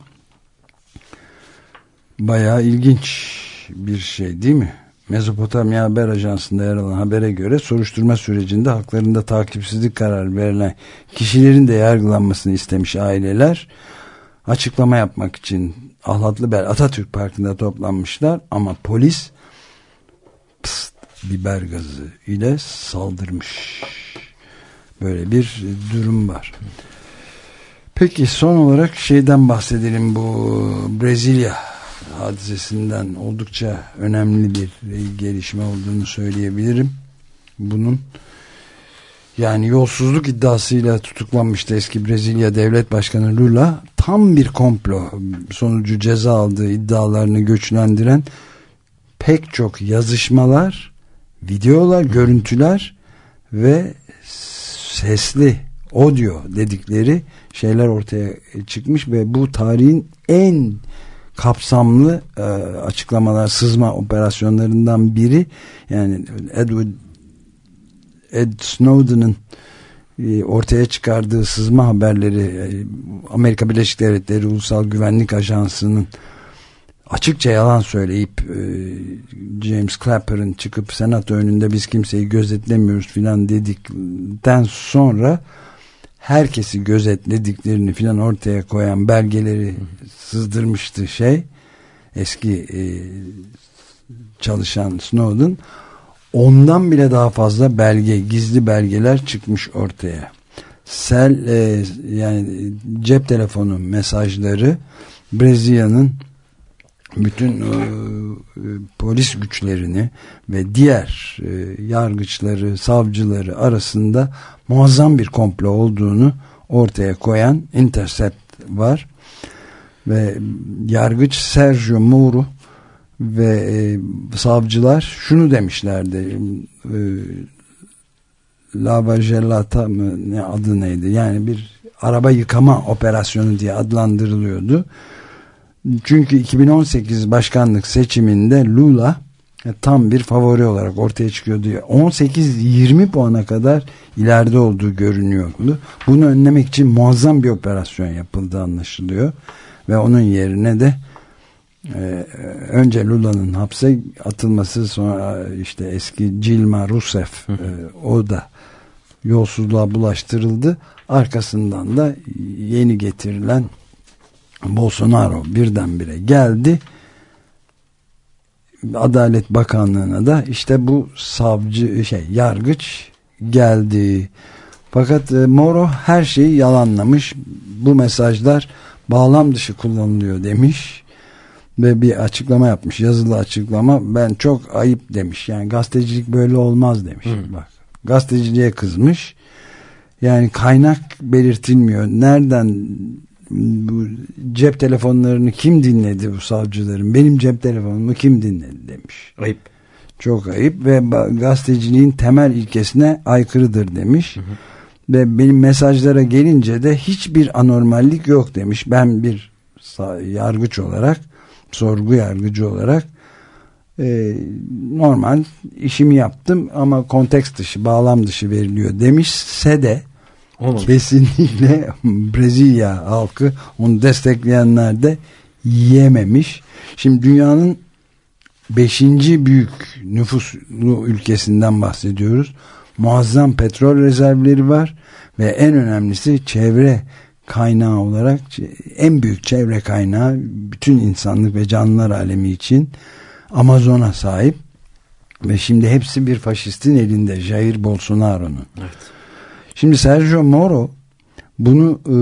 Bayağı ilginç bir şey değil mi? Mezopotamya Haber Ajansı'nda yer alan habere göre soruşturma sürecinde haklarında takipsizlik kararı verilen kişilerin de yargılanmasını istemiş aileler açıklama yapmak için Ahlatlıbel Atatürk Parkı'nda toplanmışlar ama polis pst, biber gazı ile saldırmış. Böyle bir durum var. Peki son olarak şeyden bahsedelim, bu Brezilya hadisesinden. Oldukça önemli bir gelişme olduğunu söyleyebilirim. Bunun yani yolsuzluk iddiasıyla tutuklanmıştı eski Brezilya Devlet Başkanı Lula. Tam bir komplo sonucu ceza aldığı iddialarını güçlendiren pek çok yazışmalar, videolar, görüntüler ve sesli audio dedikleri şeyler ortaya çıkmış ve bu tarihin en kapsamlı e, açıklamalar, sızma operasyonlarından biri. Yani Edward Ed Snowden'ın e, ortaya çıkardığı sızma haberleri e, Amerika Birleşik Devletleri Ulusal Güvenlik Ajansı'nın açıkça yalan söyleyip e, James Clapper'ın çıkıp senato önünde biz kimseyi gözetlemiyoruz filan dedikten sonra herkesi gözetlediklerini filan ortaya koyan belgeleri sızdırmıştı şey eski e, çalışan Snowden. Ondan bile daha fazla belge, gizli belgeler çıkmış ortaya. Sel e, yani cep telefonu mesajları Brezilya'nın bütün e, polis güçlerini ve diğer e, yargıçları, savcıları arasında muazzam bir komplo olduğunu ortaya koyan Intercept var. Ve yargıç Sergio Moro ve e, savcılar şunu demişlerdi. E, Lavagellata mı ne adı neydi? Yani bir araba yıkama operasyonu diye adlandırılıyordu. Çünkü iki bin on sekiz başkanlık seçiminde Lula tam bir favori olarak ortaya çıkıyordu. on sekiz yirmi puana kadar ileride olduğu görünüyordu. Bunu önlemek için muazzam bir operasyon yapıldığı anlaşılıyor. Ve onun yerine de e, önce Lula'nın hapse atılması, sonra işte eski Dilma Rousseff e, o da yolsuzluğa bulaştırıldı. Arkasından da yeni getirilen Bolsonaro birdenbire geldi. Adalet Bakanlığı'na da işte bu savcı şey yargıç geldi. Fakat e, Moro her şeyi yalanlamış. Bu mesajlar bağlam dışı kullanılıyor demiş ve bir açıklama yapmış, yazılı açıklama. Ben çok ayıp demiş. Yani gazetecilik böyle olmaz demiş. Hı. Bak, gazeteciliğe kızmış. Yani kaynak belirtilmiyor. Nereden bu cep telefonlarını kim dinledi bu savcıların? Benim cep telefonumu kim dinledi demiş. Ayıp. Çok ayıp ve gazeteciliğin temel ilkesine aykırıdır demiş. Hı hı. Ve benim mesajlara gelince de hiçbir anormallik yok demiş. Ben bir yargıç olarak, sorgu yargıcı olarak e, normal işimi yaptım ama konteks dışı, bağlam dışı veriliyor demişse de Olmadı. Kesinlikle Brezilya halkı, onu destekleyenler de yiyememiş. Şimdi dünyanın beşinci büyük nüfuslu ülkesinden bahsediyoruz. Muazzam petrol rezervleri var ve en önemlisi çevre kaynağı olarak en büyük çevre kaynağı bütün insanlık ve canlılar alemi için Amazon'a sahip ve şimdi hepsi bir faşistin elinde, Jair Bolsonaro'nun. Evet. Şimdi Sergio Moro bunu e,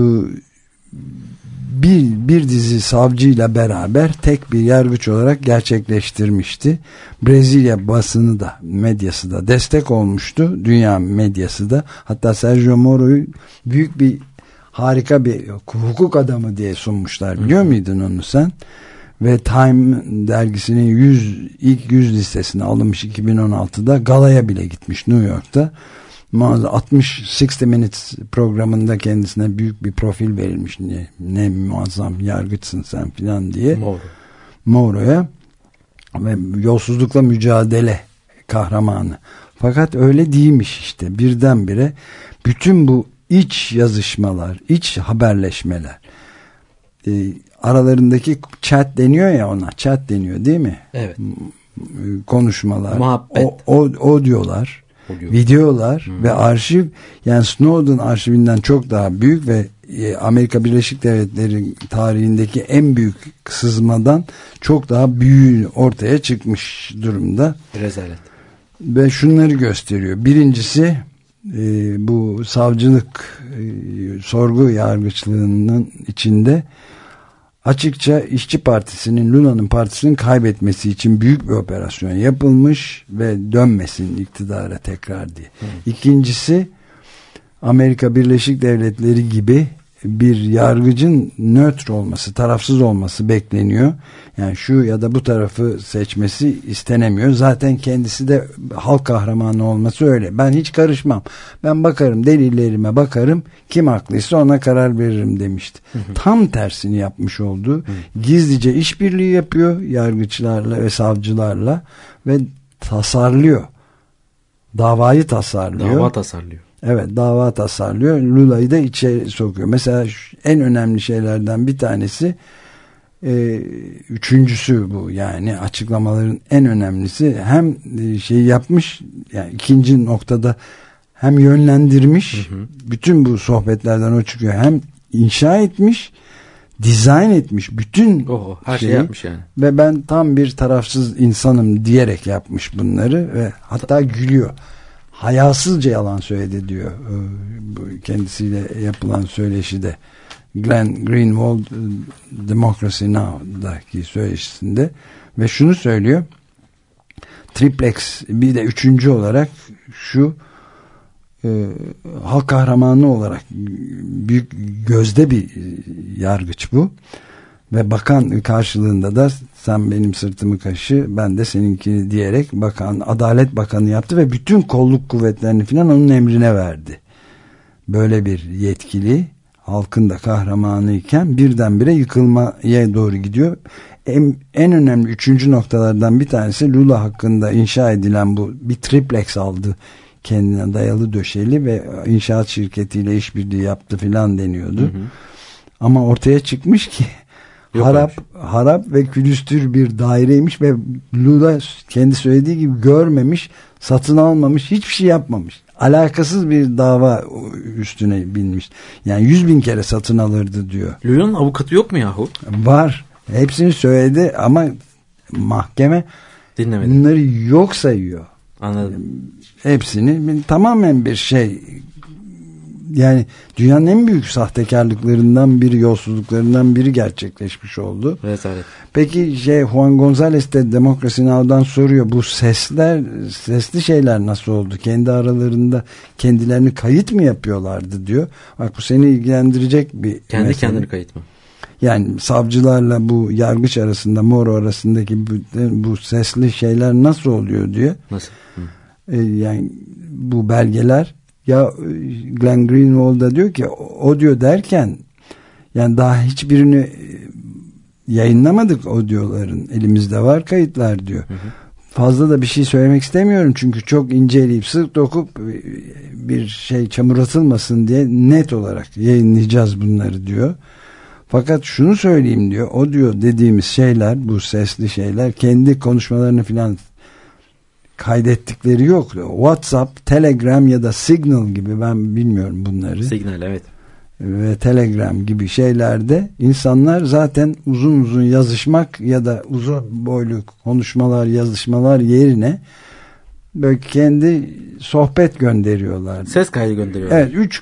bir, bir dizi savcıyla beraber tek bir yargıç olarak gerçekleştirmişti. Brezilya basını da, medyası da destek olmuştu. Dünya medyası da. Hatta Sergio Moro'yu büyük bir, harika bir hukuk adamı diye sunmuşlar. Biliyor Hı. muydun onu sen? Ve Time dergisinin yüz, ilk yüz listesine alınmış iki bin on altıda, galaya bile gitmiş New York'ta. altmış altı Minutes programında kendisine büyük bir profil verilmiş. Ne, ne muazzam yargıçsın sen filan diye. Moro. Moro'ya ve yolsuzlukla mücadele kahramanı. Fakat öyle değilmiş işte. Birdenbire bütün bu iç yazışmalar, iç haberleşmeler, e, aralarındaki chat deniyor ya ona. Chat deniyor değil mi? Evet. Konuşmalar. Muhabbet. O, o, o diyorlar. Videolar hmm. ve arşiv, yani Snowden arşivinden çok daha büyük ve Amerika Birleşik Devletleri tarihindeki en büyük sızmadan çok daha büyüğü ortaya çıkmış durumda. Rezalet. Ve şunları gösteriyor. Birincisi e, bu savcılık e, sorgu yargıçlığının içinde açıkça İşçi Partisi'nin, Lula'nın partisinin kaybetmesi için büyük bir operasyon yapılmış ve dönmesin iktidara tekrar diye. Hı. İkincisi, Amerika Birleşik Devletleri gibi bir yargıcın nötr olması, tarafsız olması bekleniyor. Yani şu ya da bu tarafı seçmesi istenemiyor. Zaten kendisi de halk kahramanı olması öyle. Ben hiç karışmam. Ben bakarım, delillerime bakarım. Kim haklıysa ona karar veririm demişti. Hı hı. Tam tersini yapmış oldu. Hı. Gizlice işbirliği yapıyor yargıçlarla ve savcılarla ve tasarlıyor. Davayı tasarlıyor. Dava tasarlıyor. Evet, dava tasarlıyor. Lula'yı da içeri sokuyor. Mesela en önemli şeylerden bir tanesi, e, üçüncüsü bu, yani açıklamaların en önemlisi. Hem şey yapmış, yani ikinci noktada hem yönlendirmiş, hı hı. bütün bu sohbetlerden o çıkıyor. Hem inşa etmiş, dizayn etmiş bütün Oho, her şeyi, şey yapmış yani. Ve ben tam bir tarafsız insanım diyerek yapmış bunları ve hatta gülüyor. Hayasızca yalan söyledi diyor kendisiyle yapılan söyleşide. Glenn Greenwald Democracy Now'daki söyleşisinde ve şunu söylüyor. Triplex bir de üçüncü olarak şu e, halk kahramanı olarak büyük gözde bir yargıç bu. Ve bakan karşılığında da sen benim sırtımı kaşı, ben de seninkini diyerek bakan, Adalet Bakanı yaptı ve bütün kolluk kuvvetlerini filan onun emrine verdi. Böyle bir yetkili, halkın da kahramanı iken birdenbire yıkılmaya doğru gidiyor. En, en önemli üçüncü noktalardan bir tanesi Lula hakkında inşa edilen bu bir triplex aldı. Kendine dayalı döşeli ve inşaat şirketiyle işbirliği yaptı filan deniyordu. Hı hı. Ama ortaya çıkmış ki Yok harap olmuş. harap ve külüstür bir daireymiş ve Lula kendi söylediği gibi görmemiş, satın almamış, hiçbir şey yapmamış. Alakasız bir dava üstüne binmiş. Yani yüz bin kere satın alırdı diyor. Lula'nın avukatı yok mu yahu? Var. Hepsini söyledi ama mahkeme dinlemedi. Bunları yok sayıyor. Anladım. Hepsini tamamen bir şey, yani dünyanın en büyük sahtekarlıklarından biri, yolsuzluklarından biri gerçekleşmiş oldu. Rezalet. Peki şey Juan González de Democracy Now'dan soruyor, bu sesler, sesli şeyler nasıl oldu? Kendi aralarında kendilerini kayıt mı yapıyorlardı diyor. Bak bu seni ilgilendirecek bir Kendi mesele. kendini kayıt mı? Yani savcılarla bu yargıç arasında, Moro arasındaki bu, bu sesli şeyler nasıl oluyor diyor. Nasıl? Hı. Ee, yani bu belgeler, ya Glenn Greenwald da diyor ki o diyor derken, yani daha hiçbirini yayınlamadık audioların, elimizde var kayıtlar diyor. Hı hı. Fazla da bir şey söylemek istemiyorum çünkü çok inceleyip sık dokup bir şey çamur atılmasın diye net olarak yayınlayacağız bunları diyor. Fakat şunu söyleyeyim diyor, o diyor dediğimiz şeyler, bu sesli şeyler, kendi konuşmalarını filan kaydettikleri yok. WhatsApp, Telegram ya da Signal gibi, ben bilmiyorum bunları. Signal, evet. Ve Telegram gibi şeylerde insanlar zaten uzun uzun yazışmak ya da uzun boylu konuşmalar, yazışmalar yerine böyle kendi sohbet gönderiyorlar. Ses kaydı gönderiyorlar. Evet, üç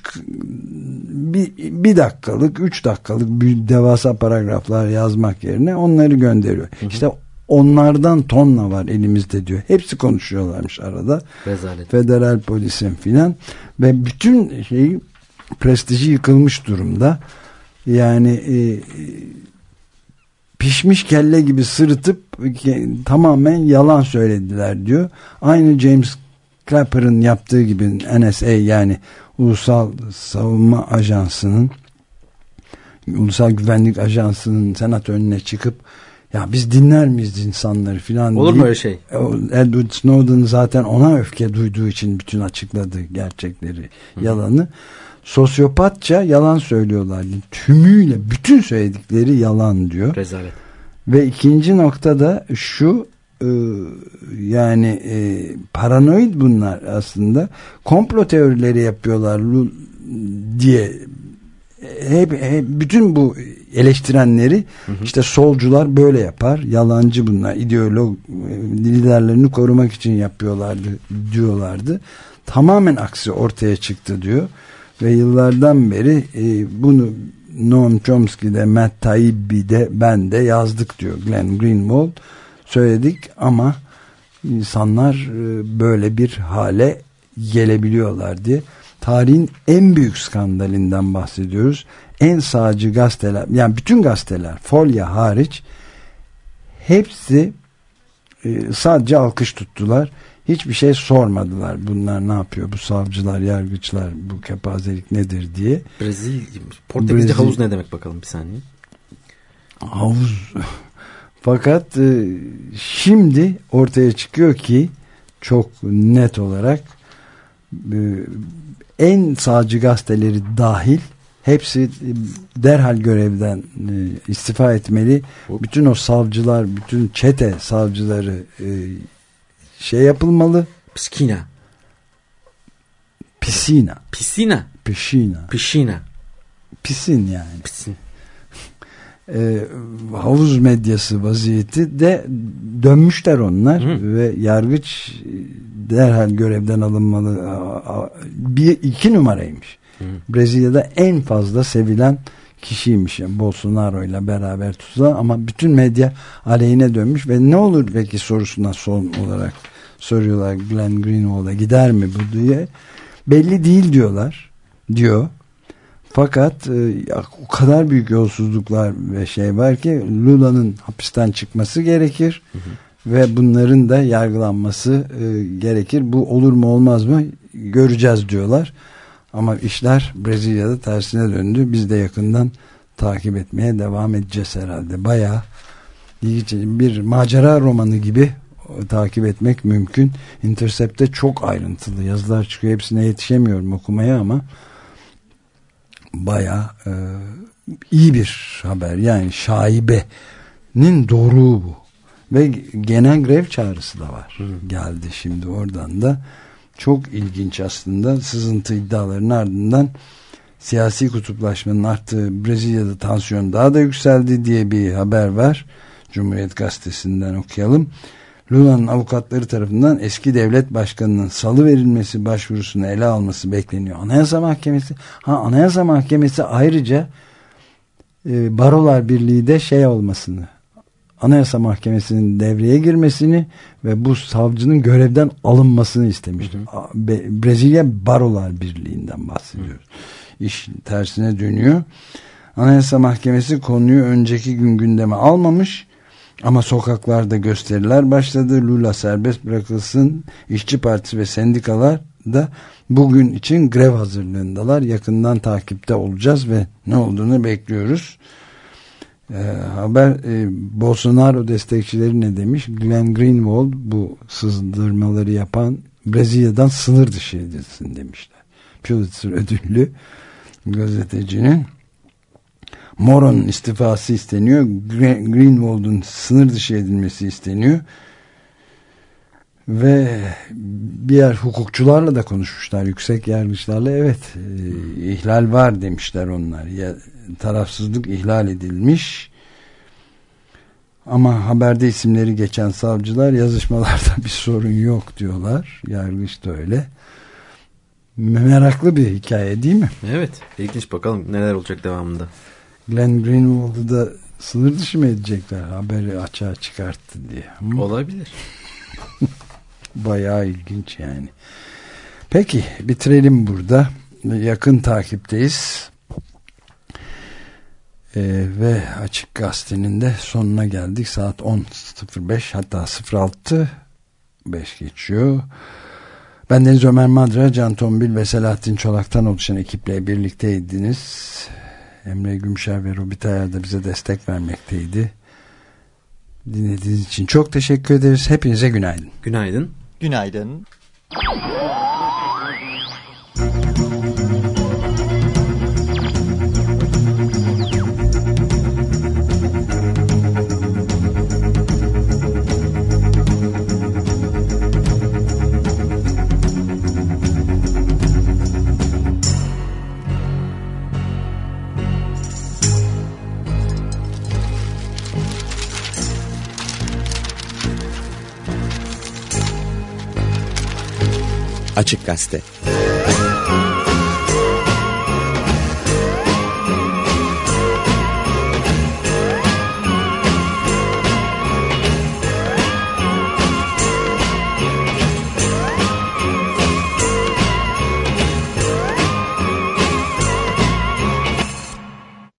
bir, bir dakikalık, üç dakikalık bir devasa paragraflar yazmak yerine onları gönderiyor. Hı hı. İşte onlardan tonla var elimizde diyor. Hepsi konuşuyorlarmış arada. Rezalet. Federal polisin filan ve bütün şey, prestiji yıkılmış durumda. Yani e, pişmiş kelle gibi sırıtıp e, tamamen yalan söylediler diyor. Aynı James Clapper'ın yaptığı gibi N S A, yani Ulusal Savunma Ajansı'nın, Ulusal Güvenlik Ajansı'nın senato önüne çıkıp ya biz dinler miyiz insanları filan. Olur mu öyle şey? Edward Snowden zaten ona öfke duyduğu için bütün açıkladı gerçekleri, Hı. yalanı. Sosyopatça yalan söylüyorlar. Tümüyle bütün söyledikleri yalan diyor. Rezalet. Ve ikinci noktada şu, e, yani e, paranoid bunlar aslında. Komplo teorileri yapıyorlar diye hep, hep bütün bu eleştirenleri, hı hı. işte solcular böyle yapar, yalancı bunlar, ideolog liderlerini korumak için yapıyorlardı diyorlardı. Tamamen aksi ortaya çıktı diyor ve yıllardan beri e, bunu Noam Chomsky'de, Matt Taibbi'de, ben de yazdık diyor Glenn Greenwald, söyledik ama insanlar e, böyle bir hale gelebiliyorlar diye. tarihin en büyük skandalinden bahsediyoruz. En sağcı gazeteler, yani bütün gazeteler Folya hariç hepsi e, sadece alkış tuttular. Hiçbir şey sormadılar. Bunlar ne yapıyor? Bu savcılar, yargıçlar, bu kepazelik nedir diye. Brezilya, Portekizce Brezil... havuz ne demek bakalım bir saniye. Havuz. Fakat e, şimdi ortaya çıkıyor ki çok net olarak e, en sağcı gazeteleri dahil hepsi derhal görevden e, istifa etmeli. Hop. Bütün o savcılar, bütün çete savcıları e, şey yapılmalı. Piskina. Pisina. Pisina. Pisina. Pisina. Pisin yani. Pisin. E, havuz medyası vaziyeti de dönmüşler onlar. Hı. Ve yargıç derhal görevden alınmalı. Bir iki numaraymış. Hı. Brezilya'da en fazla sevilen kişiymiş. Yani Bolsonaro ile beraber tutulan, ama bütün medya aleyhine dönmüş ve ne olur peki sorusuna son olarak soruyorlar, Glenn Greenwald'a gider mi bu diye. Belli değil diyorlar. Diyor. Fakat e, o kadar büyük yolsuzluklar ve şey var ki Lula'nın hapisten çıkması gerekir. Hı hı. Ve bunların da yargılanması e, gerekir. Bu olur mu olmaz mı göreceğiz diyorlar. Ama işler Brezilya'da tersine döndü. Biz de yakından takip etmeye devam edeceğiz herhalde. Bayağı bir macera romanı gibi takip etmek mümkün. Intercept'te çok ayrıntılı yazılar çıkıyor. Hepsine yetişemiyorum okumaya ama bayağı e, iyi bir haber. Yani şaibenin doğruluğu bu. Ve genel grev çağrısı da var. Hı. Geldi şimdi oradan da. Çok ilginç aslında. Sızıntı iddialarının ardından siyasi kutuplaşmanın arttığı Brezilya'da tansiyon daha da yükseldi diye bir haber var. Cumhuriyet Gazetesi'nden okuyalım. Lula'nın avukatları tarafından eski devlet başkanının salı verilmesi başvurusunu ele alması bekleniyor. Anayasa Mahkemesi ha Anayasa Mahkemesi ayrıca e, Barolar Birliği de şey olmasını, Anayasa Mahkemesi'nin devreye girmesini ve bu savcının görevden alınmasını istemiştir. Brezilya Barolar Birliği'nden bahsediyoruz. Hı. İş tersine dönüyor. Anayasa Mahkemesi konuyu önceki gün gündeme almamış ama sokaklarda gösteriler başladı. Lula serbest bırakılsın. İşçi Partisi ve sendikalar da bugün için grev hazırlığındalar. Yakından takipte olacağız ve ne olduğunu bekliyoruz. Ee, haber e, Bolsonaro destekçileri ne demiş? Glenn Greenwald bu sızdırmaları yapan Brezilya'dan sınır dışı edilsin demişler. Pulitzer ödüllü gazetecinin Moro'nun istifası isteniyor. Greenwald'un sınır dışı edilmesi isteniyor. Ve diğer hukukçularla da konuşmuşlar. Yüksek yargıçlarla. Evet, e, ihlal var demişler onlar. Ya, tarafsızlık ihlal edilmiş. Ama haberde isimleri geçen savcılar yazışmalarda bir sorun yok diyorlar. Yargıç da öyle. Meraklı bir hikaye değil mi? Evet. İlginç, bakalım neler olacak devamında. Glenn Greenwald'u da sınır dışı mı edecekler? Haberi açığa çıkarttı diye. Hı? Olabilir. Bayağı ilginç yani. Peki bitirelim burada. Yakın takipteyiz. Ee, ve Açık Gazete'nin de sonuna geldik. Saat on sıfır beş, hatta sıfır altı beş geçiyor. Ben Deniz Ömer Madra, Can Tombil ve Selahattin Çolak'tan oluşan ekiple birlikteydiniz. Emre Gümşer ve Robi Tayar da bize destek vermekteydi. Dinlediğiniz için çok teşekkür ederiz. Hepinize günaydın. Günaydın. Günaydın. Açık Gazete.